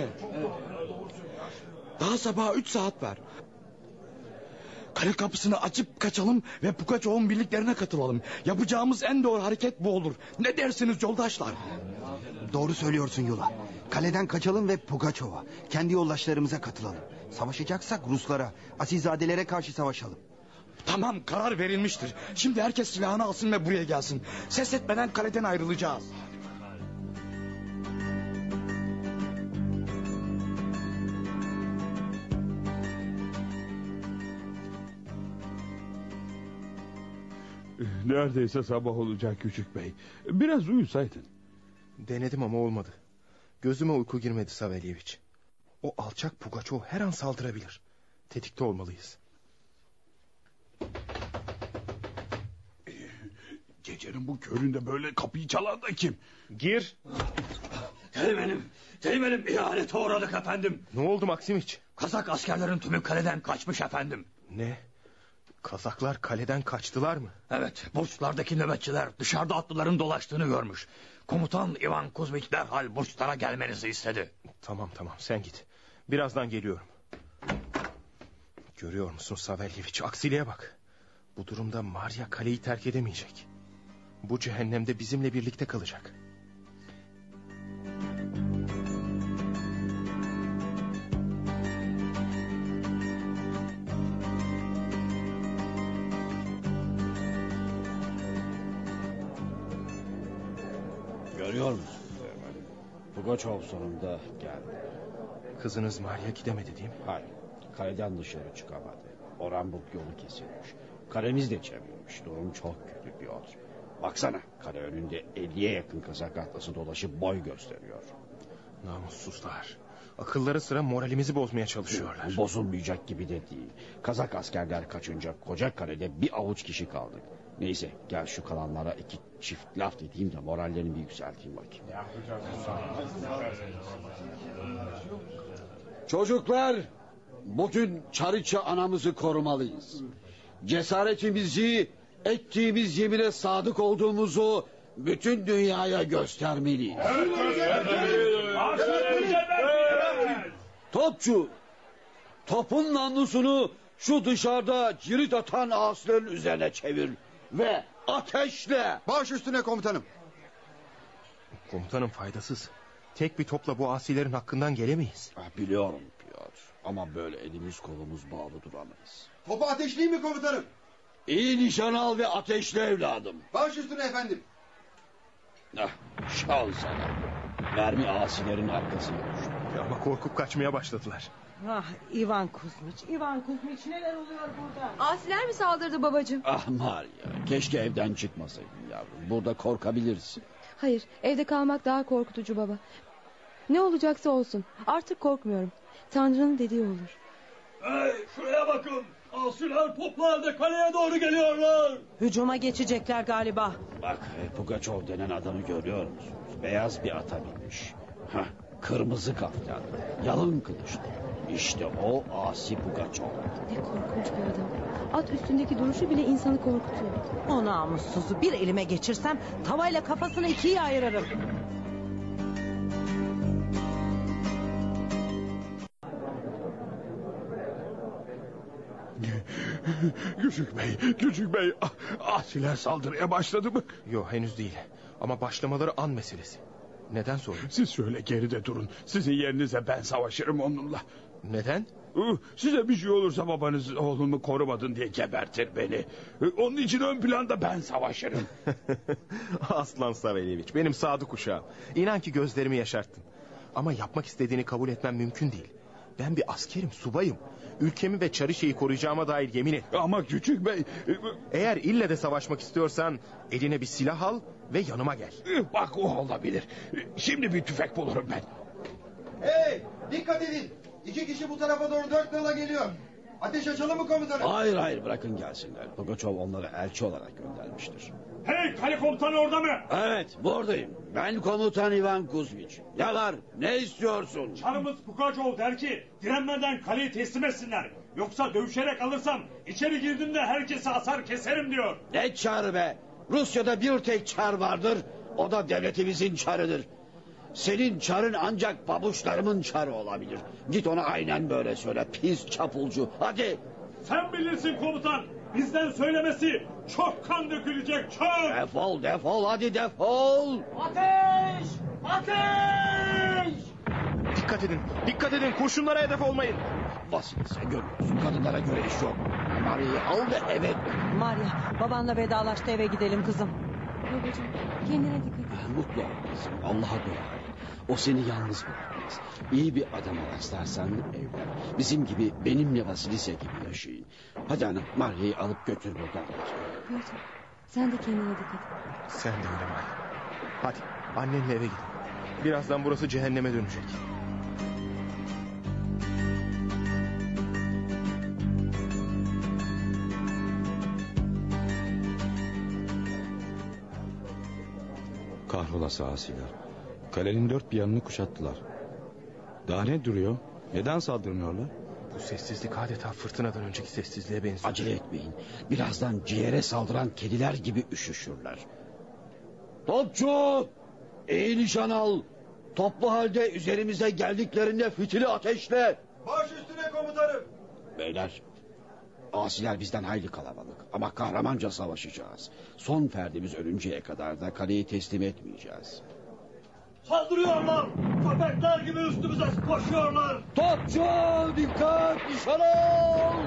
Daha sabaha üç saat var. Kale kapısını açıp kaçalım ve Pugaçov'un birliklerine katılalım. Yapacağımız en doğru hareket bu olur. Ne dersiniz yoldaşlar?
Doğru söylüyorsun Yula. Kaleden kaçalım ve Pugaçov'a, kendi yoldaşlarımıza katılalım. Savaşacaksak Ruslara, asilzadelere karşı savaşalım.
Tamam, karar verilmiştir. Şimdi herkes silahını alsın ve buraya gelsin. Ses etmeden kaleden ayrılacağız.
Neredeyse sabah olacak küçük bey. Biraz uyusaydın.
Denedim ama olmadı. Gözüme uyku girmedi Savelyeviç. O alçak Pugaçov her an saldırabilir. Tetikte olmalıyız.
Gecenin bu köründe böyle kapıyı çalan da kim?
Gir.
Teğmenim, teğmenim ihanete uğradık efendim.
Ne oldu Maksimiç?
Kazak askerlerin tümü kaleden kaçmış efendim.
Ne? Kazaklar kaleden kaçtılar mı?
Evet, burçlardaki nöbetçiler dışarıda atlıların dolaştığını görmüş. Komutan Ivan Kuzmiç derhal burçlara gelmenizi istedi.
Tamam tamam, sen git. Birazdan geliyorum. Görüyor musun Savelyeviç, aksiliğe bak. Bu durumda Maria kaleyi terk edemeyecek. Bu cehennemde bizimle birlikte kalacak.
Görüyor musun? Pugaçov sonunda geldi.
Kızınız Maria gidemedi değil mi?
Hayır. Kaleden dışarı çıkamadı. Orenburg yolu kesilmiş. Kalemiz de çevrilmiş. Durum çok kötü Piotr. Baksana, kale önünde elliye yakın kazak atlası dolaşıp boy gösteriyor.
Namussuzlar. Akılları sıra moralimizi bozmaya çalışıyorlar.
Bozulmayacak gibi de değil. Kazak askerler kaçınca koca kalede bir avuç kişi kaldık. Neyse, gel şu kalanlara iki çift laf edeyim de morallerini bir yükselteyim bakayım.
Çocuklar, bugün Çariçe anamızı korumalıyız. Cesaretimizi, ettiğimiz yemine sadık olduğumuzu bütün dünyaya göstermeliyiz. Topçu, topun namlusunu şu dışarıda cirit atan ağaçların üzerine çevir ve ateşle.
Baş üstüne komutanım.
Komutanım faydasız. Tek bir topla bu asilerin hakkından gelemeyiz.
Biliyorum Piotr, ama böyle elimiz kolumuz bağlı duramayız.
Topu ateşleyeyim mi komutanım?
İyi nişan al ve ateşle evladım.
Baş üstüne efendim.
Ah, şal sana. Mermi asilerin arkasına düştü.
Ama korkup kaçmaya başladılar.
Ah Ivan Kuzmiç, Ivan Kuzmiç neler oluyor burada?
Asiler mi saldırdı babacığım?
Ah Maria, keşke evden çıkmasaydın yavrum. Burada korkabilirsin.
Hayır, evde kalmak daha korkutucu baba. Ne olacaksa olsun. Artık korkmuyorum. Tanrı'nın dediği olur.
Hey, şuraya bakın. Asiler toplu halde kaleye doğru geliyorlar.
Hücuma geçecekler galiba.
Bak, Pugaçov denen adamı görüyor musunuz? Beyaz bir ata binmiş. Hah, kırmızı kaftan, yalın kılıçlı. İşte o asi Pugaçov.
Ne korkunç bir adam. At üstündeki duruşu bile insanı korkutuyor.
O namussuzu bir elime geçirsem tavayla kafasını ikiye ayırırım.
Küçük bey, küçük bey, asiler saldırıya başladı mı?
Yok, henüz değil. Ama başlamaları an meselesi. Neden sordun?
Siz şöyle geride durun. Sizin yerinize ben savaşırım onunla.
Neden?
Size bir şey olursa babanız oğlumu korumadın diye gebertir beni. Onun için ön planda ben savaşırım.
Aslan Savelyeviç, benim sadık uşağım. İnan ki gözlerimi yaşarttın. Ama yapmak istediğini kabul etmem mümkün değil. Ben bir askerim, subayım. Ülkemi ve Çariçe'yi koruyacağıma dair yemin et.
Ama küçük bey...
Eğer ille de savaşmak istiyorsan eline bir silah al ve yanıma gel.
Bak, o olabilir. Şimdi bir tüfek bulurum ben.
Hey, dikkat edin. İki kişi bu tarafa doğru dört nala geliyor. Ateş açalım mı komutanım?
Hayır hayır, bırakın gelsinler. Pugaçov onları elçi olarak göndermiştir.
Hey, kale komutanı orada mı?
Evet, buradayım. Ben komutan Ivan Kuzmiç. Ne var? Ne istiyorsun?
Çarımız Pugaçov der ki direnmeden kaleyi teslim etsinler. Yoksa dövüşerek alırsam içeri girdiğimde herkesi asar keserim diyor.
Ne çarı be? Rusya'da bir tek çar vardır. O da devletimizin çarıdır. Senin çarın ancak pabuçlarımın çarı olabilir. Git ona aynen böyle söyle, pis çapulcu. Hadi.
Sen bilirsin komutan. Bizden söylemesi çok kan dökülecek, çok.
Defol defol hadi defol.
Ateş! Ateş!
Dikkat edin, dikkat edin, kurşunlara hedef olmayın.
Vasilisya, görüyorsun, kadınlara göre iş yok. Maria'yı al ve eve dön.
Maria, babanla vedalaştı, eve gidelim kızım.
Babacığım, kendine dikkat et.
Mutlu ol kızım, Allah'a dua et. O seni yalnız bırakmaz. İyi bir adama rastlarsan evlen. Bizim gibi, benimle Vasilisya gibi yaşayın. Hadi hanım, Maria'yı alıp götür buradan.
Piotr, sen de kendine dikkat et.
Sen de öyle Maria. Hadi annenle eve gidin. Birazdan burası cehenneme dönecek.
Kahrolası asiler. Kalenin dört bir yanını kuşattılar. Daha ne duruyor? Neden saldırmıyorlar?
Bu sessizlik adeta fırtınadan önceki sessizliğe benziyor.
Acele etmeyin. Birazdan ciğere saldıran kediler gibi üşüşürler.
Topçu! İyi nişan al. Toplu halde üzerimize geldiklerinde fitili ateşle.
Baş üstüne komutanım.
Beyler, asiler bizden hayli kalabalık ama kahramanca savaşacağız. Son ferdimiz ölünceye kadar da kaleyi teslim etmeyeceğiz.
Saldırıyorlar. Köpekler gibi üstümüze koşuyorlar.
Topçu dikkat, nişan al.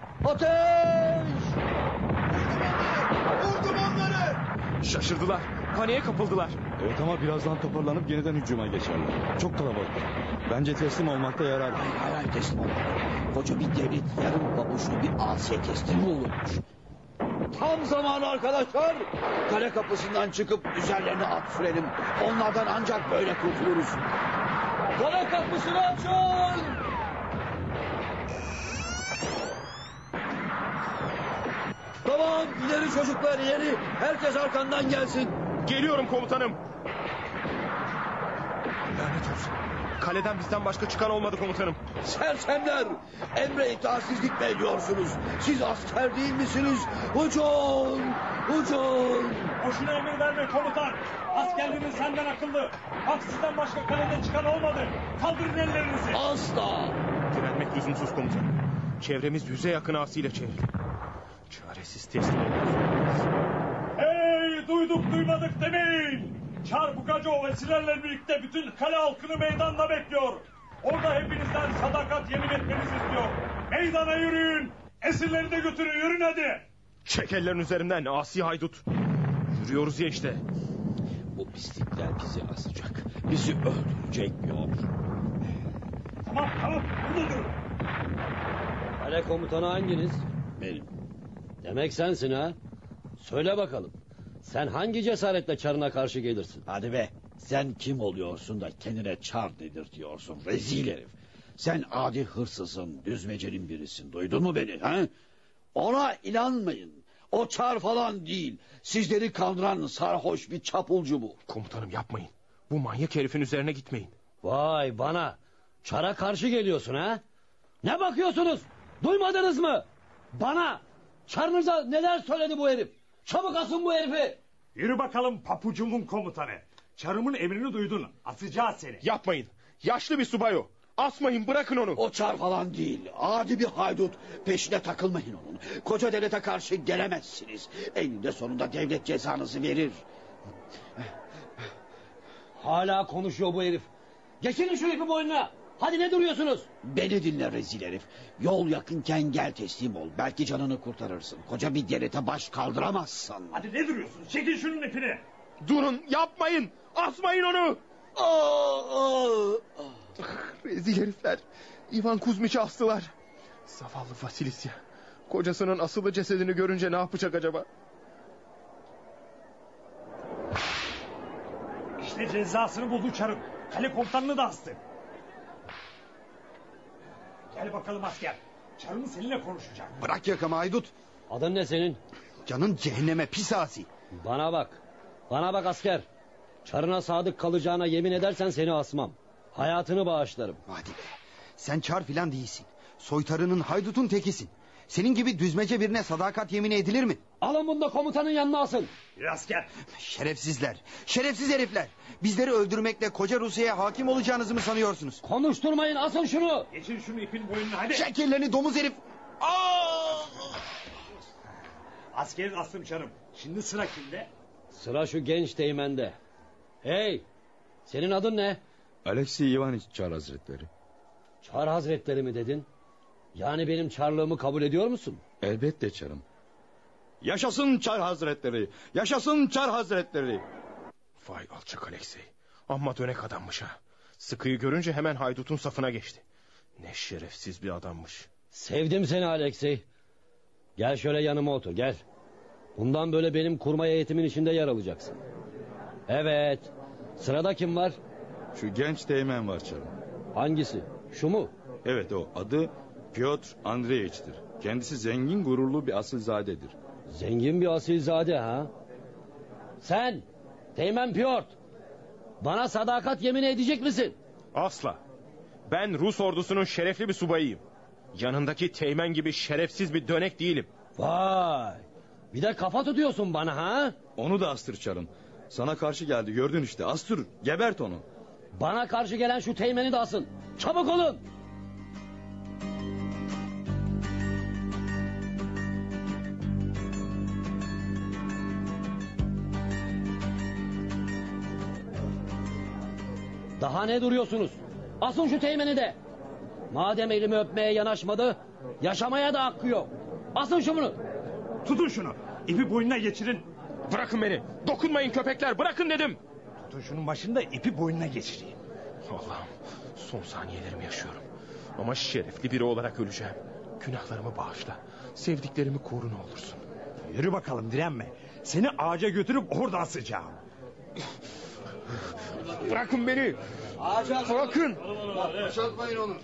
Ateş!
Vurdum onları.
Şaşırdılar. paniğe kapıldılar.
Evet ama birazdan toparlanıp yeniden hücuma geçerler. Çok kalabalıklar. Bence teslim olmakta yarar.
Hayır hayır, hayır teslim olmak. Koca bir devlet yarım pabuçlu bir asiye teslim olurmuş. Tam zamanı arkadaşlar. Kale kapısından çıkıp üzerlerine at sürelim. Onlardan ancak böyle kurtuluruz. Kale kapısını açın. Tamam, ileri çocuklar, ileri. Herkes arkandan gelsin.
Geliyorum komutanım. Lanet olsun. Kaleden bizden başka çıkan olmadı komutanım.
Sersemler, emre itaatsizlik mi ediyorsunuz? Siz asker değil misiniz? Hücum! Hücum!
Boşuna emir verme komutan. Askerliğiniz senden akıllı. Bak sizden başka kaleden çıkan olmadı. Kaldırın ellerinizi.
Asla!
Direnmek lüzumsuz komutanım. Çevremiz yüze yakın asiyle çevrili. Çaresiz teslim oluyoruz.
Hey, duyduk duymadık demeyin. Çar Pugacov esirlerle birlikte bütün kale halkını meydanda bekliyor. Orada hepinizden sadakat yemin etmenizi istiyor. Meydana yürüyün. Esirleri de götürün, yürün hadi.
Çek ellerin üzerinden asi haydut. Yürüyoruz ya işte.
Bu pislikler bizi asacak. Bizi öldürecek diyor.
Tamam tamam, burada durun.
Kale komutanı hanginiz?
Benim.
Demek sensin ha? Söyle bakalım. Sen hangi cesaretle Çar'ına karşı gelirsin?
Hadi be. Sen kim oluyorsun da kendine Çar dedirtiyorsun rezil herif. Sen adi hırsızın, düzmecenin birisin. Duydun mu beni? He? Ona inanmayın. O Çar falan değil. Sizleri kandıran sarhoş bir çapulcu bu.
Komutanım yapmayın. Bu manyak herifin üzerine gitmeyin.
Vay bana. Çar'a karşı geliyorsun ha? Ne bakıyorsunuz? Duymadınız mı? Bana. Çar'ınıza neler söyledi bu herif? Çabuk asın bu herifi.
Yürü bakalım papucumun komutanı. Çarımın emrini duydun. Asacağız seni.
Yapmayın. Yaşlı bir subay o. Asmayın, bırakın onu.
O Çar falan değil. Adi bir haydut. Peşine takılmayın onun. Koca devlete karşı gelemezsiniz. Eninde sonunda devlet cezanızı verir.
Hala konuşuyor bu herif. Geçin şu ipi boynuna. Hadi ne duruyorsunuz?
Beni dinle rezil herif. Yol yakınken gel teslim ol. Belki canını kurtarırsın. Koca bir devlete baş kaldıramazsın.
Hadi ne duruyorsunuz? Çekin şunun ipini.
Durun, yapmayın. Asmayın onu.
Aa, aa, aa.
Rezil herifler. Ivan Kuzmiç'i astılar. Zavallı Vasilisya. Kocasının asılı cesedini görünce ne yapacak acaba?
İşte cezasını buldu Çar'ın. Kale komutanını da astı. Gel bakalım asker. Çar'ın seninle konuşacak.
Bırak yakamı haydut.
Adın ne senin?
Canın cehenneme pis asi.
Bana bak. Bana bak asker. Çar'ına sadık kalacağına yemin edersen seni asmam. Hayatını bağışlarım.
Hadi be. Sen Çar filan değilsin. Soytarının, haydutun tekisin. Senin gibi düzmece birine sadakat yemini edilir mi?
Alın bunu da komutanın yanına asın.
Bir asker.
Şerefsizler. Şerefsiz herifler. Bizleri öldürmekle koca Rusya'ya hakim olacağınızı mı sanıyorsunuz?
Konuşturmayın, asın şunu.
Geçin şunu ipin boynuna hadi.
Çek ellerini domuz herif. Aa!
Askeri astım Çar'ım. Şimdi sıra kimde?
Sıra şu genç teğmende. Hey, senin adın ne?
Alexey Ivaniç Çar Hazretleri.
Çar Hazretleri mi dedin? Yani benim Çarlığımı kabul ediyor musun?
Elbette Çarım. Yaşasın Çar Hazretleri. Yaşasın Çar Hazretleri.
Vay alçak Alexey. Amma dönek adammış ha. Sıkıyı görünce hemen haydutun safına geçti. Ne şerefsiz bir adammış.
Sevdim seni Alexey. Gel şöyle yanıma otur, gel. Bundan böyle benim kurmay heyetimin içinde yer alacaksın. Evet. Sırada kim var?
Şu genç teğmen var Çarım.
Hangisi? Şu mu?
Evet o. Adı Piotr Andreyevich'tir. Kendisi zengin, gururlu bir asilzadedir.
Zengin bir asilzade ha? Sen Teğmen Piotr, bana sadakat yemini edecek misin?
Asla. Ben Rus ordusunun şerefli bir subayıyım. Yanındaki teğmen gibi şerefsiz bir dönek değilim.
Vay. Bir de kafa tutuyorsun bana ha?
Onu da astır Çarım. Sana karşı geldi, gördün işte. Astır, gebert onu.
Bana karşı gelen şu teğmeni de asın. Çabuk olun. Daha ne duruyorsunuz? Asın şu teğmeni de. Madem elimi öpmeye yanaşmadı, yaşamaya da hakkı yok. Asın şunu.
Tutun şunu. İpi boynuna geçirin.
Bırakın beni. Dokunmayın köpekler, bırakın dedim.
Tutun şunun başında, ipi boynuna geçireyim.
Allah'ım, son saniyelerimi yaşıyorum. Ama şerefli biri olarak öleceğim. Günahlarımı bağışla. Sevdiklerimi koru ne olursun.
Yürü bakalım, direnme. Seni ağaca götürüp orada asacağım.
Bırakın beni. Bırakın.
Boşaltmayın onu.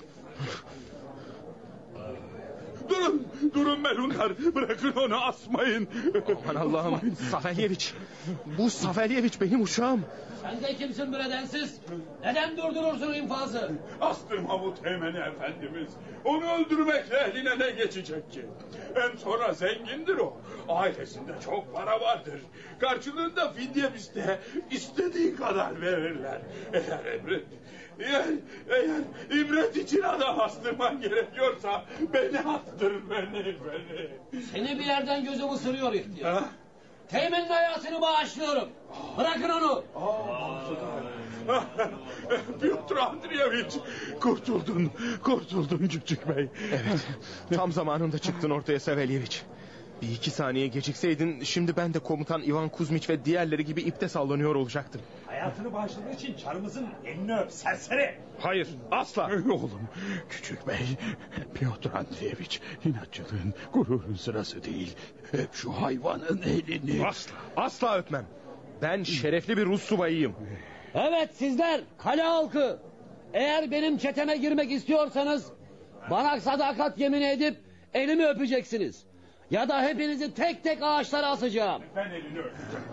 Durun, durun Melunlar. Bırakın onu, asmayın.
Aman Allah'ım, Savelyeviç. Bu Savelyeviç benim uşağım.
Sen de kimsin bre densiz? Neden durdurursun infazı?
Astırma bu Teğmeni Efendimiz. Onu öldürmekle eline ne geçecek ki? Hem sonra zengindir o. Ailesinde çok para vardır. Karşılığında fidye iste, istediği kadar verirler. Eğer emret, eğer, eğer ibret için adam astırman gerekiyorsa beni astır, beni, beni.
Seni bir yerden gözüm ısırıyor ihtiyar. Ha? Teğmenin hayatını bağışlıyorum. Bırakın onu.
Piotr Andreevich, kurtuldun, kurtuldun küçük bey.
Evet, tam zamanında çıktın ortaya Savelyeviç. Bir iki saniye gecikseydin şimdi ben de komutan Ivan Kuzmiç ve diğerleri gibi ipte sallanıyor olacaktım.
Hayatını bağışladığı için çarımızın elini öp serseri.
Hayır, asla.
Oğlum, küçük bey, Piotr Andreevich, inatçılığın, gururun sırası değil. Hep şu hayvanın elini.
Asla, asla öpmem. Ben şerefli bir Rus subayıyım.
Evet sizler, kale halkı. Eğer benim çeteme girmek istiyorsanız bana sadakat yemin edip elimi öpeceksiniz. Ya da hepinizi tek tek ağaçlara asacağım.
Ben elini öpeceğim.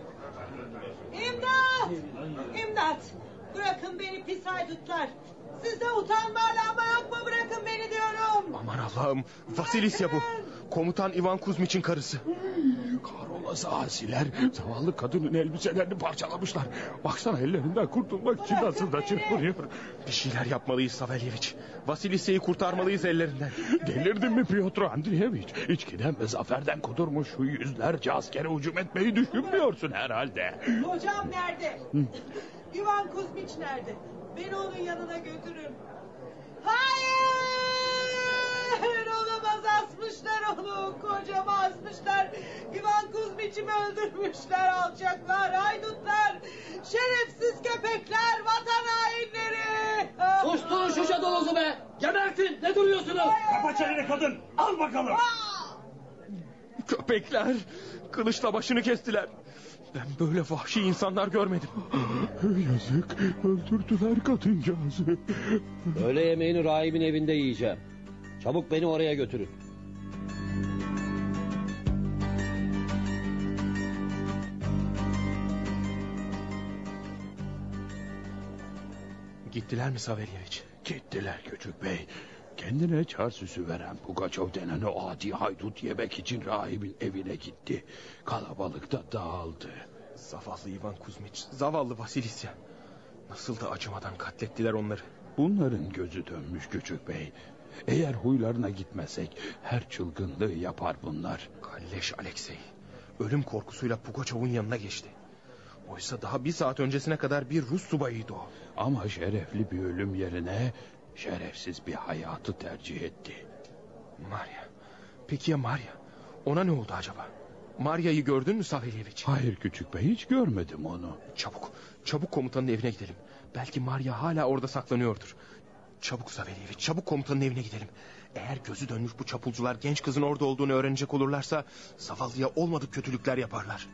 İmdat! İmdat! Bırakın beni pis haydutlar. Sizde utanma alama yok mu? Bırakın beni diyorum.
Aman Allah'ım, Vasilisya bu. Komutan Ivan Kuzmiç'in karısı.
Kahrolası asiler zavallı kadının elbiselerini parçalamışlar. Baksana, ellerinden kurtulmak için nasıl da çırpınıyor.
Bir şeyler yapmalıyız Savelyeviç. Vasilisya'yı kurtarmalıyız ellerinden.
Delirdin mi Piotr Andreevich? İçkiden ve zaferden kudurmuş şu yüzlerce askere hücum etmeyi düşünmüyorsun herhalde.
Hocam nerede? Ivan Kuzmiç nerede? Beni onun yanına götürün. Hayır! Olamaz, asmışlar onu. Kocamı asmışlar. Ivan Kuzmiç'imi öldürmüşler, alçaklar, haydutlar. Şerefsiz köpekler, vatan hainleri.
Susturun şu cadalozu be. Gebertin, ne duruyorsunuz?
Kapa çeneni kadın, al bakalım.
Köpekler kılıçla başını kestiler. Ben böyle vahşi insanlar görmedim.
Yazık, öldürdüler kadıncağızı.
Öğle yemeğini rahibin evinde yiyeceğim. Çabuk beni oraya götürün.
Gittiler mi Savelyeviç?
Gittiler küçük bey. Kendine çar süsü veren Pugaçov denen o adi haydut yemek için rahibin evine gitti. Kalabalık da dağıldı.
Zavallı Ivan Kuzmiç, zavallı Vasilisya. Nasıl da acımadan katlettiler onları.
Bunların gözü dönmüş küçük bey. Eğer huylarına gitmesek her çılgınlığı yapar bunlar.
Kalleş Alexey ölüm korkusuyla Pugaçov'un yanına geçti. Oysa daha bir saat öncesine kadar bir Rus subayıydı o.
Ama şerefli bir ölüm yerine şerefsiz bir hayatı tercih etti.
Maria. Peki ya Maria? Ona ne oldu acaba? Maria'yı gördün mü Savelyeviç?
Hayır küçük bey, hiç görmedim onu.
Çabuk, çabuk komutanın evine gidelim. Belki Maria hala orada saklanıyordur. Çabuk Savelyeviç, çabuk komutanın evine gidelim. Eğer gözü dönmüş bu çapulcular genç kızın orada olduğunu öğrenecek olurlarsa zavallıya olmadık kötülükler yaparlar.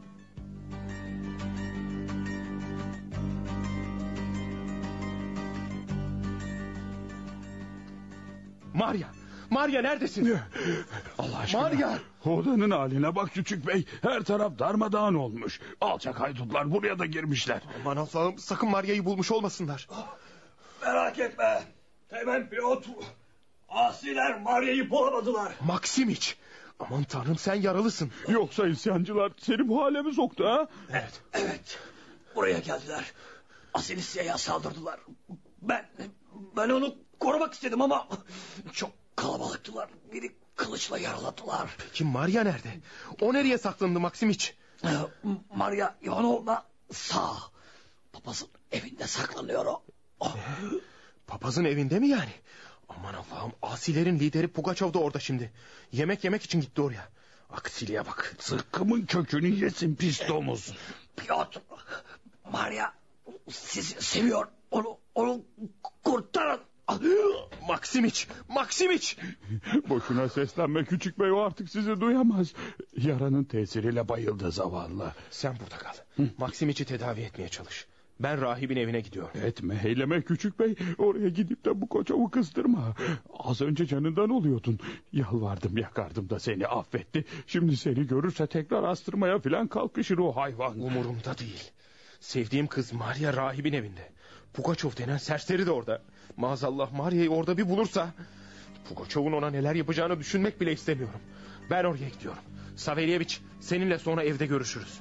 Maria, Maria neredesin?
Allah aşkına.
Maria!
Odanın haline bak küçük bey. Her taraf darmadağın olmuş. Alçak haydutlar buraya da girmişler.
Aman Allah'ım, sakın Maria'yı bulmuş olmasınlar.
Merak etme. Teğmen Piotr. Asiler Maria'yı bulamadılar.
Maksimiç. Aman tanrım, sen yaralısın.
Yoksa isyancılar seni bu hale mi soktu ha?
Evet, evet. Buraya geldiler. Asilisya'ya saldırdılar. Ben, ben onu korumak istedim ama çok kalabalıktılar. Biri kılıçla yaraladılar.
Peki Maria nerede? O nereye saklandı Maksimiç?
Maria Ivanovna sağ. Papazın evinde saklanıyor o.
Oh. Papazın evinde mi yani? Aman Allah'ım, asilerin lideri Pugaçov da orada şimdi. Yemek yemek için gitti oraya.
Aksiliğe bak. Zıkkımın kökünü yesin pis domuz.
Piotr, Maria sizi seviyor. Onu, onu kurtarın.
Maksimiç, Maksimiç.
Boşuna seslenme küçük bey, o artık sizi duyamaz. Yaranın tesiriyle bayıldı zavallı.
Sen burada kal. Maksimiç'i tedavi etmeye çalış. Ben rahibin evine gidiyorum.
Etme eyleme küçük bey. Oraya gidip de bu koçavu kızdırma. Az önce canından oluyordun. Yalvardım yakardım da seni affetti. Şimdi seni görürse tekrar astırmaya falan kalkışır o hayvan.
Umurumda değil. Sevdiğim kız Maria rahibin evinde. Pugaçov denen serseri de orada. Maazallah Maria'yı orada bir bulursa... Pugaçov'un ona neler yapacağını düşünmek bile istemiyorum. Ben oraya gidiyorum. Savelyeviç, seninle sonra evde görüşürüz.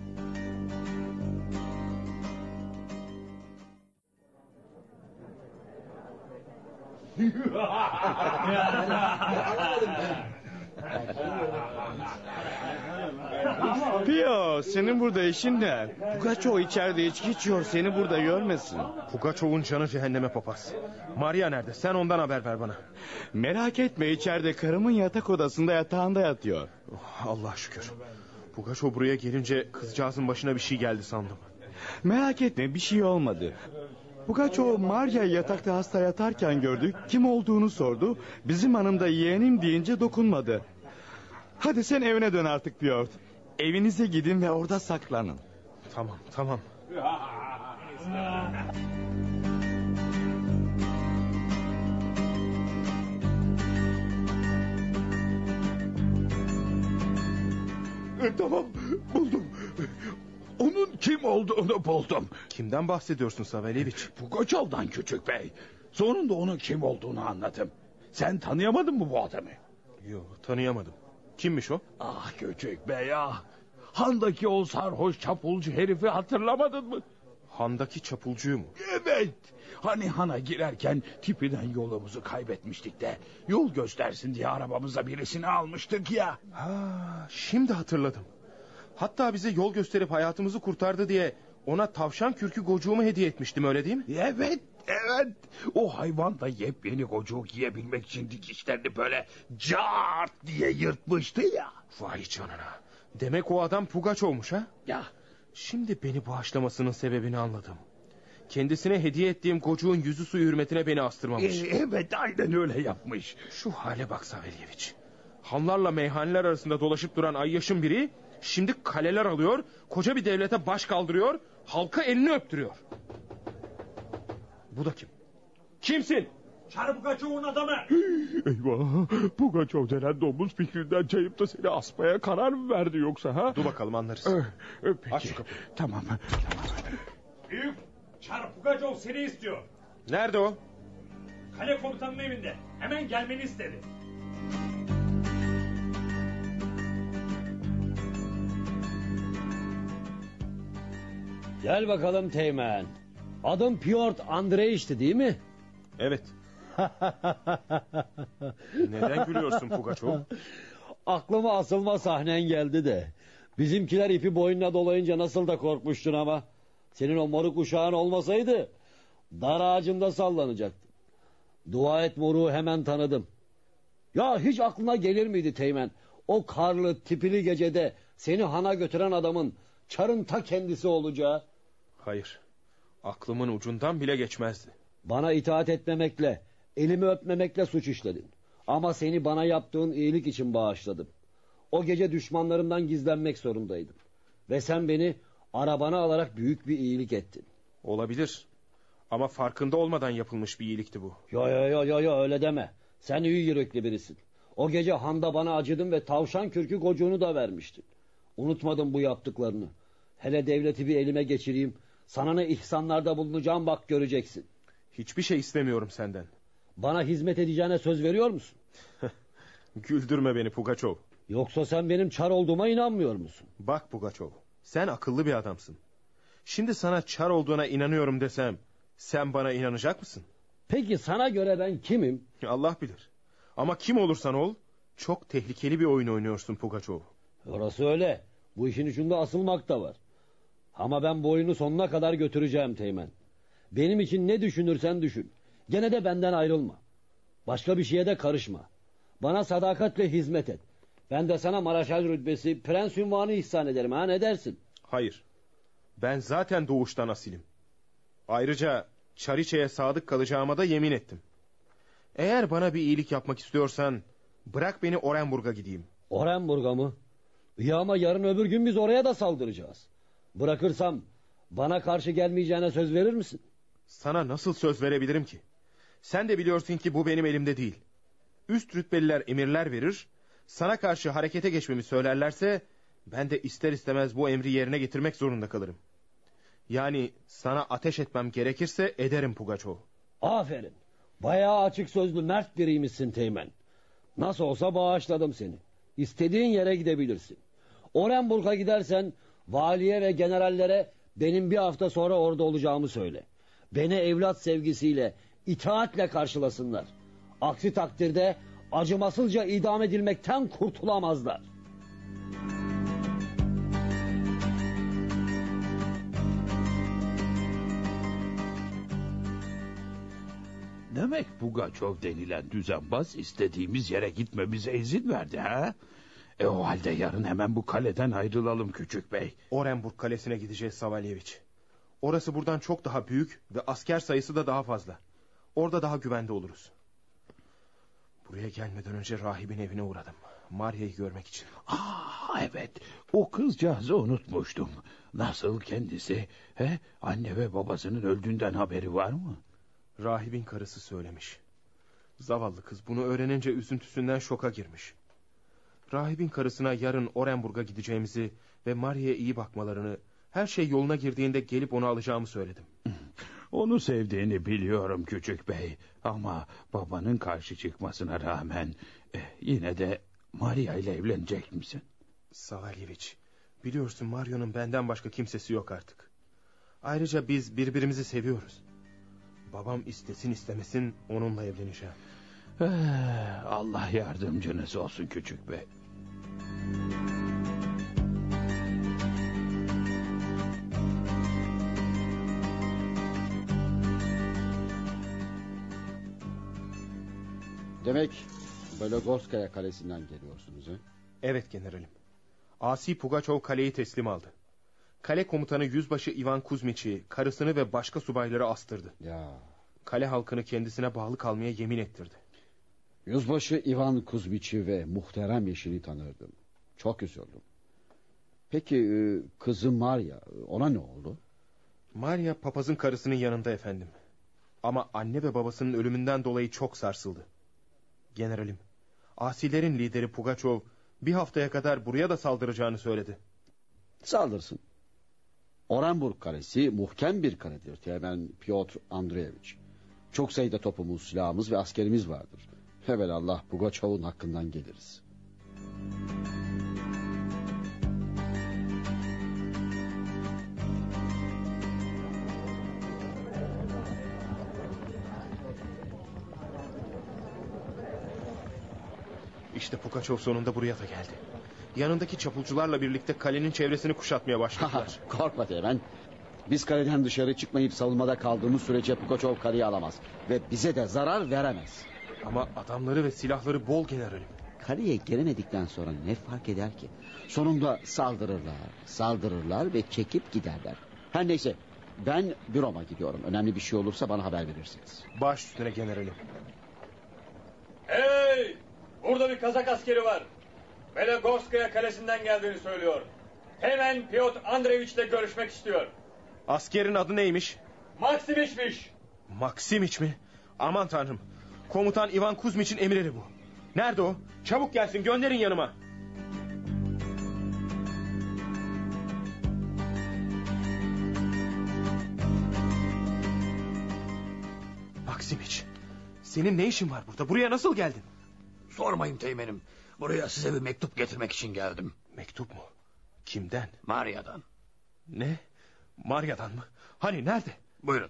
Pio, senin burada işin ne? Pugaçov içeride içki içiyor, seni burada görmesin.
Pugaçov'un canı cehenneme papaz. Maria nerede? Sen ondan haber ver bana.
Merak etme, içeride karımın yatak odasında yatağında yatıyor.
Oh, Allah şükür. Pugaçov buraya gelince kızcağızın başına bir şey geldi sandım.
Merak etme, bir şey olmadı. Pugaçov Maria'yı yatakta hasta yatarken gördük. Kim olduğunu sordu. Bizim hanımda yeğenim deyince dokunmadı. Hadi sen evine dön artık Piotr. Evinize gidin ve orada saklanın.
Tamam, tamam.
Tamam, buldum. Onun kim olduğunu buldum.
Kimden bahsediyorsun Savelyeviç?
Pugaçov'dan küçük bey. Sonunda onun kim olduğunu anladım. Sen tanıyamadın mı bu adamı?
Yok, tanıyamadım. Kimmiş o?
Ah küçük bey ah. Handaki o sarhoş çapulcu herifi hatırlamadın mı?
Handaki çapulcuyu mu?
Evet. Hani hana girerken tipiden yolumuzu kaybetmiştik de yol göstersin diye arabamıza birisini almıştık ya.
Ha, şimdi hatırladım. Hatta bize yol gösterip hayatımızı kurtardı diye ona tavşan kürkü gocuğumu hediye etmiştim, öyle değil mi?
Evet, evet. O hayvan da yepyeni gocuğu giyebilmek için dikişlerini böyle cart diye yırtmıştı ya.
Vay canına. Demek o adam Pugaçov'muş ha?
Ya.
Şimdi beni bağışlamasının sebebini anladım. Kendisine hediye ettiğim gocuğun yüzü suyu hürmetine beni astırmamış.
Ee, evet, aynen öyle yapmış.
Şu hale bak Savelyeviç. Hanlarla meyhaneler arasında dolaşıp duran ayyaşın biri... Şimdi kaleler alıyor, koca bir devlete baş kaldırıyor, halka elini öptürüyor. Bu da kim? Kimsin?
Çar Pugaçov'un adamı.
Eyvah, Pugaçov denen domuz fikrinden çayıp da seni asmaya karar mı verdi yoksa ha?
Dur bakalım anlarız.
Ee, peki.
Aç şu kapıyı.
Tamam.
Büyük Çar Pugaçov seni istiyor.
Nerede o?
Kale komutanının evinde. Hemen gelmeni istedi.
Gel bakalım Teğmen. Adım Piotr Andreyiç'ti değil mi?
Evet. Neden gülüyorsun Pugaçov?
Aklıma asılma sahnen geldi de. Bizimkiler ipi boynuna dolayınca nasıl da korkmuştun ama. Senin o moruk uşağın olmasaydı dar ağacında sallanacaktın. Dua et moruğu hemen tanıdım. Ya hiç aklına gelir miydi Teğmen? O karlı tipili gecede seni hana götüren adamın Çar'ın ta kendisi olacağı.
Hayır. Aklımın ucundan bile geçmezdi.
Bana itaat etmemekle, elimi öpmemekle suç işledin. Ama seni bana yaptığın iyilik için bağışladım. O gece düşmanlarımdan gizlenmek zorundaydım. Ve sen beni arabana alarak büyük bir iyilik ettin.
Olabilir. Ama farkında olmadan yapılmış bir iyilikti bu.
Yo yo yo yo yo öyle deme. Sen iyi yürekli birisin. O gece handa bana acıdın ve tavşan kürkü gocuğunu da vermiştin. Unutmadım bu yaptıklarını. Hele devleti bir elime geçireyim. Sana ne ihsanlarda bulunacağım bak göreceksin.
Hiçbir şey istemiyorum senden.
Bana hizmet edeceğine söz veriyor musun?
Güldürme beni Pugaçov.
Yoksa sen benim Çar olduğuma inanmıyor musun?
Bak Pugaçov, sen akıllı bir adamsın. Şimdi sana Çar olduğuna inanıyorum desem, sen bana inanacak mısın?
Peki sana göre ben kimim?
Allah bilir. Ama kim olursan ol, çok tehlikeli bir oyun oynuyorsun Pugaçov.
Orası öyle. Bu işin ucunda asılmak da var. Ama ben bu oyunu sonuna kadar götüreceğim Teğmen. Benim için ne düşünürsen düşün. Gene de benden ayrılma. Başka bir şeye de karışma. Bana sadakatle hizmet et. Ben de sana Maraşal rütbesi, prens unvanı ihsan ederim, ha, ne dersin?
Hayır. Ben zaten doğuştan asilim. Ayrıca Çariçe'ye sadık kalacağıma da yemin ettim. Eğer bana bir iyilik yapmak istiyorsan bırak beni Orenburg'a gideyim.
Orenburg'a mı? Ya ama yarın öbür gün biz oraya da saldıracağız. Bırakırsam bana karşı gelmeyeceğine söz verir misin?
Sana nasıl söz verebilirim ki? Sen de biliyorsun ki bu benim elimde değil. Üst rütbeliler emirler verir, sana karşı harekete geçmemi söylerlerse ben de ister istemez bu emri yerine getirmek zorunda kalırım. Yani sana ateş etmem gerekirse ederim Pugaçov.
Aferin. Bayağı açık sözlü, mert biriymişsin Teğmen. Nasıl olsa bağışladım seni. İstediğin yere gidebilirsin. Orenburg'a gidersen valiye ve generallere benim bir hafta sonra orada olacağımı söyle. Beni evlat sevgisiyle, itaatle karşılasınlar. Aksi takdirde acımasızca idam edilmekten kurtulamazlar.
Demek Pugaçov denilen düzenbaz istediğimiz yere gitmemize izin verdi, ha? E o halde yarın hemen bu kaleden ayrılalım küçük bey.
Orenburg kalesine gideceğiz Savalyeviç. Orası buradan çok daha büyük ve asker sayısı da daha fazla. Orada daha güvende oluruz. Buraya gelmeden önce rahibin evine uğradım. Maria'yı görmek için.
Aa, evet, o kızcağızı unutmuştum. Nasıl kendisi? He? Anne ve babasının öldüğünden haberi var mı?
Rahibin karısı söylemiş. Zavallı kız bunu öğrenince üzüntüsünden şoka girmiş. Rahibin karısına yarın Orenburg'a gideceğimizi ve Maria'ya iyi bakmalarını, her şey yoluna girdiğinde gelip onu alacağımı söyledim.
Onu sevdiğini biliyorum küçük bey. Ama babanın karşı çıkmasına rağmen e, yine de Maria ile evlenecek misin?
Savalyeviç, biliyorsun Mario'nun benden başka kimsesi yok artık. Ayrıca biz birbirimizi seviyoruz. Babam istesin istemesin onunla evleneceğim.
Eh, Allah yardımcınız olsun küçük bey.
Demek Belogorskaya kalesinden geliyorsunuz, he?
Evet generalim. Asi Pugaçov kaleyi teslim aldı. Kale komutanı yüzbaşı Ivan Kuzmiç'i, karısını ve başka subayları astırdı.
Ya.
Kale halkını kendisine bağlı kalmaya yemin ettirdi.
Yüzbaşı Ivan Kuzmiç'i ve muhterem eşini tanırdım. Çok üzüldüm. Peki kızı Maria, ona ne oldu?
Maria papazın karısının yanında efendim. Ama anne ve babasının ölümünden dolayı çok sarsıldı. Generalim, asilerin lideri Pugaçov bir haftaya kadar buraya da saldıracağını söyledi.
Saldırsın. Orenburg kalesi muhkem bir kaledir Teğmen Piotr Andreevich. Çok sayıda topumuz, silahımız ve askerimiz vardır. Evelallah Pugaçov'un hakkından geliriz.
İşte Pugaçov sonunda buraya da geldi. Yanındaki çapulcularla birlikte kalenin çevresini kuşatmaya başladılar.
Korkma Teğmen. Biz kaleden dışarı çıkmayıp savunmada kaldığımız sürece Pugaçov kaleyi alamaz. Ve bize de zarar veremez.
Ama adamları ve silahları bol generalim.
Kaleye giremedikten sonra ne fark eder ki? Sonunda saldırırlar, saldırırlar ve çekip giderler. Her neyse, ben büroma gidiyorum. Önemli bir şey olursa bana haber verirsiniz.
Baş üstüne generalim.
Hey! Burada bir Kazak askeri var. Belogorskaya kalesinden geldiğini söylüyor. Hemen Piotr Andreevich'le görüşmek istiyor.
Askerin adı neymiş?
Maksimiç'miş.
Maksimiç mi? Aman tanrım. Komutan Ivan Kuzmiç'in emirleri bu. Nerede o? Çabuk gelsin, gönderin yanıma. Maksimiç, senin ne işin var burada? Buraya nasıl geldin?
Sormayın Teğmenim. Buraya size bir mektup getirmek için geldim.
Mektup mu? Kimden?
Maria'dan.
Ne? Maria'dan mı? Hani nerede?
Buyurun.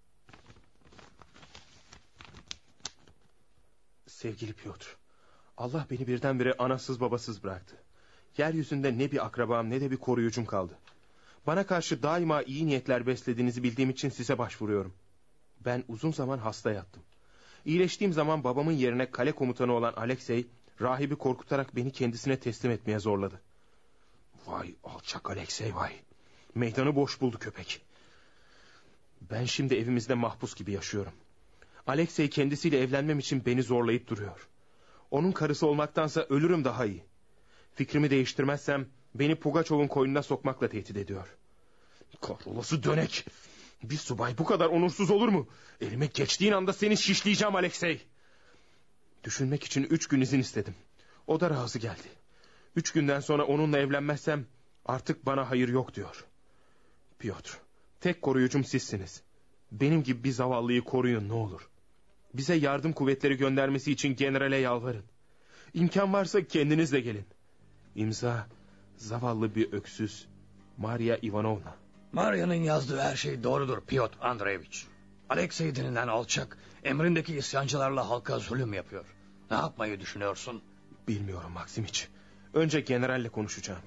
Sevgili Piotr, Allah beni birdenbire anasız babasız bıraktı. Yeryüzünde ne bir akrabam ne de bir koruyucum kaldı. Bana karşı daima iyi niyetler beslediğinizi bildiğim için size başvuruyorum. Ben uzun zaman hasta yattım. İyileştiğim zaman babamın yerine kale komutanı olan Alexey, Rahibi korkutarak beni kendisine teslim etmeye zorladı. Vay alçak Alexey vay. Meydanı boş buldu köpek. Ben şimdi evimizde mahpus gibi yaşıyorum. Alexey kendisiyle evlenmem için beni zorlayıp duruyor. Onun karısı olmaktansa ölürüm daha iyi. Fikrimi değiştirmezsem beni Pugaçov'un koynuna sokmakla tehdit ediyor. Kahrolası dönek. Bir subay bu kadar onursuz olur mu? Elime geçtiğin anda seni şişleyeceğim Alexey. Düşünmek için üç gün izin istedim. O da razı geldi. Üç günden sonra onunla evlenmezsem artık bana hayır yok diyor. Piotr, tek koruyucum sizsiniz. Benim gibi bir zavallıyı koruyun ne olur. Bize yardım kuvvetleri göndermesi için generale yalvarın. İmkan varsa kendiniz de gelin. İmza zavallı bir öksüz Maria Ivanovna.
Maria'nın yazdığı her şey doğrudur Piotr Andreevich. Alexey denilen alçak emrindeki isyancılarla halka zulüm yapıyor. Ne yapmayı düşünüyorsun?
Bilmiyorum Maksimiç. Önce generalle konuşacağım.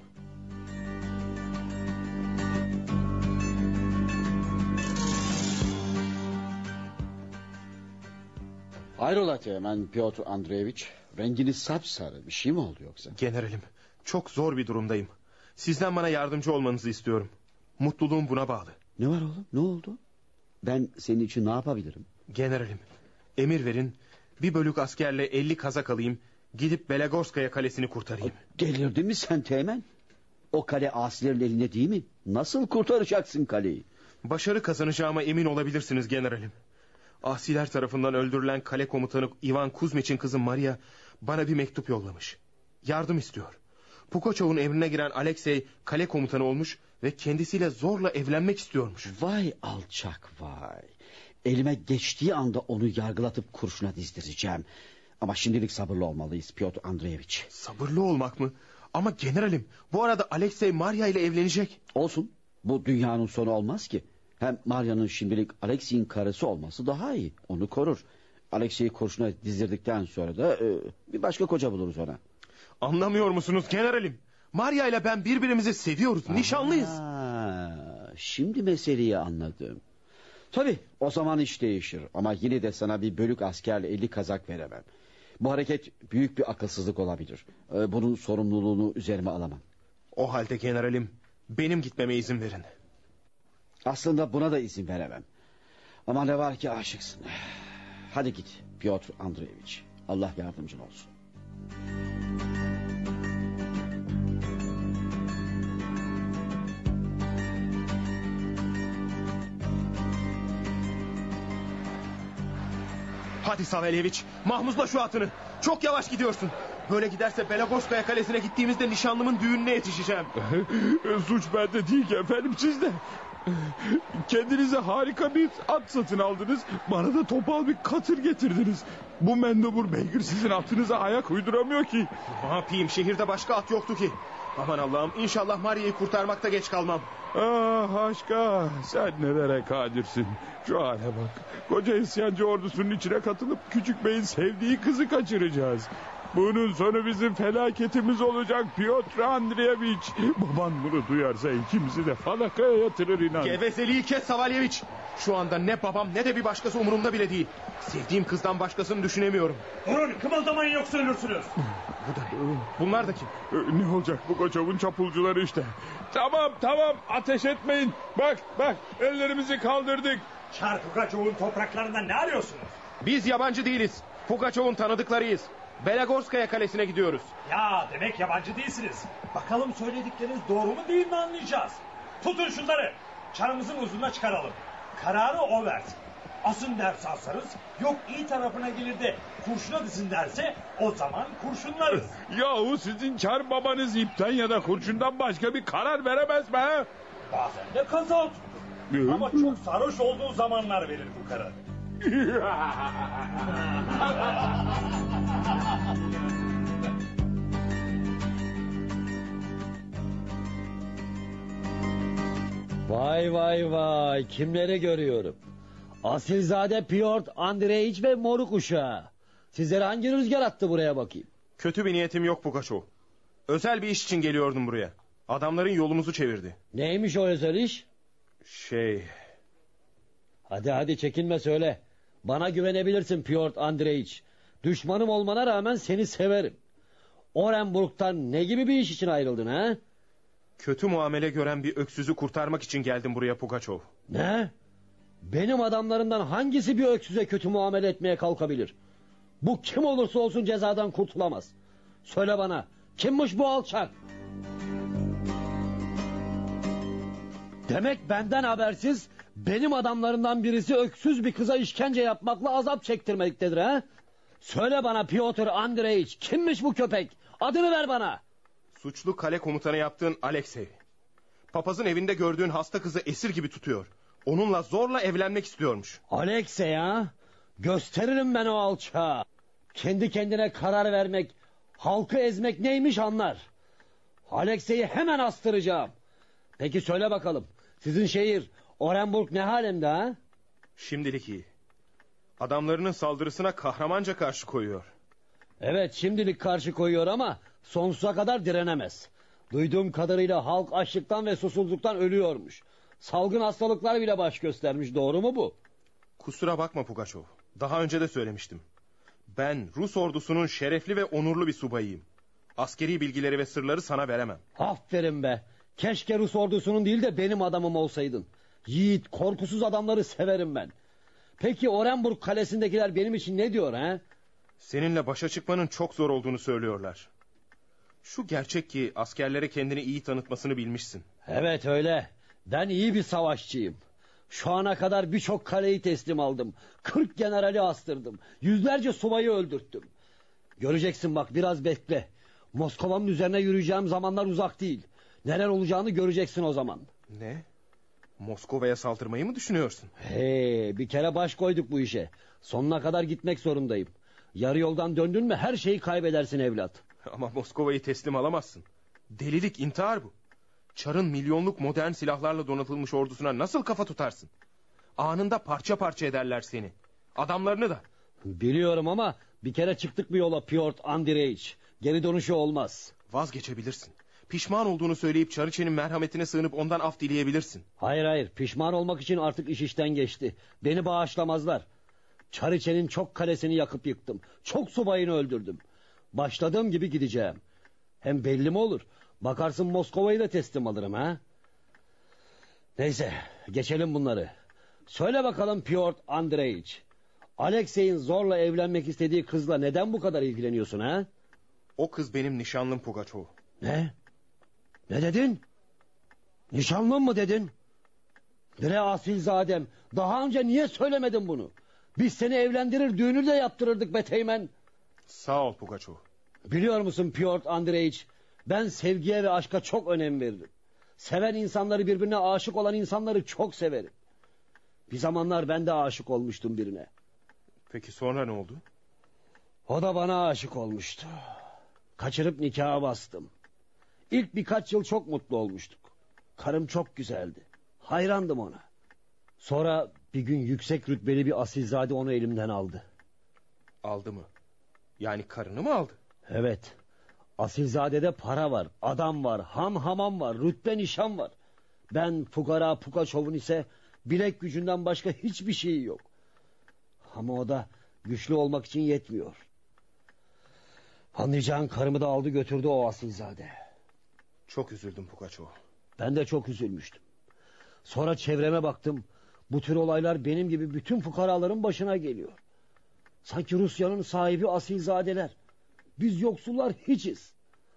Hayrola Teğmen Piotr Andreevich? Renginiz sapsarı, bir şey mi oldu yoksa?
Generalim, çok zor bir durumdayım. Sizden bana yardımcı olmanızı istiyorum. Mutluluğum buna bağlı.
Ne var oğlum, ne oldu? Ben senin için ne yapabilirim?
Generalim, emir verin. Bir bölük askerle elli kazak alayım. Gidip Belagorskaya kalesini kurtarayım.
Delirdin mi sen Teğmen? O kale asilerin elinde değil mi? Nasıl kurtaracaksın kaleyi?
Başarı kazanacağıma emin olabilirsiniz generalim. Asiler tarafından öldürülen kale komutanı Ivan Kuzmiç'in kızı Maria bana bir mektup yollamış. Yardım istiyor. Pugaçov'un emrine giren Alexey kale komutanı olmuş ve kendisiyle zorla evlenmek istiyormuş.
Vay alçak vay. Elime geçtiği anda onu yargılatıp kurşuna dizdireceğim. Ama şimdilik sabırlı olmalıyız Piotr Andreevich.
Sabırlı olmak mı? Ama generalim bu arada Alexey Maria ile evlenecek.
Olsun. Bu dünyanın sonu olmaz ki. Hem Maria'nın şimdilik Alexey'in karısı olması daha iyi. Onu korur. Alexey'i kurşuna dizdirdikten sonra da e, bir başka koca buluruz ona.
Anlamıyor musunuz generalim? Maria ile ben birbirimizi seviyoruz. Aa, nişanlıyız.
Şimdi meseleyi anladım. Tabii o zaman iş değişir. Ama yine de sana bir bölük askerle elli kazak veremem. Bu hareket büyük bir akılsızlık olabilir. E, bunun sorumluluğunu üzerime alamam.
O halde generalim benim gitmeme izin verin.
Aslında buna da izin veremem. Ama ne var ki aşıksın. Hadi git Piotr Andreevich. Allah yardımcın olsun.
Hadi Savelyeviç, mahmuzla şu atını. Çok yavaş gidiyorsun. Böyle giderse Belagorskaya kalesine gittiğimizde nişanlımın düğününe yetişeceğim.
Suç bende değil ki efendim, sizde. Kendinize harika bir at satın aldınız. Bana da topal bir katır getirdiniz. Bu mendebur beygir sizin atınıza ayak uyduramıyor ki.
Ne yapayım, şehirde başka at yoktu ki. Aman Allah'ım, inşallah Maria'yı kurtarmakta geç kalmam.
Ah aşka, sen nelere kadirsin. Şu hale bak. Koca isyancı ordusunun içine katılıp küçük beyin sevdiği kızı kaçıracağız. Bunun sonu bizim felaketimiz olacak Piotr Andreevich. Baban bunu duyarsa ikimizi de falakaya yatırır inan.
Gevezeliği kes Savalyeviç. Şu anda ne babam ne de bir başkası umurumda bile değil. Sevdiğim kızdan başkasını düşünemiyorum.
Durun, kımıldamayın yoksa ölürsünüz.
Bu da, bunlar da kim?
Ne olacak bu Koçov'un çapulcuları işte. Tamam tamam, ateş etmeyin. Bak bak, ellerimizi kaldırdık.
Çar Pugaçov'un topraklarında ne arıyorsunuz?
Biz yabancı değiliz. Pugaçov'un tanıdıklarıyız. Belagorskaya kalesine gidiyoruz.
Ya demek yabancı değilsiniz. Bakalım söyledikleriniz doğru mu değil mi anlayacağız. Tutun şunları. Çarımızın uzununa çıkaralım. Kararı o versin. Asın derse asarız. Yok iyi tarafına gelir de kurşuna dizin derse o zaman kurşunlarız.
Yahu sizin çar babanız ipten ya da kurşundan başka bir karar veremez mi?
Bazen de kaza tutur. Ama çok sarhoş olduğu zamanlar verir bu karar.
Vay vay vay, kimleri görüyorum. Asilzade Piotr Andreevich ve moruk uşağı. Sizleri hangi rüzgar attı buraya bakayım?
Kötü bir niyetim yok Pugaçov. Özel bir iş için geliyordum buraya. Adamların yolumuzu çevirdi.
Neymiş o özel iş?
Şey...
Hadi hadi çekinme söyle. Bana güvenebilirsin Piotr Andreevich. Düşmanım olmana rağmen seni severim. Orenburg'dan ne gibi bir iş için ayrıldın ha?
Kötü muamele gören bir öksüzü kurtarmak için geldim buraya Pugaçov.
Ne? Benim adamlarımdan hangisi bir öksüze kötü muamele etmeye kalkabilir? Bu kim olursa olsun cezadan kurtulamaz. Söyle bana, kimmiş bu alçak? Demek benden habersiz benim adamlarımdan birisi öksüz bir kıza işkence yapmakla azap çektirmektedir ha? Söyle bana Piotr Andreevich, kimmiş bu köpek? Adını ver bana.
Suçlu kale komutanı yaptığın Alexey. Papazın evinde gördüğün hasta kızı esir gibi tutuyor. Onunla zorla evlenmek istiyormuş.
Alexey ha? Gösteririm ben o alçağı. Kendi kendine karar vermek, halkı ezmek neymiş anlar. Alexey'i hemen astıracağım. Peki söyle bakalım, sizin şehir Orenburg ne halimde ha?
Şimdilik iyi. Adamlarının saldırısına kahramanca karşı koyuyor.
Evet, şimdilik karşı koyuyor ama sonsuza kadar direnemez. Duyduğum kadarıyla halk açlıktan ve susuzluktan ölüyormuş. Salgın hastalıklar bile baş göstermiş, doğru mu bu?
Kusura bakma Pugaçov. Daha önce de söylemiştim. Ben Rus ordusunun şerefli ve onurlu bir subayıyım. Askeri bilgileri ve sırları sana veremem.
Aferin be. Keşke Rus ordusunun değil de benim adamım olsaydın. Yiğit, korkusuz adamları severim ben. Peki Orenburg kalesindekiler benim için ne diyor ha?
Seninle başa çıkmanın çok zor olduğunu söylüyorlar. Şu gerçek ki askerlere kendini iyi tanıtmasını bilmişsin.
Evet öyle. Ben iyi bir savaşçıyım. Şu ana kadar birçok kaleyi teslim aldım. Kırk generali astırdım. Yüzlerce subayı öldürttüm. Göreceksin bak, biraz bekle. Moskova'nın üzerine yürüyeceğim zamanlar uzak değil. Neler olacağını göreceksin o zaman.
Ne? Moskova'ya saldırmayı mı düşünüyorsun?
Hey, bir kere baş koyduk bu işe. Sonuna kadar gitmek zorundayım. Yarı yoldan döndün mü her şeyi kaybedersin evlat.
Ama Moskova'yı teslim alamazsın. Delilik, intihar bu. Çar'ın milyonluk modern silahlarla donatılmış ordusuna nasıl kafa tutarsın? Anında parça parça ederler seni. Adamlarını da.
Biliyorum ama bir kere çıktık bir yola Piotr Andreevich. Geri dönüşü olmaz.
Vazgeçebilirsin. Pişman olduğunu söyleyip Çariçe'nin merhametine sığınıp ondan af dileyebilirsin.
Hayır hayır, pişman olmak için artık iş işten geçti. Beni bağışlamazlar. Çariçe'nin çok kalesini yakıp yıktım. Çok subayını öldürdüm. Başladığım gibi gideceğim. Hem belli mi olur? Bakarsın Moskova'yı da teslim alırım ha? Neyse, geçelim bunları. Söyle bakalım Piotr Andreevich. Alexey'in zorla evlenmek istediği kızla neden bu kadar ilgileniyorsun ha?
O kız benim nişanlım Pugaçov.
Ne? Ne dedin? Nişanlım mı dedin? Bre asilzadem, daha önce niye söylemedin bunu? Biz seni evlendirir, düğünü de yaptırırdık be teğmen.
Sağ ol Pugaçov.
Biliyor musun Piotr Andreevich, ben sevgiye ve aşka çok önem veririm. Seven insanları, birbirine aşık olan insanları çok severim. Bir zamanlar ben de aşık olmuştum birine.
Peki sonra ne oldu?
O da bana aşık olmuştu. Kaçırıp nikaha bastım. İlk birkaç yıl çok mutlu olmuştuk. Karım çok güzeldi. Hayrandım ona. Sonra bir gün yüksek rütbeli bir asilzade onu elimden aldı.
Aldı mı? Yani karını mı aldı?
Evet. Asilzade'de para var, adam var, ham hamam var, rütbe nişan var. Ben fukara Pugaçov'un ise bilek gücünden başka hiçbir şeyi yok. Ama o da güçlü olmak için yetmiyor. Anlayacağın karımı da aldı götürdü o asilzade.
Çok üzüldüm Pugaçov.
Ben de çok üzülmüştüm. Sonra çevreme baktım. Bu tür olaylar benim gibi bütün fukaraların başına geliyor. Sanki Rusya'nın sahibi asilzadeler. Biz yoksullar hiçiz.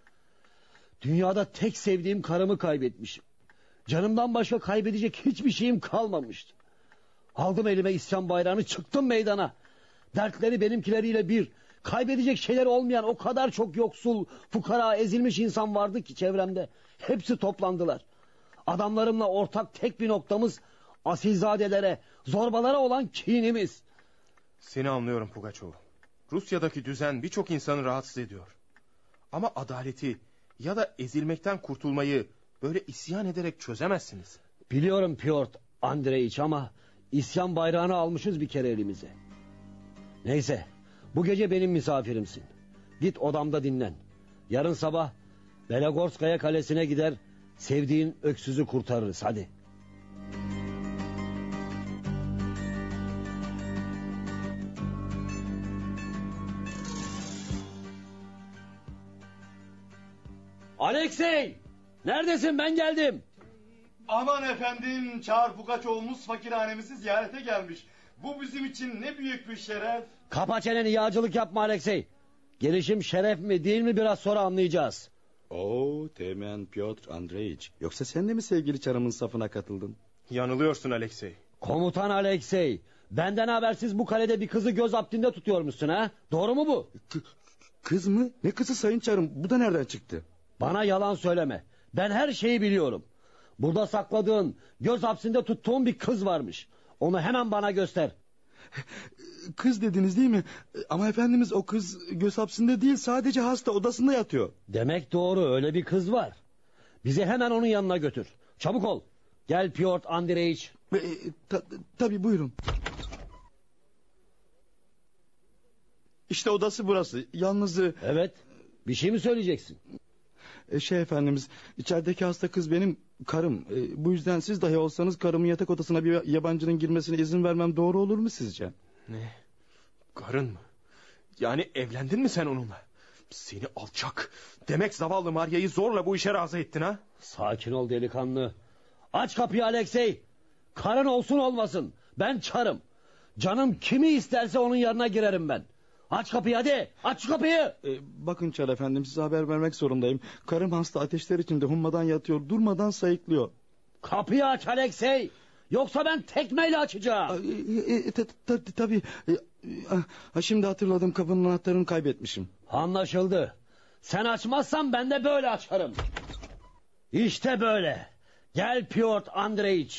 Dünyada tek sevdiğim karımı kaybetmişim. Canımdan başka kaybedecek hiçbir şeyim kalmamıştı. Aldım elime isyan bayrağını, çıktım meydana. Dertleri benimkileriyle bir. Kaybedecek şeyler olmayan o kadar çok yoksul, fukara, ezilmiş insan vardı ki çevremde. Hepsi toplandılar. Adamlarımla ortak tek bir noktamız asilzadelere, zorbalara olan kinimiz.
Seni anlıyorum Pugaçov. Rusya'daki düzen birçok insanı rahatsız ediyor. Ama adaleti ya da ezilmekten kurtulmayı böyle isyan ederek çözemezsiniz.
Biliyorum Piotr Andreevich ama isyan bayrağını almışız bir kere elimize. Neyse, bu gece benim misafirimsin. Git odamda dinlen. Yarın sabah Belogorskaya kalesine gider, sevdiğin öksüzü kurtarırız, hadi.
Alexey! Neredesin? Ben geldim.
Aman efendim, Çar Pugaçov'umuz fakirhanemizi ziyarete gelmiş. Bu bizim için ne büyük bir şeref.
Kapa çeneni, yağcılık yapma Alexey. Gelişim şeref mi değil mi biraz sonra anlayacağız.
Oo, Teğmen Piotr Andreevich. Yoksa sen de mi sevgili çarımın safına katıldın?
Yanılıyorsun Alexey.
Komutan Alexey, benden habersiz bu kalede bir kızı göz hapsinde tutuyormuşsun ha? Doğru mu bu?
K- kız mı? Ne kızı sayın çarım? Bu da nereden çıktı?
Bana yalan söyleme. Ben her şeyi biliyorum. Burada sakladığın, göz hapsinde tuttuğun bir kız varmış. Onu hemen bana göster.
Kız dediniz değil mi? Ama efendimiz o kız göz hapsinde değil, sadece hasta odasında yatıyor.
Demek doğru, öyle bir kız var. Bizi hemen onun yanına götür. Çabuk ol. Gel Piotr Andreevich.
E, ta, tabii buyurun. İşte odası burası. Yalnızı...
Evet. Bir şey mi söyleyeceksin?
E, şey efendimiz, içerideki hasta kız benim karım. E, bu yüzden siz dahi olsanız karımın yatak odasına bir yabancının girmesine izin vermem doğru olur mu sizce?
Ne? Karın mı? Yani evlendin mi sen onunla? Seni alçak. Demek zavallı Maria'yı zorla bu işe razı ettin ha?
Sakin ol delikanlı. Aç kapıyı Alexey. Karın olsun olmasın. Ben çarım. Canım kimi isterse onun yanına girerim ben. Aç kapıyı hadi. Aç şu kapıyı.
Ee, bakın Çar efendim, size haber vermek zorundayım. Karım hasta, ateşler içinde hummadan yatıyor. Durmadan sayıklıyor.
Kapıyı aç Alexey. Yoksa ben tekmeyle açacağım.
E, e, ta, ta, tabii. E, e, şimdi hatırladım, kapının anahtarını kaybetmişim.
Anlaşıldı. Sen açmazsan ben de böyle açarım. İşte böyle. Gel Piotr Andreevich.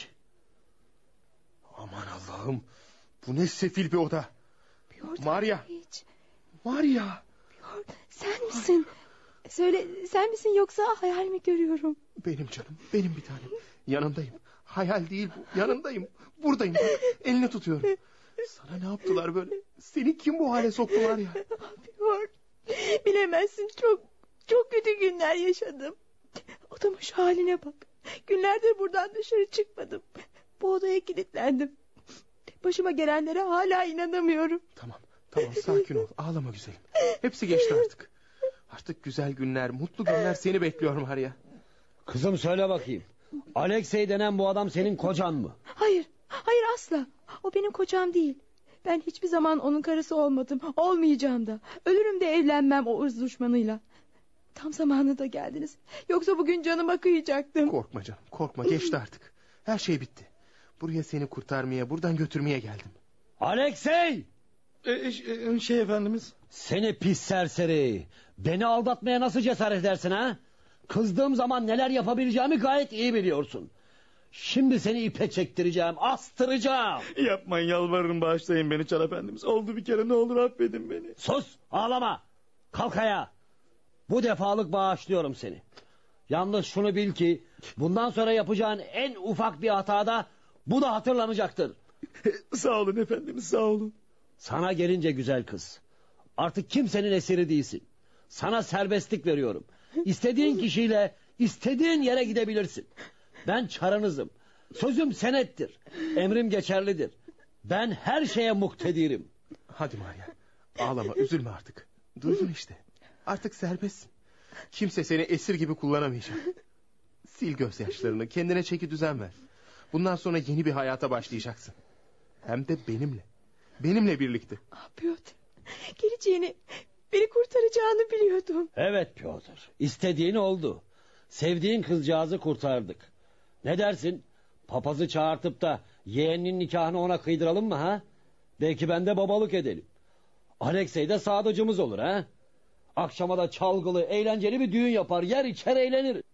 Aman Allah'ım. Bu ne sefil bir oda.
Piotr
Maria.
Andreevich.
Maria.
Piotr, sen misin? Söyle, sen misin yoksa hayal mi görüyorum?
Benim canım, benim bir tanem. Yanındayım. Hayal değil bu. Yanındayım. Buradayım. Bak, elini tutuyorum. Sana ne yaptılar böyle? Seni kim bu hale soktular ya?
Piotr, bilemezsin, çok çok kötü günler yaşadım. Odamın şu haline bak. Günlerdir buradan dışarı çıkmadım. Bu odaya kilitlendim. Başıma gelenlere hala inanamıyorum.
Tamam, tamam, sakin ol. Ağlama güzelim. Hepsi geçti artık. Artık güzel günler, mutlu günler seni bekliyor Maria.
Kızım söyle bakayım. Alexey denen bu adam senin kocan mı?
Hayır, hayır asla. O benim kocam değil. Ben hiçbir zaman onun karısı olmadım. Olmayacağım da. Ölürüm de evlenmem o ırz düşmanıyla. Tam zamanında geldiniz. Yoksa bugün canıma kıyacaktım.
Korkma canım, korkma, geçti artık. Her şey bitti. Buraya seni kurtarmaya, buradan götürmeye geldim.
Alexey!
E, e, şey efendimiz.
Seni pis serseri. Beni aldatmaya nasıl cesaret edersin ha? Kızdığım zaman neler yapabileceğimi gayet iyi biliyorsun. Şimdi seni ipe çektireceğim, astıracağım.
Yapmayın, yalvarırım, bağışlayın beni Çar efendimiz. Oldu bir kere, ne olur affedin beni.
Sus, ağlama. Kalk ayağa. Bu defalık bağışlıyorum seni. Yalnız şunu bil ki bundan sonra yapacağın en ufak bir hatada bu da hatırlanacaktır.
Sağ olun efendimiz, sağ olun.
Sana gelince güzel kız, artık kimsenin esiri değilsin. Sana serbestlik veriyorum. İstediğin kişiyle istediğin yere gidebilirsin. Ben çarınızım. Sözüm senettir. Emrim geçerlidir. Ben her şeye muktedirim.
Hadi Maria, ağlama, üzülme artık. Duydun işte. Artık serbestsin. Kimse seni esir gibi kullanamayacak. Sil gözyaşlarını, kendine çeki düzen ver. Bundan sonra yeni bir hayata başlayacaksın. Hem de benimle. Benimle birlikte.
Ah Piotr, geleceğini, beni kurtaracağını biliyordum.
Evet Piotr, istediğin oldu. Sevdiğin kızcağızı kurtardık. Ne dersin? Papazı çağırtıp da yeğeninin nikahını ona kıydıralım mı ha? Belki ben de babalık edelim. Alexey de sadıcımız olur ha? Akşama da çalgılı, eğlenceli bir düğün yapar, yer içer eğlenir.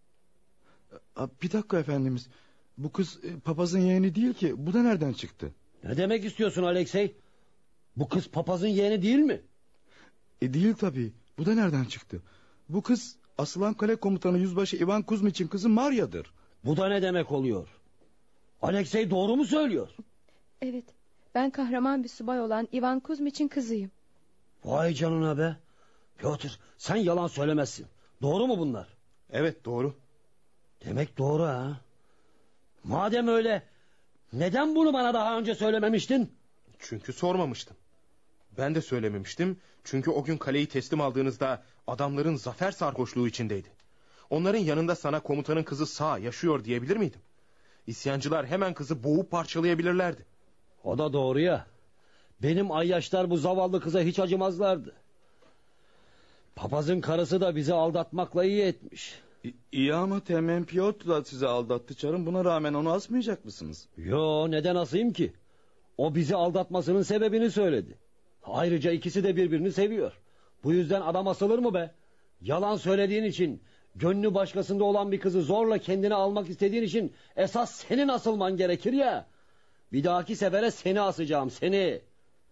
Bir dakika efendimiz. Bu kız papazın yeğeni değil ki. Bu da nereden çıktı?
Ne demek istiyorsun Alexey? Bu kız papazın yeğeni değil mi?
E değil tabii. Bu da nereden çıktı? Bu kız Aslan Kale Komutanı Yüzbaşı Ivan Kuzmiç'in kızı Maria'dır.
Bu da ne demek oluyor? Alexey doğru mu söylüyor?
Evet, ben kahraman bir subay olan Ivan Kuzmiç'in kızıyım.
Vay canına be. Piotr, sen yalan söylemezsin. Doğru mu bunlar?
Evet, doğru.
Demek doğru ha. Madem öyle, neden bunu bana daha önce söylememiştin?
Çünkü sormamıştım. Ben de söylememiştim. Çünkü o gün kaleyi teslim aldığınızda adamların zafer sarhoşluğu içindeydi. Onların yanında sana komutanın kızı sağ yaşıyor diyebilir miydim? İsyancılar hemen kızı boğup parçalayabilirlerdi.
O da doğru ya. Benim ayyaşlar bu zavallı kıza hiç acımazlardı. Papazın karısı da bizi aldatmakla iyi etmiş.
İ- iyi ama Teğmen Piotr da sizi aldattı Çarım. Buna rağmen onu asmayacak mısınız?
Yo, neden asayım ki? O bizi aldatmasının sebebini söyledi. Ayrıca ikisi de birbirini seviyor. Bu yüzden adam asılır mı be? Yalan söylediğin için, gönlü başkasında olan bir kızı zorla kendine almak istediğin için esas senin asılman gerekir ya. Bir dahaki sefere seni asacağım, seni.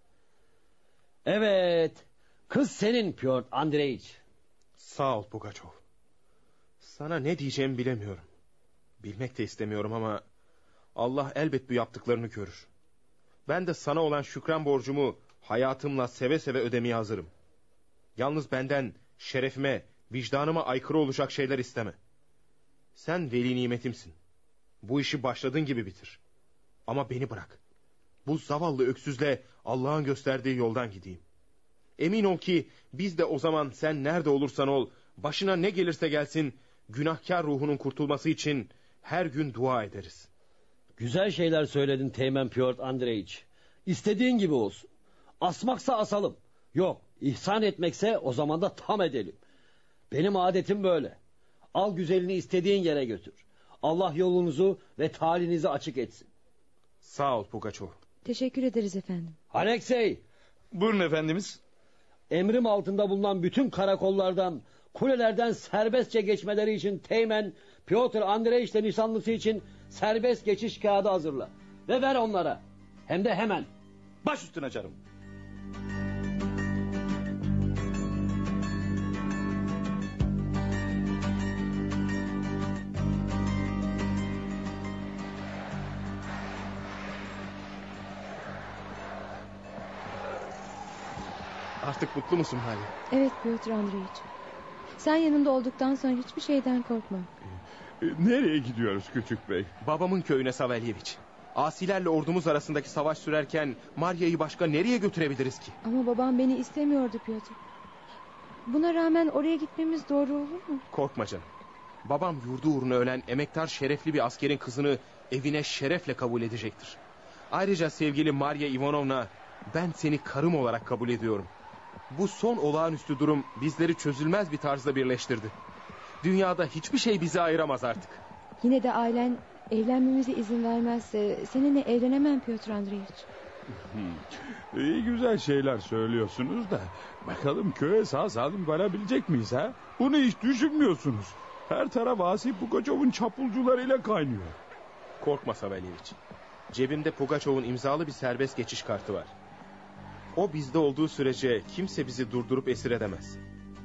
Evet, kız senin Piotr Andreevich.
Sağ ol Pugaçov. Sana ne diyeceğimi bilemiyorum. Bilmek de istemiyorum ama Allah elbet bu yaptıklarını görür. Ben de sana olan şükran borcumu hayatımla seve seve ödemeye hazırım. Yalnız benden şerefime, vicdanıma aykırı olacak şeyler isteme. Sen veli nimetimsin. Bu işi başladığın gibi bitir. Ama beni bırak. Bu zavallı öksüzle Allah'ın gösterdiği yoldan gideyim. Emin ol ki biz de o zaman sen nerede olursan ol, başına ne gelirse gelsin, günahkar ruhunun kurtulması için her gün dua ederiz.
Güzel şeyler söyledin Teğmen Piotr Andreevich. İstediğin gibi olsun. Asmaksa asalım. Yok, ihsan etmekse o zaman da tam edelim. Benim adetim böyle. Al güzelini istediğin yere götür. Allah yolunuzu ve talihinizi açık etsin.
Sağ ol Pugaçov.
Teşekkür ederiz efendim.
Alexey.
Buyurun efendimiz.
Emrim altında bulunan bütün karakollardan, kulelerden serbestçe geçmeleri için Teğmen Piotr Andreevich'le nişanlısı için serbest geçiş kağıdı hazırla. Ve ver onlara. Hem de hemen.
Baş üstüne Çarım.
Artık mutlu musun Hali?
Evet Piotr Andreevich. Sen yanımda olduktan sonra hiçbir şeyden korkma.
Nereye gidiyoruz küçük bey?
Babamın köyüne Savelyeviç. Asilerle ordumuz arasındaki savaş sürerken Maria'yı başka nereye götürebiliriz ki?
Ama babam beni istemiyordu Piotr. Buna rağmen oraya gitmemiz doğru olur mu?
Korkma canım. Babam yurdu uğruna ölen emektar şerefli bir askerin kızını evine şerefle kabul edecektir. Ayrıca sevgili Maria Ivanovna, ben seni karım olarak kabul ediyorum. Bu son olağanüstü durum bizleri çözülmez bir tarzda birleştirdi. Dünyada hiçbir şey bizi ayıramaz artık.
Yine de ailen evlenmemize izin vermezse seninle evlenemem Piotr Andreevich.
İyi güzel şeyler söylüyorsunuz da bakalım köye sağ salim varabilecek miyiz ha? Bunu hiç düşünmüyorsunuz. Her taraf Asi Pugaçov'un çapulcularıyla kaynıyor.
Korkma Savelyeviç. Cebimde Pugaçov'un imzalı bir serbest geçiş kartı var. O bizde olduğu sürece kimse bizi durdurup esir edemez.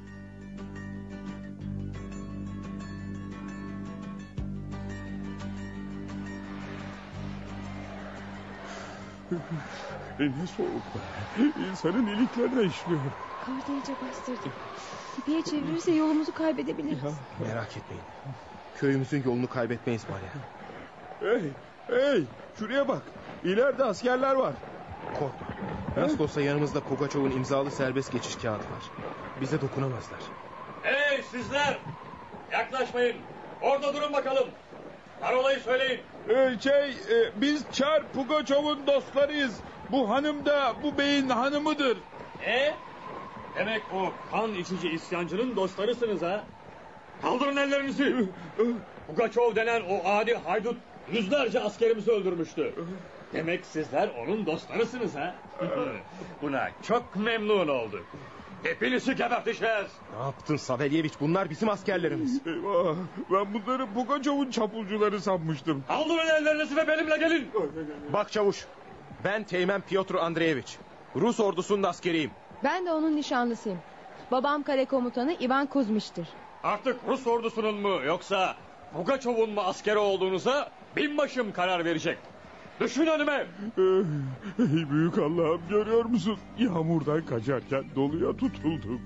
Ne soğuk be. İnsanın iliklerine işliyor.
Kar da iyice bastırdı. Tipiye çevirirse yolumuzu kaybedebiliriz.
Merak etmeyin. Köyümüzün yolunu kaybetmeyiz Maria.
Hey, hey, şuraya bak. İleride askerler var.
Korkma. Nasıl olsa yanımızda Pugaçov'un imzalı serbest geçiş kağıdı var. Bize dokunamazlar.
Hey sizler! Yaklaşmayın. Orada durun bakalım. Parolayı söyleyin.
Ee, şey, e, biz Çar Pugaçov'un dostlarıyız. Bu hanım da bu beyin hanımıdır.
Ne? Demek o kan içici isyancının dostlarısınız ha? Kaldırın ellerinizi. Pugaçov denen o adi haydut yüzlerce askerimizi öldürmüştü. Demek sizler onun dostlarısınız ha? Buna çok memnun olduk. Hepinizi geberteceğiz.
Ne yaptın Savelyeviç? Bunlar bizim askerlerimiz.
Eyvah, ben bunları Pugaçov'un çapulcuları sanmıştım.
Kaldırın ellerinizi ve benimle gelin.
Bak çavuş, ben Teğmen Piotr Andreevich. Rus ordusunun askeriyim.
Ben de onun nişanlısıyım. Babam kare komutanı Ivan Kuzmiç'tir.
Artık Rus ordusunun mu yoksa Pugaçov'un mu askeri olduğunuza binbaşım karar verecek. Düşün önüme.
Ey büyük Allah'ım, görüyor musun? Yağmurdan kaçarken doluya tutulduk.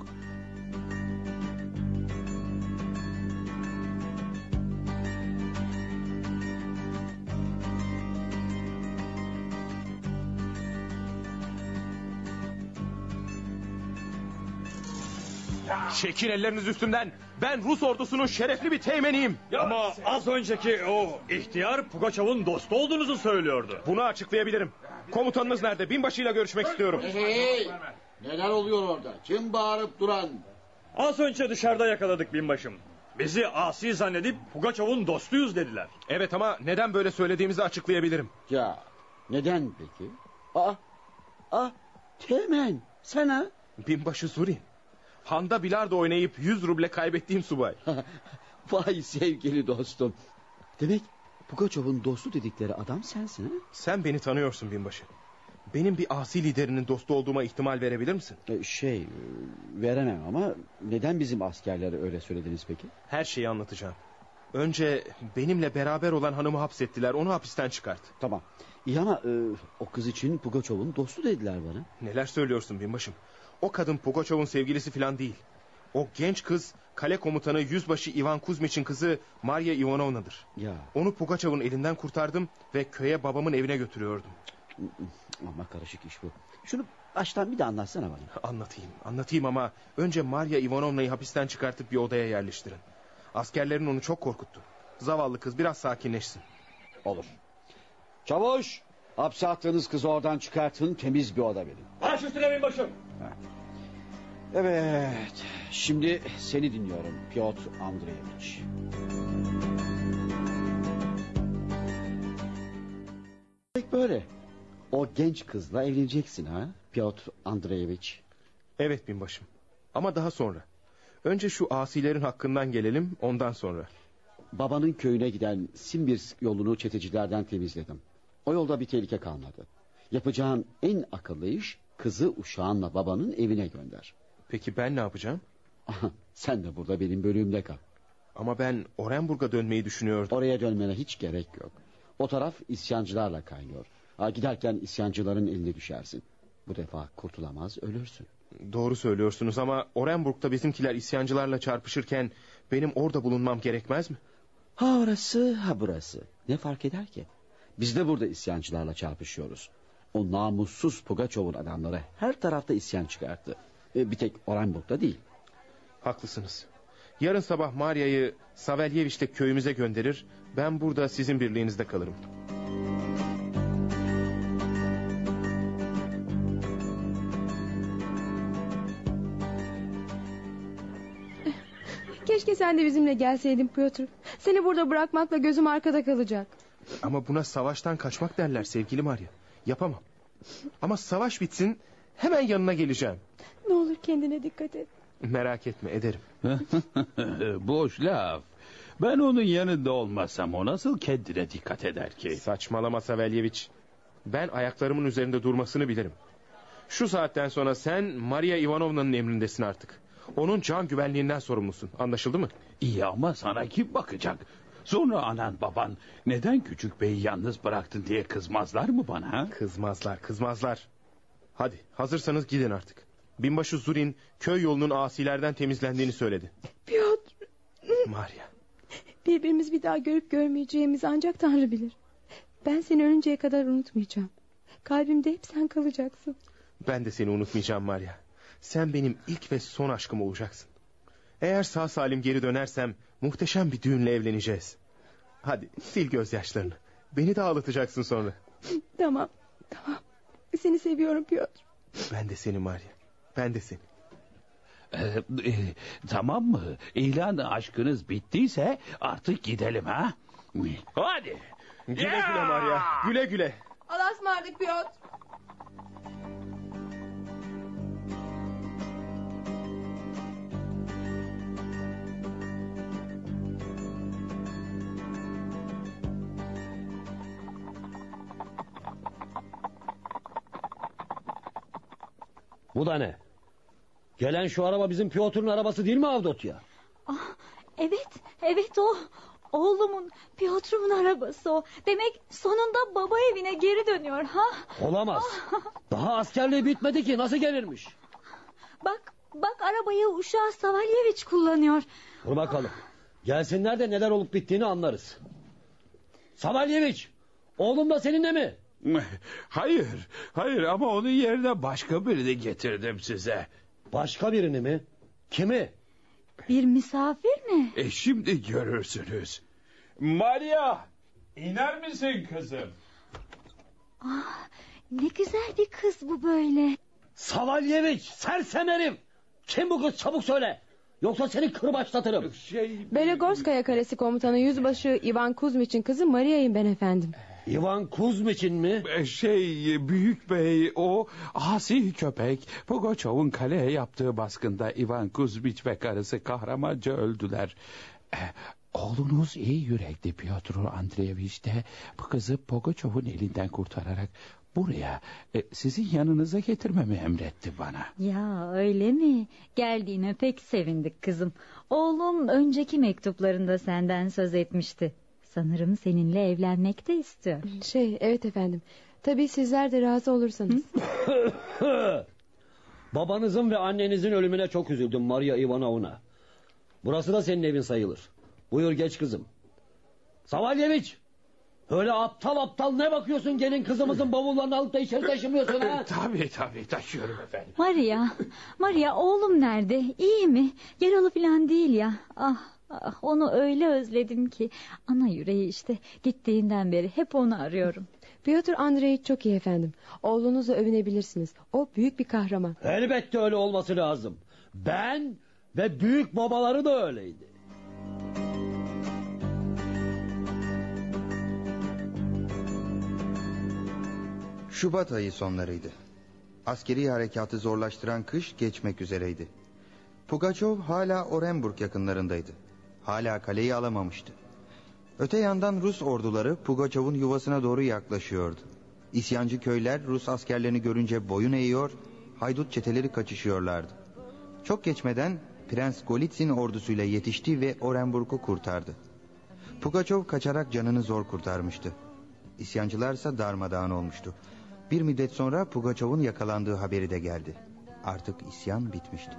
Çekin elleriniz üstümden. Ben Rus ordusunun şerefli bir teğmeniyim.
Ama az önceki o ihtiyar Pugaçov'un dostu olduğunuzu söylüyordu.
Bunu açıklayabilirim. Komutanınız nerede? Binbaşıyla görüşmek istiyorum.
Hey, hey. Neler oluyor orada? Kim bağırıp duran?
Az önce dışarıda yakaladık binbaşım. Bizi asi zannedip Pugaçov'un dostuyuz dediler.
Evet ama neden böyle söylediğimizi açıklayabilirim.
Ya neden peki? Aa, aa, Teğmen sen ha?
Binbaşı Zurin. Handa bilardo oynayıp yüz ruble kaybettiğim subay.
Vay sevgili dostum. Demek Pugaçov'un dostu dedikleri adam sensin ha?
Sen beni tanıyorsun binbaşı. Benim bir asi liderinin dostu olduğuma ihtimal verebilir misin?
Ee, şey veremem ama neden bizim askerlere öyle söylediniz peki?
Her şeyi anlatacağım. Önce benimle beraber olan hanımı hapsettiler. Onu hapisten çıkart.
Tamam. İyi ama e, o kız için Pugaçov'un dostu dediler bana.
Neler söylüyorsun binbaşım? O kadın Pugaçov'un sevgilisi falan değil. O genç kız kale komutanı yüzbaşı Ivan Kuzmiç'in kızı Maria Ivanovna'dır.
Ya.
Onu Pugaçov'un elinden kurtardım ve köye babamın evine götürüyordum.
Ama karışık iş bu. Şunu baştan bir de anlatsana bana.
Anlatayım, anlatayım ama önce Maria Ivanovna'yı hapisten çıkartıp bir odaya yerleştirin. Askerlerin onu çok korkuttu. Zavallı kız biraz sakinleşsin.
Olur. Çavuş, hapse attığınız kızı oradan çıkartın, temiz bir oda verin.
Baş üstüne binbaşım.
Evet, şimdi seni dinliyorum Piotr Andreevich. Böyle. O genç kızla evleneceksin ha Piotr Andreevich.
Evet binbaşım. Ama daha sonra. Önce şu asilerin hakkından gelelim, ondan sonra.
Babanın köyüne giden Simbirsk yolunu çetecilerden temizledim. O yolda bir tehlike kalmadı. Yapacağın en akıllı iş kızı uşağınla babanın evine gönder.
Peki ben ne yapacağım?
Sen de burada benim bölüğümde kal.
Ama ben Orenburg'a dönmeyi düşünüyordum.
Oraya dönmene hiç gerek yok. O taraf isyancılarla kaynıyor. Ha, giderken isyancıların eline düşersin. Bu defa kurtulamaz, ölürsün.
Doğru söylüyorsunuz ama Orenburg'da bizimkiler isyancılarla çarpışırken benim orada bulunmam gerekmez mi?
Ha orası ha burası. Ne fark eder ki? Biz de burada isyancılarla çarpışıyoruz. O namussuz Pugaçov'un adamları her tarafta isyan çıkarttı. E, bir tek Orenburg'da değil.
Haklısınız. Yarın sabah Maria'yı Savelyeviç'te köyümüze gönderir. Ben burada sizin birliğinizde kalırım.
Keşke sen de bizimle gelseydin Piotr. Seni burada bırakmakla gözüm arkada kalacak.
Ama buna savaştan kaçmak derler sevgili Maria. Yapamam. Ama savaş bitsin hemen yanına geleceğim.
Ne olur kendine dikkat et.
Merak etme, ederim.
Boş laf. Ben onun yanında olmasam o nasıl kendine dikkat eder ki?
Saçmalama Savelyeviç. Ben ayaklarımın üzerinde durmasını bilirim. Şu saatten sonra sen Maria Ivanovna'nın emrindesin artık. Onun can güvenliğinden sorumlusun. Anlaşıldı mı?
İyi ama sana kim bakacak? Sonra anan baban neden küçük beyi yalnız bıraktın diye kızmazlar mı bana?
Kızmazlar, kızmazlar. Hadi hazırsanız gidin artık. Binbaşı Zurin köy yolunun asilerden temizlendiğini söyledi.
Piotr.
Maria.
Birbirimizi bir daha görüp görmeyeceğimizi ancak Tanrı bilir. Ben seni ölünceye kadar unutmayacağım. Kalbimde hep sen kalacaksın.
Ben de seni unutmayacağım Maria. Sen benim ilk ve son aşkım olacaksın. Eğer sağ salim geri dönersem muhteşem bir düğünle evleneceğiz. Hadi sil gözyaşlarını. Beni de ağlatacaksın sonra.
Tamam, tamam. Seni seviyorum Piotr.
Ben de seni Maria. Ben de seni.
Ee, e, tamam mı? İlan aşkınız bittiyse artık gidelim ha? Hadi.
Güle güle Maria. Güle güle.
Allah'a ısmarladık Piotr.
Bu da ne? Gelen şu araba bizim Piotr'un arabası değil mi Avdotya?
Ah, evet, evet o. Oğlumun, Piotr'umun arabası o. Demek sonunda baba evine geri dönüyor ha?
Olamaz. Daha askerliği bitmedi ki nasıl gelirmiş?
Bak, bak arabayı uşağı Savelyeviç kullanıyor.
Dur bakalım. Gelsinler de neler olup bittiğini anlarız. Savelyeviç, oğlum da seninle mi?
Hayır, hayır ama onun yerine başka birini getirdim size.
Başka birini mi? Kimi?
Bir misafir mi?
E şimdi görürsünüz.
Maria, iner misin kızım?
Ah, ne güzel bir kız bu böyle.
Savalyeviç, sersem herif. Kim bu kız, çabuk söyle. Yoksa seni kırbaçlatırım.
Şey...
Belegorskaya Kalesi komutanı yüzbaşı Ivan Kuzmiç'in kızı Maria'yım ben efendim.
Ivan Kuzmiç'in mi?
Şey büyük bey, o asi köpek Pugaçov'un kaleye yaptığı baskında Ivan Kuzmiç ve karısı kahramanca öldüler. E, oğlunuz iyi yürekli Piotr Andreevich de bu kızı Pugaçov'un elinden kurtararak buraya e, sizin yanınıza getirmemi emretti bana.
Ya öyle mi? Geldiğine pek sevindik kızım. Oğlum önceki mektuplarında senden söz etmişti. Sanırım seninle evlenmek de istiyor.
Şey evet efendim. Tabii sizler de razı olursanız.
Babanızın ve annenizin ölümüne çok üzüldüm Maria Ivanovna. Burası da senin evin sayılır. Buyur geç kızım. Savalyeviç! Öyle aptal aptal ne bakıyorsun, gelin kızımızın bavullarını alıp da içeri taşımıyorsun ha?
Tabii tabii taşıyorum efendim.
Maria, Maria oğlum nerede? İyi mi? Yaralı falan değil ya. Ah, ah onu öyle özledim ki. Ana yüreği işte, gittiğinden beri hep onu arıyorum.
Piotr Andreevich çok iyi efendim. Oğlunuzla övünebilirsiniz. O büyük bir kahraman.
Elbette öyle olması lazım. Ben ve büyük babaları da öyleydi.
Şubat ayı sonlarıydı. Askeri harekatı zorlaştıran kış geçmek üzereydi. Pugaçov hala Orenburg yakınlarındaydı. Hala kaleyi alamamıştı. Öte yandan Rus orduları Pugaçov'un yuvasına doğru yaklaşıyordu. İsyancı köyler Rus askerlerini görünce boyun eğiyor, haydut çeteleri kaçışıyorlardı. Çok geçmeden Prens Golitsyn ordusuyla yetişti ve Orenburg'u kurtardı. Pugaçov kaçarak canını zor kurtarmıştı. İsyancılarsa darmadağın olmuştu. Bir müddet sonra Pugaçov'un yakalandığı haberi de geldi. Artık isyan bitmişti.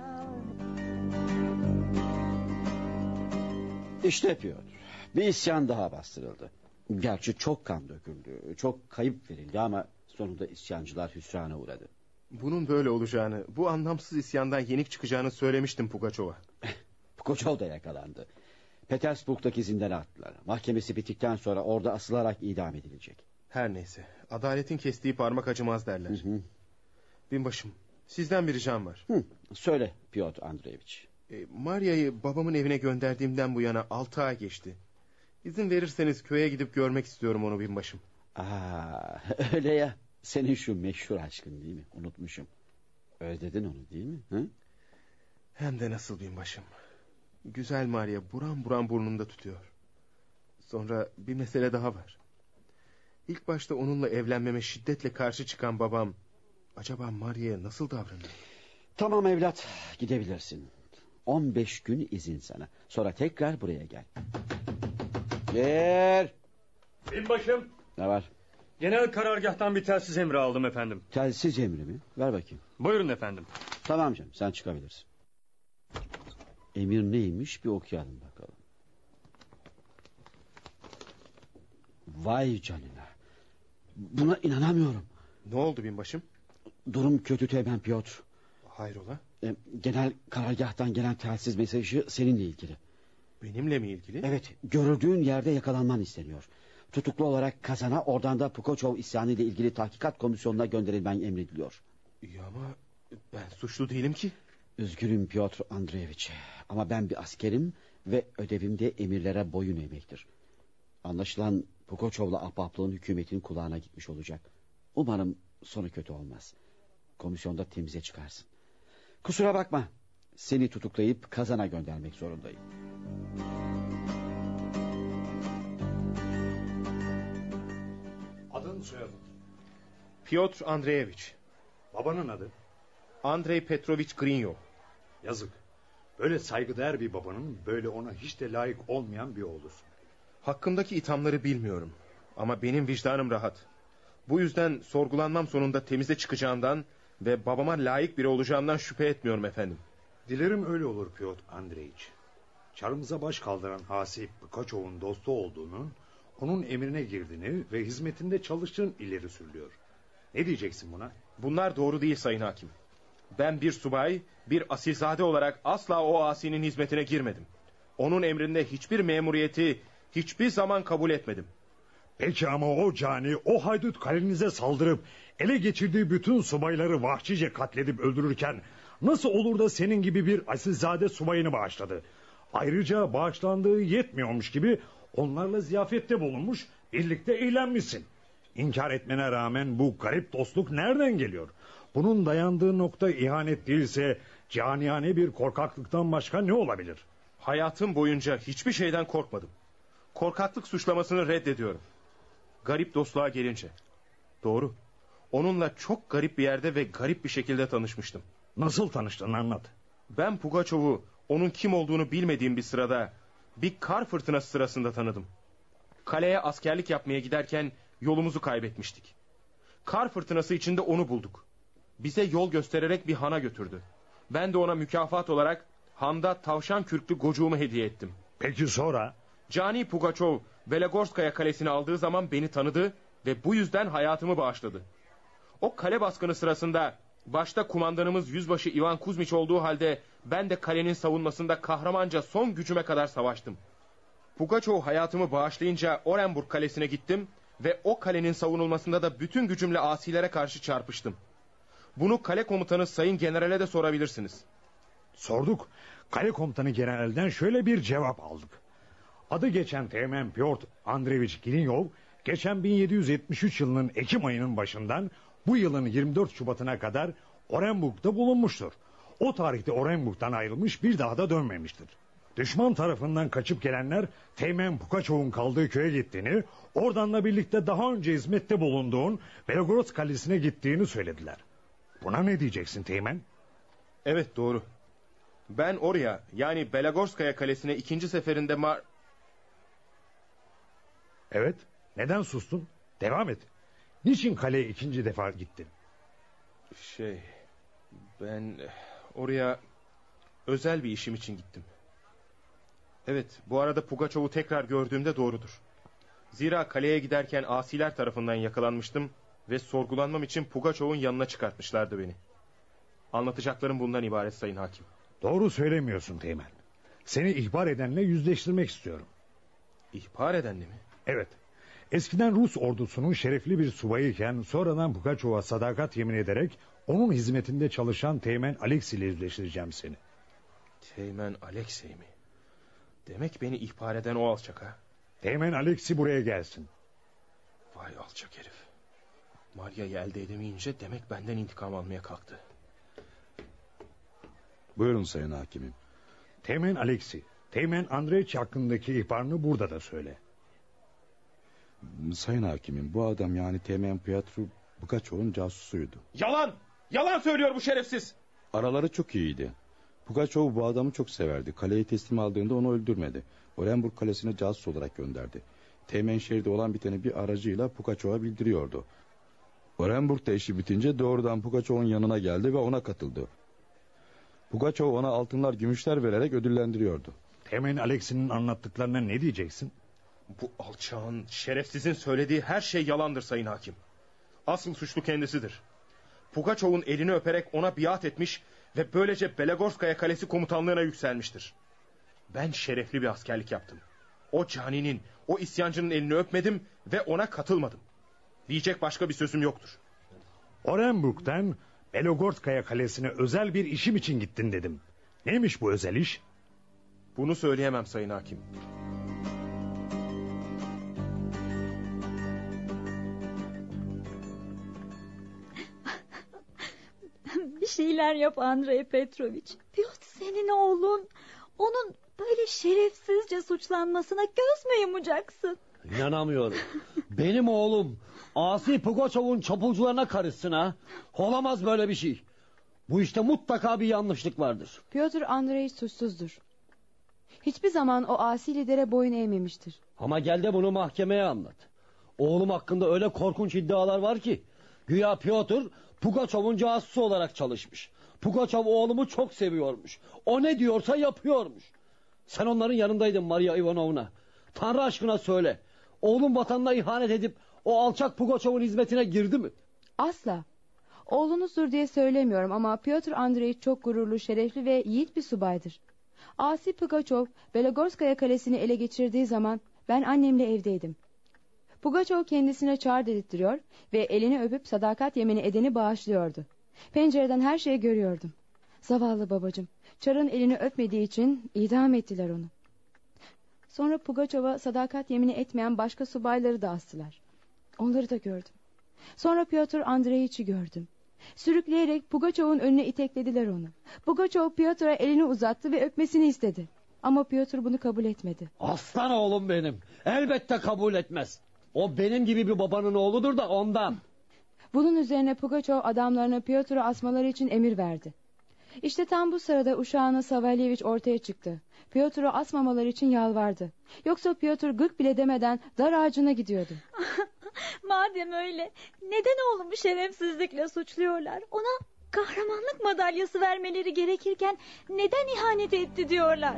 İşte Piotr, bir isyan daha bastırıldı. Gerçi çok kan döküldü, çok kayıp verildi ama sonunda isyancılar hüsrana uğradı.
Bunun böyle olacağını, bu anlamsız isyandan yenik çıkacağını söylemiştim Pugaçov'a.
Pugaçov da yakalandı. Petersburg'daki zindana attılar. Mahkemesi bittikten sonra orada asılarak idam edilecek.
Her neyse, adaletin kestiği parmak acımaz derler. Hı hı. Binbaşım, sizden bir ricam var.
Hı, söyle Piotr Andreevich.
E, Maria'yı babamın evine gönderdiğimden bu yana altı ay geçti. İzin verirseniz köye gidip görmek istiyorum onu binbaşım.
Aa, öyle ya. Senin şu meşhur aşkın değil mi? Unutmuşum. Özledin onu değil mi? Hı?
Hem de nasıl binbaşım. Güzel Maria buram buram burnumda tutuyor. Sonra bir mesele daha var. İlk başta onunla evlenmeme şiddetle karşı çıkan babam acaba Maria'ya nasıl davranır?
Tamam evlat, gidebilirsin. On beş gün izin sana. Sonra tekrar buraya gel. Gel.
Binbaşım.
Ne var?
Genel karargâhtan bir telsiz emri aldım efendim.
Telsiz emri mi? Ver bakayım.
Buyurun efendim.
Tamam canım, sen çıkabilirsin. Emir neymiş bir okuyalım bakalım. Vay canına. Buna inanamıyorum.
Ne oldu binbaşım?
Durum kötü Teğmen Piotr.
Hayrola?
Genel karargâhtan gelen telsiz mesajı seninle ilgili.
Benimle mi ilgili?
Evet, görüldüğün yerde yakalanman isteniyor. Tutuklu olarak Kazan'a, oradan da Pugaçov isyanı ile ilgili tahkikat komisyonuna gönderilmen emrediliyor.
Ya ama ben suçlu değilim ki.
Üzgünüm Piotr Andreevich. Ama ben bir askerim ve ödevim de emirlere boyun eğmektir. Anlaşılan Pugaçov'la ahbaplığın hükümetin kulağına gitmiş olacak. Umarım sonu kötü olmaz. Komisyonda temize çıkarsın. Kusura bakma. Seni tutuklayıp Kazan'a göndermek zorundayım.
Adın soyadın?
Piotr Andreevich.
Babanın adı?
Andrei Petrovich Grinyov.
Yazık. Böyle saygıdeğer bir babanın böyle ona hiç de layık olmayan bir oğlusun.
Hakkımdaki ithamları bilmiyorum. Ama benim vicdanım rahat. Bu yüzden sorgulanmam sonunda temize çıkacağımdan ve babama layık biri olacağımdan şüphe etmiyorum efendim.
Dilerim öyle olur Piotr Andreevich. Çarımıza baş kaldıran Hasip Pugaçov'un dostu olduğunun, onun emrine girdiğini ve hizmetinde çalıştığın ileri sürülüyor. Ne diyeceksin buna?
Bunlar doğru değil sayın hakim. Ben bir subay, bir asilzade olarak asla o asinin hizmetine girmedim. Onun emrinde hiçbir memuriyeti hiçbir zaman kabul etmedim.
Peki ama o cani, o haydut kalenize saldırıp ele geçirdiği bütün subayları vahşice katledip öldürürken nasıl olur da senin gibi bir asilzade subayını bağışladı? Ayrıca bağışlandığı yetmiyormuş gibi onlarla ziyafette bulunmuş, birlikte eğlenmişsin. İnkar etmene rağmen bu garip dostluk nereden geliyor? Bunun dayandığı nokta ihanet değilse caniyane bir korkaklıktan başka ne olabilir?
Hayatım boyunca hiçbir şeyden korkmadım. Korkaklık suçlamasını reddediyorum. Garip dostluğa gelince. Doğru. Onunla çok garip bir yerde ve garip bir şekilde tanışmıştım.
Nasıl tanıştın, anlat.
Ben Pugaçov'u onun kim olduğunu bilmediğim bir sırada, bir kar fırtınası sırasında tanıdım. Kaleye askerlik yapmaya giderken yolumuzu kaybetmiştik. Kar fırtınası içinde onu bulduk. Bize yol göstererek bir hana götürdü. Ben de ona mükafat olarak handa tavşan kürklü gocuğumu hediye ettim.
Peki sonra?
Cani Pugaçov Velegorskaya kalesini aldığı zaman beni tanıdı ve bu yüzden hayatımı bağışladı. O kale baskını sırasında başta kumandanımız Yüzbaşı Ivan Kuzmiç olduğu halde ben de kalenin savunmasında kahramanca son gücüme kadar savaştım. Pugaçov hayatımı bağışlayınca Orenburg kalesine gittim ve o kalenin savunulmasında da bütün gücümle asilere karşı çarpıştım. Bunu kale komutanı Sayın General'e de sorabilirsiniz.
Sorduk. Kale komutanı generalden şöyle bir cevap aldık. Adı geçen Teğmen Pyotr Andreevich Gilinyov geçen bin yedi yüz yetmiş üç yılının Ekim ayının başından bu yılın yirmi dört Şubat'ına kadar Orenburg'da bulunmuştur. O tarihte Orenburg'dan ayrılmış, bir daha da dönmemiştir. Düşman tarafından kaçıp gelenler Teğmen Pugaçov'un kaldığı köye gittiğini, oradan da birlikte daha önce hizmette bulunduğun Belogorod Kalesi'ne gittiğini söylediler. Buna ne diyeceksin Teğmen?
Evet, doğru. Ben oraya, yani Belogorskaya Kalesi'ne ikinci seferinde mar...
Evet, neden sustun? Devam et. Niçin kaleye ikinci defa gittin?
Şey, ben oraya özel bir işim için gittim. Evet, bu arada Pugaçov'u tekrar gördüğümde doğrudur. Zira kaleye giderken asiler tarafından yakalanmıştım ve sorgulanmam için Pugaçov'un yanına çıkartmışlardı beni. Anlatacaklarım bundan ibaret sayın hakim.
Doğru söylemiyorsun Teğmen. Seni ihbar edenle yüzleştirmek istiyorum.
İhbar edenle mi?
Evet. Eskiden Rus ordusunun şerefli bir subayıyken sonradan Pugaçov'a sadakat yemin ederek onun hizmetinde çalışan Teğmen Aleksey ile yüzleştireceğim seni.
Teğmen Aleksey mi? Demek beni ihbar eden o alçak ha?
Teğmen Aleksey buraya gelsin.
Vay alçak herif. Maria'yı elde edemeyince demek benden intikam almaya kalktı.
Buyurun sayın hakimim.
Teğmen Aleksey, Teğmen Andreevich hakkındaki ihbarını burada da söyle.
Sayın hakimim, bu adam yani Teğmen Pyotr Pugaçov'un casusuydu.
Yalan! Yalan söylüyor bu şerefsiz!
Araları çok iyiydi. Pugaçov bu adamı çok severdi. Kaleyi teslim aldığında onu öldürmedi. Orenburg kalesine casus olarak gönderdi. Teğmen şehirde olan biteni bir aracıyla Pugaçov'a bildiriyordu. Orenburg'da işi bitince doğrudan Pugaçov'un yanına geldi ve ona katıldı. Pugaçov ona altınlar, gümüşler vererek ödüllendiriyordu.
Teğmen Aleksey'nin anlattıklarına ne diyeceksin?
Bu alçağın, şerefsizin söylediği her şey yalandır sayın hakim. Asıl suçlu kendisidir. Pugaçov'un elini öperek ona biat etmiş ve böylece Belogorskaya Kalesi komutanlığına yükselmiştir. Ben şerefli bir askerlik yaptım. O caninin, o isyancının elini öpmedim ve ona katılmadım. Diyecek başka bir sözüm yoktur.
Orenburg'dan Belogorskaya Kalesi'ne özel bir işim için gittin dedim. Neymiş bu özel iş?
Bunu söyleyemem sayın hakim.
Bir şeyler yap Andrei Petroviç. Pyotr senin oğlun. Onun böyle şerefsizce suçlanmasına göz mü yumacaksın?
İnanamıyorum. Benim oğlum Asi Pugaçov'un çapulcularına karışsın ha. Olamaz böyle bir şey. Bu işte mutlaka bir yanlışlık vardır.
Pyotr Andreevich suçsuzdur. Hiçbir zaman o asi lidere boyun eğmemiştir.
Ama gel de bunu mahkemeye anlat. Oğlum hakkında öyle korkunç iddialar var ki. Güya Pyotr Pugaçov'un casusu olarak çalışmış. Pugaçov oğlumu çok seviyormuş. O ne diyorsa yapıyormuş. Sen onların yanındaydın Maria Ivanovna. Tanrı aşkına söyle. Oğlum vatanına ihanet edip o alçak Pugaçov'un hizmetine girdi mi?
Asla. Oğlunuzdur diye söylemiyorum ama Piotr Andreevich çok gururlu, şerefli ve yiğit bir subaydır. Asi Pugaçov, Belogorskaya kalesini ele geçirdiği zaman ben annemle evdeydim. Pugaçov kendisine çar dedirtiyor ve elini öpüp sadakat yemini edeni bağışlıyordu. Pencereden her şeyi görüyordum. Zavallı babacığım, çarın elini öpmediği için idam ettiler onu. Sonra Pugaçov'a sadakat yemini etmeyen başka subayları da astılar. Onları da gördüm. Sonra Piotr Andreevich'i gördüm. Sürükleyerek Pugaçov'un önüne iteklediler onu. Pugaçov Piotr'a elini uzattı ve öpmesini istedi. Ama Piotr bunu kabul etmedi.
Aslan oğlum benim. Elbette kabul etmez. O benim gibi bir babanın oğludur da ondan.
Bunun üzerine Pugaçov adamlarına Piotr'u asmaları için emir verdi. İşte tam bu sırada uşağına Savalyevich ortaya çıktı. Piotr'u asmamaları için yalvardı. Yoksa Piotr gık bile demeden dar ağacına gidiyordu.
Madem öyle, neden oğlumu şerefsizlikle suçluyorlar? Ona kahramanlık madalyası vermeleri gerekirken neden ihanet etti diyorlar?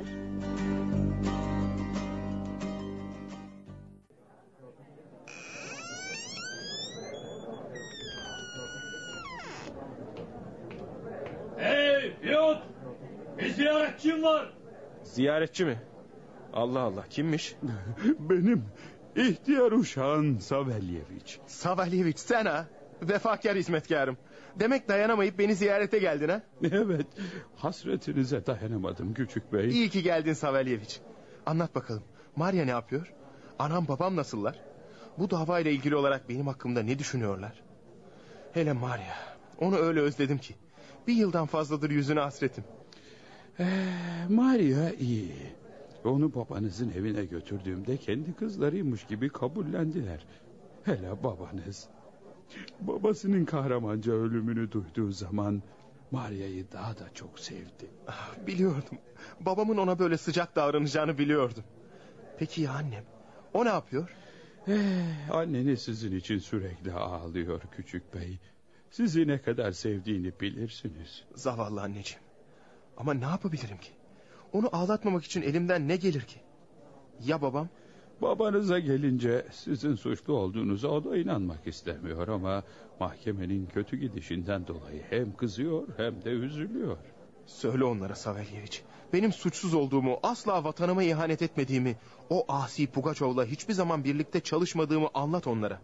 Hey Piotr! Bir ziyaretçim var.
Ziyaretçi mi? Allah Allah, kimmiş?
Benim ihtiyar uşağın Savalyevich.
Savalyevich sen ha? Vefakar hizmetkarım. Demek dayanamayıp beni ziyarete geldin ha?
Evet, hasretinize dayanamadım küçük bey.
İyi ki geldin Savalyevich. Anlat bakalım, Maria ne yapıyor? Anam babam nasıllar? Bu davayla ilgili olarak benim hakkımda ne düşünüyorlar? Hele Maria, onu öyle özledim ki. Bir yıldan fazladır yüzüne hasretim.
Ee, Maria iyi. Onu babanızın evine götürdüğümde kendi kızlarıymış gibi kabullendiler. Hele babanız. Babasının kahramanca ölümünü duyduğu zaman Maria'yı daha da çok sevdi.
Ah, biliyordum. Babamın ona böyle sıcak davranacağını biliyordum. Peki ya annem? O ne yapıyor?
Eh, anneniz sizin için sürekli ağlıyor küçük bey. Sizi ne kadar sevdiğini bilirsiniz.
Zavallı anneciğim. Ama ne yapabilirim ki? Onu ağlatmamak için elimden ne gelir ki? Ya babam?
Babanıza gelince sizin suçlu olduğunuza o da inanmak istemiyor ama mahkemenin kötü gidişinden dolayı hem kızıyor hem de üzülüyor.
Söyle onlara Savalyevich. Benim suçsuz olduğumu, asla vatanıma ihanet etmediğimi, o asi Pugaçov'la hiçbir zaman birlikte çalışmadığımı anlat onlara.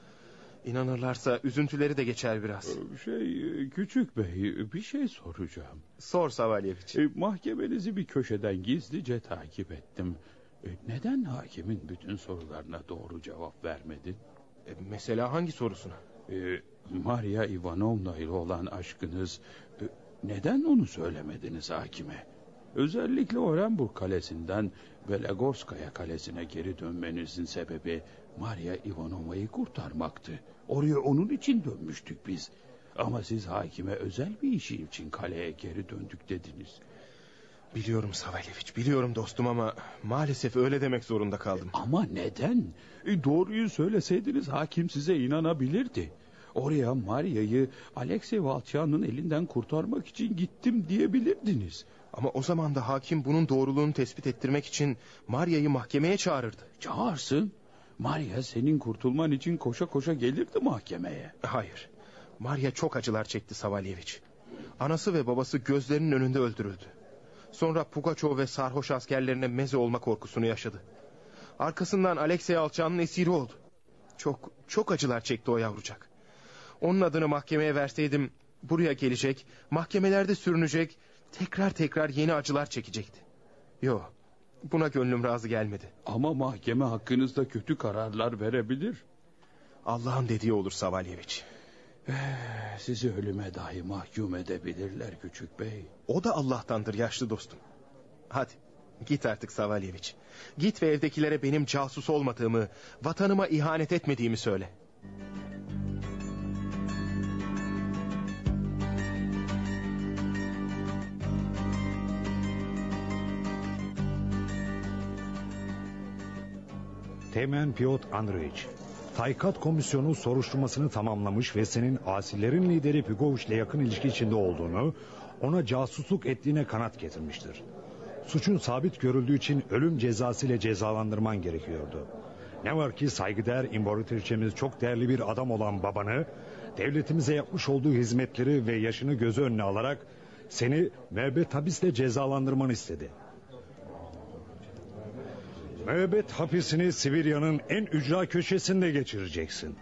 İnanırlarsa üzüntüleri de geçer biraz.
Şey küçük bey, bir şey soracağım.
Sor Savalyevich.
E, mahkemenizi bir köşeden gizlice takip ettim. E, neden hakimin bütün sorularına doğru cevap vermedin?
E, mesela hangi sorusuna?
E, Maria Ivanovna ile olan aşkınız, e, neden onu söylemediniz hakime? Özellikle Orenburg Kalesi'nden Belogorskaya Kalesi'ne geri dönmenizin sebebi Maria Ivanovna'yı kurtarmaktı. Oraya onun için dönmüştük biz. Ama siz hakime özel bir işi için kaleye geri döndük dediniz.
Biliyorum Savalyevich, biliyorum dostum ama maalesef öyle demek zorunda kaldım.
Ama neden? E, doğruyu söyleseydiniz hakim size inanabilirdi. Oraya Maria'yı Alexey Valçan'ın elinden kurtarmak için gittim diyebilirdiniz.
Ama o zaman da hakim bunun doğruluğunu tespit ettirmek için Maria'yı mahkemeye çağırırdı.
Çağırsın. Maria senin kurtulman için koşa koşa gelirdi mahkemeye.
Hayır. Maria çok acılar çekti Savalyevich. Anası ve babası gözlerinin önünde öldürüldü. Sonra Pugaçov ve sarhoş askerlerine meze olma korkusunu yaşadı. Arkasından Alexey Alçan'ın esiri oldu. Çok çok acılar çekti o yavrucak. Onun adını mahkemeye verseydim buraya gelecek, mahkemelerde sürünecek, tekrar tekrar yeni acılar çekecekti. Yok, buna gönlüm razı gelmedi.
Ama mahkeme hakkınızda kötü kararlar verebilir.
Allah'ın dediği olur Savalyevich.
Ee, sizi ölüme dahi mahkum edebilirler küçük bey.
O da Allah'tandır yaşlı dostum. Hadi git artık Savalyevich. Git ve evdekilere benim casus olmadığımı, vatanıma ihanet etmediğimi söyle.
Teğmen Piotr Andreevich, Taykat Komisyonu soruşturmasını tamamlamış ve senin asillerin lideri Pugaçov'la yakın ilişki içinde olduğunu, ona casusluk ettiğine kanıt getirmiştir. Suçun sabit görüldüğü için ölüm cezası ile cezalandırman gerekiyordu. Ne var ki saygıdeğer imparatoriçemiz çok değerli bir adam olan babanı, devletimize yapmış olduğu hizmetleri ve yaşını göz önüne alarak seni müebbet hapisle cezalandırmanı istedi. Müebbet hapisini Sibirya'nın en ücra köşesinde geçireceksin.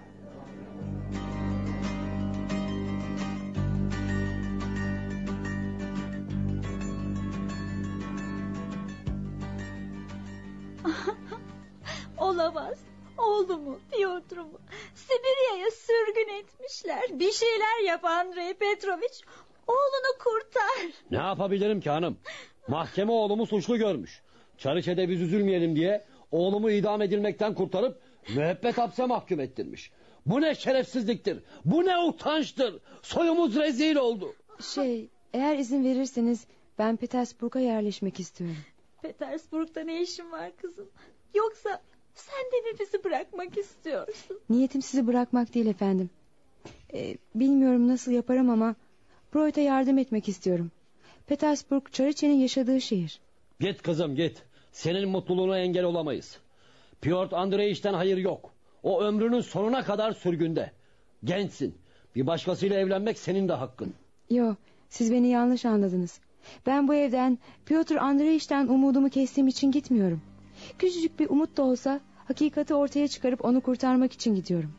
Olamaz. Oğlumu, Piotr'umu Sibirya'ya sürgün etmişler. Bir şeyler yap Andrei Petroviç. Oğlunu kurtar.
Ne yapabilirim ki hanım? Mahkeme oğlumu suçlu görmüş. Çariçe'de biz üzülmeyelim diye oğlumu idam edilmekten kurtarıp müebbet hapse mahkum ettirmiş. Bu ne şerefsizliktir. Bu ne utançtır. Soyumuz rezil oldu.
Şey, eğer izin verirseniz ben Petersburg'a yerleşmek istiyorum.
Petersburg'da ne işin var kızım? Yoksa sen de mi bizi bırakmak istiyorsun?
Niyetim sizi bırakmak değil efendim. Ee, bilmiyorum nasıl yaparım ama Broyt'a yardım etmek istiyorum. Petersburg Çariçe'nin yaşadığı şehir.
Git kızım git. Senin mutluluğuna engel olamayız. Piotr Andreyiç'ten hayır yok. O ömrünün sonuna kadar sürgünde. Gençsin. Bir başkasıyla evlenmek senin de hakkın.
Yo, siz beni yanlış anladınız. Ben bu evden Piotr Andreyiç'ten umudumu kestiğim için gitmiyorum. Küçücük bir umut da olsa hakikati ortaya çıkarıp onu kurtarmak için gidiyorum.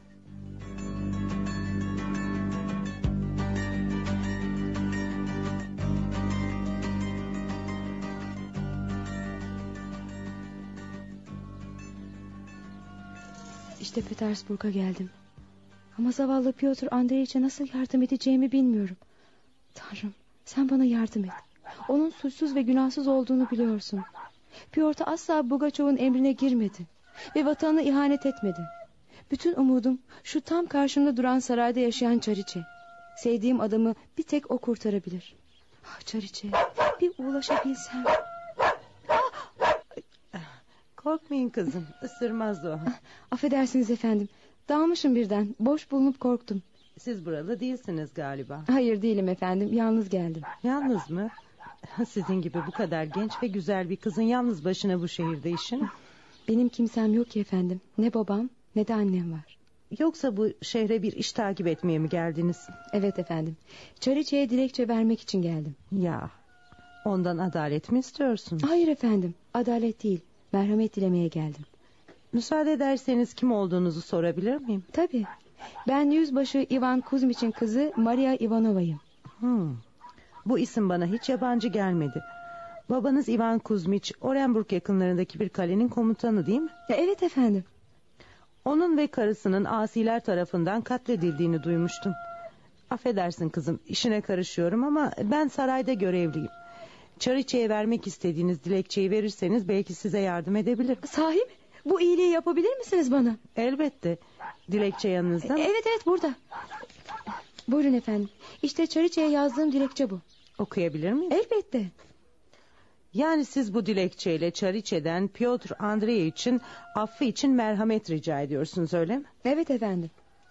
İşte Petersburg'a geldim. Ama zavallı Piotr Andreyiç'e nasıl yardım edeceğimi bilmiyorum. Tanrım, sen bana yardım et. Onun suçsuz ve günahsız olduğunu biliyorsun. Piotr asla Pugaçov'un emrine girmedi ve vatanına ihanet etmedi. Bütün umudum şu tam karşımda duran sarayda yaşayan Çariçe. Sevdiğim adamı bir tek o kurtarabilir. Ah Çariçe, bir ulaşabilsem.
Korkmayın kızım, ısırmaz o.
Affedersiniz efendim, dalmışım birden, boş bulunup korktum.
Siz buralı değilsiniz galiba.
Hayır değilim efendim, yalnız geldim.
Yalnız mı? Sizin gibi bu kadar genç ve güzel bir kızın yalnız başına bu şehirde işin.
Benim kimsem yok ki efendim. Ne babam ne de annem var.
Yoksa bu şehre bir iş takip etmeye mi geldiniz?
Evet efendim. Çariçe'ye dilekçe vermek için geldim.
Ya, ondan adalet mi istiyorsun?
Hayır efendim, adalet değil, merhamet dilemeye geldim.
Müsaade ederseniz kim olduğunuzu sorabilir miyim?
Tabii. Ben yüzbaşı Ivan Kuzmiç'in kızı Maria Ivanova'yım.
Hmm. Bu isim bana hiç yabancı gelmedi. Babanız Ivan Kuzmiç, Orenburg yakınlarındaki bir kalenin komutanı değil mi?
Evet efendim.
Onun ve karısının asiler tarafından katledildiğini duymuştum. Affedersin kızım, işine karışıyorum ama ben sarayda görevliyim. Çariçe'ye vermek istediğiniz dilekçeyi verirseniz belki size yardım edebilirim.
Sahi mi? Bu iyiliği yapabilir misiniz bana?
Elbette. Dilekçe yanınızda mı?
Evet evet burada. Buyurun efendim. İşte Çariçe'ye yazdığım dilekçe bu.
Okuyabilir miyim?
Elbette.
Yani siz bu dilekçeyle Çariçe'den Piotr Andreyiç'in affı için merhamet rica ediyorsunuz, öyle mi?
Evet efendim.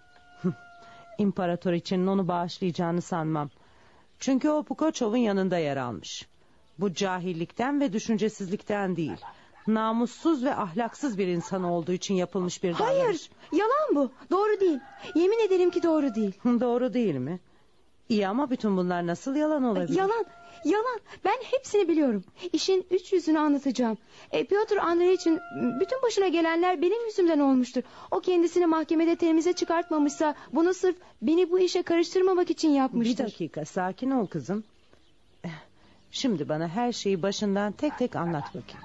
İmparatoriçe'nin onu bağışlayacağını sanmam. Çünkü o Pugaçov'un yanında yer almış. Bu cahillikten ve düşüncesizlikten değil, namussuz ve ahlaksız bir insan olduğu için yapılmış bir davranış.
Hayır, yalan bu. Doğru değil. Yemin ederim ki doğru değil.
Doğru değil mi? İyi ama bütün bunlar nasıl yalan olabilir?
Yalan, yalan. Ben hepsini biliyorum. İşin üç yüzünü anlatacağım. E, Piotr Andreyiç'in bütün başına gelenler benim yüzümden olmuştur. O kendisini mahkemede temize çıkartmamışsa bunu sırf beni bu işe karıştırmamak için yapmıştır.
Bir dakika, sakin ol kızım. Şimdi bana her şeyi başından tek tek anlat bakayım.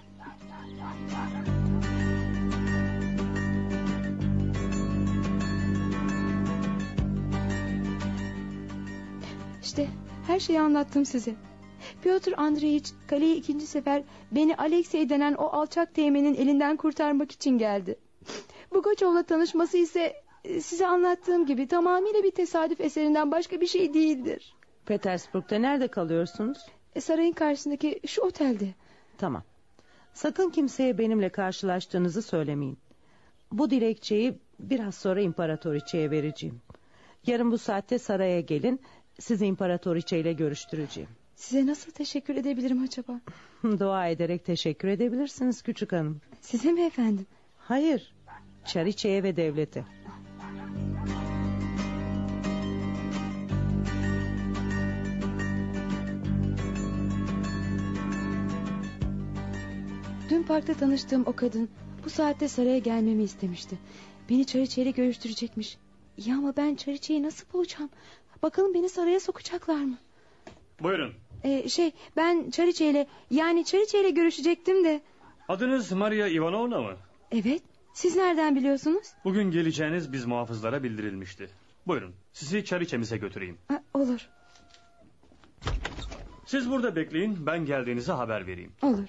İşte her şeyi anlattım size. Piotr Andreyiç kaleye ikinci sefer beni Alexey denen o alçak teğmenin elinden kurtarmak için geldi. Pugaçov'la tanışması ise size anlattığım gibi tamamıyla bir tesadüf eserinden başka bir şey değildir.
Petersburg'da nerede kalıyorsunuz?
E, sarayın karşısındaki şu otelde.
Tamam. Sakın kimseye benimle karşılaştığınızı söylemeyin. Bu dilekçeyi biraz sonra imparatoriçeye vereceğim. Yarın bu saatte saraya gelin. Sizi imparatoriçe ile görüştüreceğim.
Size nasıl teşekkür edebilirim acaba?
Dua ederek teşekkür edebilirsiniz küçük hanım.
Size mi efendim?
Hayır, Çariçe'ye ve devlete.
Dün parkta tanıştığım o kadın bu saatte saraya gelmemi istemişti. Beni Çariçe ile görüştürecekmiş. İyi ama ben Çariçe'yi nasıl bulacağım? Bakalım beni saraya sokacaklar mı?
Buyurun.
Ee, şey ben Çariçe ile yani Çariçe ile görüşecektim de.
Adınız Maria Ivanovna mı?
Evet. Siz nereden biliyorsunuz?
Bugün geleceğiniz biz muhafızlara bildirilmişti. Buyurun sizi Çariçe'mize götüreyim.
Ha, olur.
Siz burada bekleyin, ben geldiğinize haber vereyim.
Olur.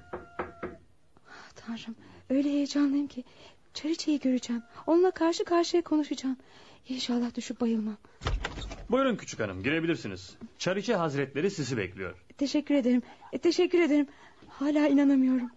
Tanrım, öyle heyecanlıyım ki Çariçe'yi göreceğim. Onunla karşı karşıya konuşacağım. İnşallah düşüp bayılmam.
Buyurun küçük hanım, girebilirsiniz. Çariçe Hazretleri sizi bekliyor.
Teşekkür ederim. E, teşekkür ederim. Hala inanamıyorum.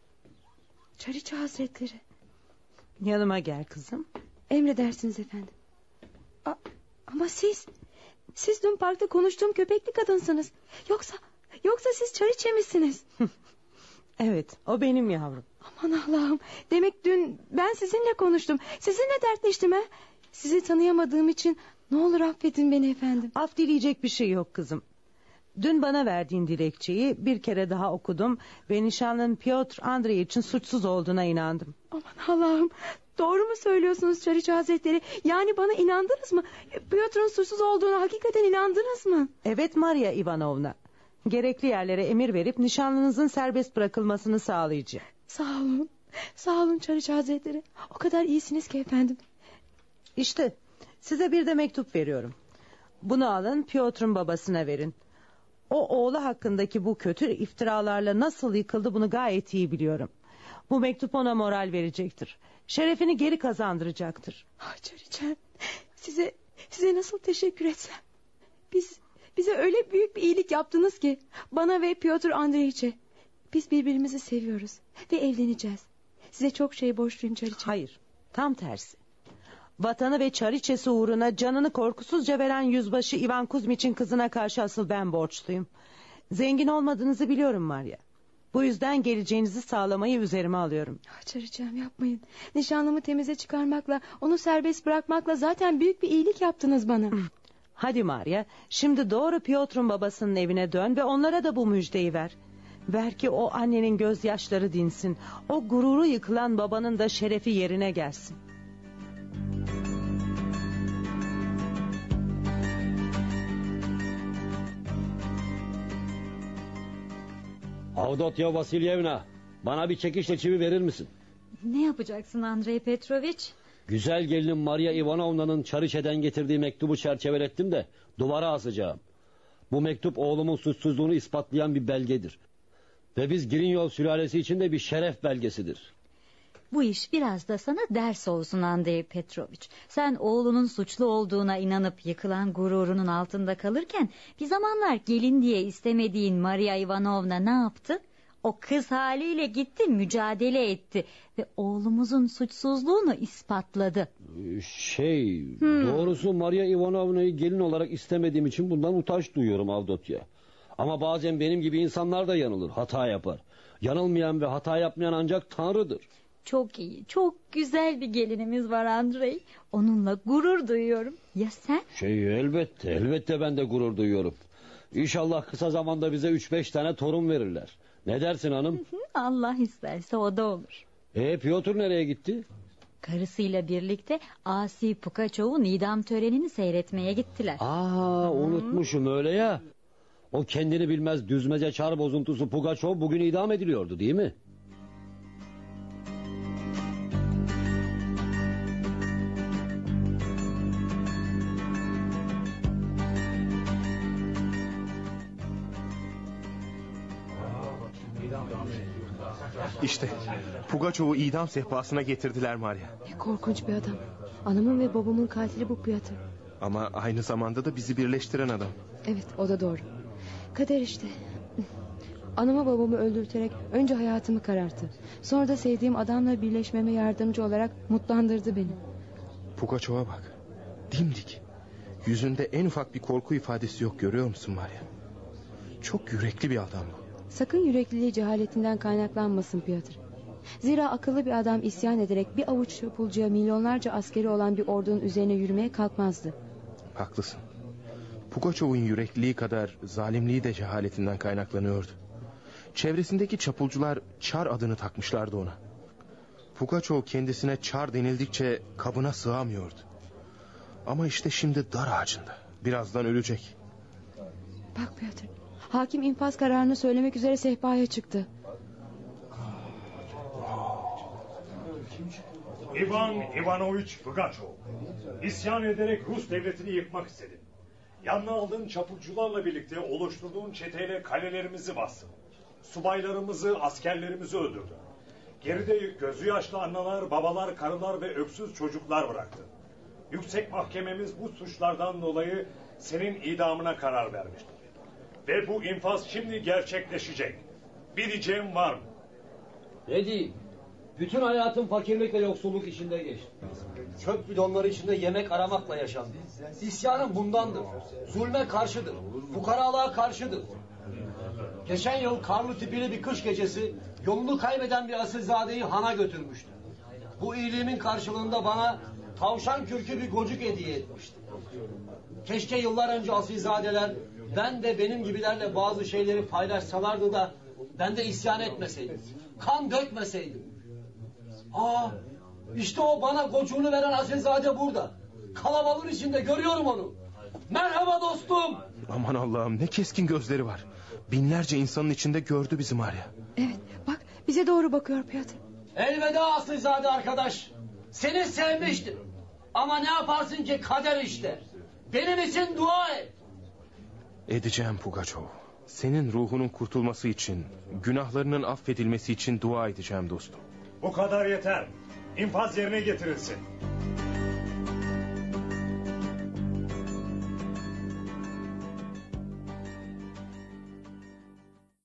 Çariçe Hazretleri.
Yanıma gel kızım.
Emredersiniz efendim. A, ama siz... Siz dün parkta konuştuğum köpekli kadınsınız. Yoksa... Yoksa siz Çariçe misiniz?
Evet, o benim yavrum.
Aman Allah'ım. Demek dün ben sizinle konuştum. Sizinle dertleştim he. Sizi tanıyamadığım için ne olur affedin beni efendim.
Af dileyecek bir şey yok kızım. Dün bana verdiğin dilekçeyi bir kere daha okudum ve nişanlın Piotr Andreyich'in suçsuz olduğuna inandım.
Aman Allah'ım. Doğru mu söylüyorsunuz Çariçe Hazretleri? Yani bana inandınız mı? Piotr'un suçsuz olduğuna hakikaten inandınız mı?
Evet Maria Ivanovna. Gerekli yerlere emir verip nişanlınızın serbest bırakılmasını sağlayacağım.
Sağ olun. Sağ olun Çariçe Hazretleri. O kadar iyisiniz ki efendim.
İşte size bir de mektup veriyorum. Bunu alın Piotr'un babasına verin. O oğlu hakkındaki bu kötü iftiralarla nasıl yıkıldı bunu gayet iyi biliyorum. Bu mektup ona moral verecektir. Şerefini geri kazandıracaktır.
Ah Çariçe, size size nasıl teşekkür etsem? Biz bize öyle büyük bir iyilik yaptınız ki bana ve Piotr Andreyiç'e. Biz birbirimizi seviyoruz ve evleneceğiz. Size çok şey borçluyum Çariçe.
Hayır, tam tersi. Vatanı ve Çariçe'si uğruna canını korkusuzca veren yüzbaşı Ivan Kuzmiç'in kızına karşı asıl ben borçluyum. Zengin olmadığınızı biliyorum Maria. Bu yüzden geleceğinizi sağlamayı üzerime alıyorum.
Ah Çariçem yapmayın. Nişanlımı temize çıkarmakla, onu serbest bırakmakla zaten büyük bir iyilik yaptınız bana.
Hadi Maria, şimdi doğru Piotr'un babasının evine dön ve onlara da bu müjdeyi ver. Ver ki o annenin gözyaşları dinsin. O gururu yıkılan babanın da şerefi yerine gelsin.
Avdotya Vasilyevna, bana bir çekişle çivi verir misin?
Ne yapacaksın Andrei Petroviç?
Güzel gelinim Maria Ivanovna'nın Çariçe'den getirdiği mektubu çerçevelettim de duvara asacağım. Bu mektup oğlumun suçsuzluğunu ispatlayan bir belgedir. Ve biz Girinyov sülalesi için de bir şeref belgesidir.
Bu iş biraz da sana ders olsun Andrei Petroviç. Sen oğlunun suçlu olduğuna inanıp yıkılan gururunun altında kalırken... ...bir zamanlar gelin diye istemediğin Maria Ivanovna ne yaptı? O kız haliyle gitti, mücadele etti ve oğlumuzun suçsuzluğunu ispatladı.
Şey,
Hmm.
doğrusu Maria Ivanovna'yı gelin olarak istemediğim için bundan utanç duyuyorum Avdotya. Ama bazen benim gibi insanlar da yanılır, hata yapar. Yanılmayan ve hata yapmayan ancak Tanrı'dır.
Çok iyi, çok güzel bir gelinimiz var Andrei. Onunla gurur duyuyorum. Ya sen?
Şey elbette, elbette ben de gurur duyuyorum. İnşallah kısa zamanda bize üç beş tane torun verirler. Ne dersin hanım?
Allah isterse o da olur.
E Piotr nereye gitti?
Karısıyla birlikte Asi Pugaçov'un idam törenini seyretmeye gittiler.
Aa, unutmuşum öyle ya. O kendini bilmez düzmece çar bozuntusu Pugaçov bugün idam ediliyordu değil mi?
İşte Pugaçov'u idam sehpasına getirdiler Maria.
Ne korkunç bir adam. Anamın ve babamın katili bu Piotr.
Ama aynı zamanda da bizi birleştiren adam.
Evet, o da doğru. Kader işte. Anamı babamı öldürterek önce hayatımı kararttı. Sonra da sevdiğim adamla birleşmeme yardımcı olarak mutlandırdı beni.
Pugaçov'a bak. Dimdik. Yüzünde en ufak bir korku ifadesi yok, görüyor musun Maria? Çok yürekli bir adam bu.
Sakın yürekliliği cehaletinden kaynaklanmasın Piotr. Zira akıllı bir adam isyan ederek bir avuç çapulcuya milyonlarca askeri olan bir ordunun üzerine yürümeye kalkmazdı.
Haklısın. Pugaçov'un yürekliliği kadar zalimliği de cehaletinden kaynaklanıyordu. Çevresindeki çapulcular Çar adını takmışlardı ona. Pugaçov kendisine Çar denildikçe kabına sığamıyordu. Ama işte şimdi dar ağacında. Birazdan ölecek.
Bak Piotr, hakim infaz kararını söylemek üzere sehpaya çıktı.
İvan Ivanoviç Pugaçov, İsyan ederek Rus devletini yıkmak istedin. Yanına aldığın çapulcularla birlikte oluşturduğun çeteyle kalelerimizi bastın. Subaylarımızı, askerlerimizi öldürdün. Geride gözü yaşlı anneler, babalar, karılar ve öksüz çocuklar bıraktı. Yüksek mahkememiz bu suçlardan dolayı senin idamına karar vermiştir. Ve bu infaz şimdi gerçekleşecek. Bir diyeceğim var mı?
Ne diyeyim? Bütün hayatım fakirlik ve yoksulluk içinde geçti. Çöp bidonları içinde yemek aramakla yaşandı. İsyanım bundandır. Zulme karşıdır. Fukaralığa karşıdır. Geçen yıl karlı tipili bir kış gecesi yolunu kaybeden bir asilzadeyi hana götürmüştü. Bu iyiliğimin karşılığında bana tavşan kürkü bir gocuk hediye etmişti. Keşke yıllar önce asilzadeler ben de benim gibilerle bazı şeyleri paylaşsalardı da ben de isyan etmeseydim. Kan dökmeseydim. Aa, işte o bana gocuğunu veren asilzade burada. Kalabalığın içinde görüyorum onu. Merhaba dostum.
Aman Allah'ım, ne keskin gözleri var. Binlerce insanın içinde gördü bizim Arya.
Evet, bak bize doğru bakıyor Piotr.
Elveda asilzade arkadaş. Seni sevmiştim. Ama ne yaparsın ki kader işte. Benim için dua et.
Edeceğim Pugaçov. Senin ruhunun kurtulması için, günahlarının affedilmesi için dua edeceğim dostum.
Bu kadar yeter. İnfaz yerine getirilsin.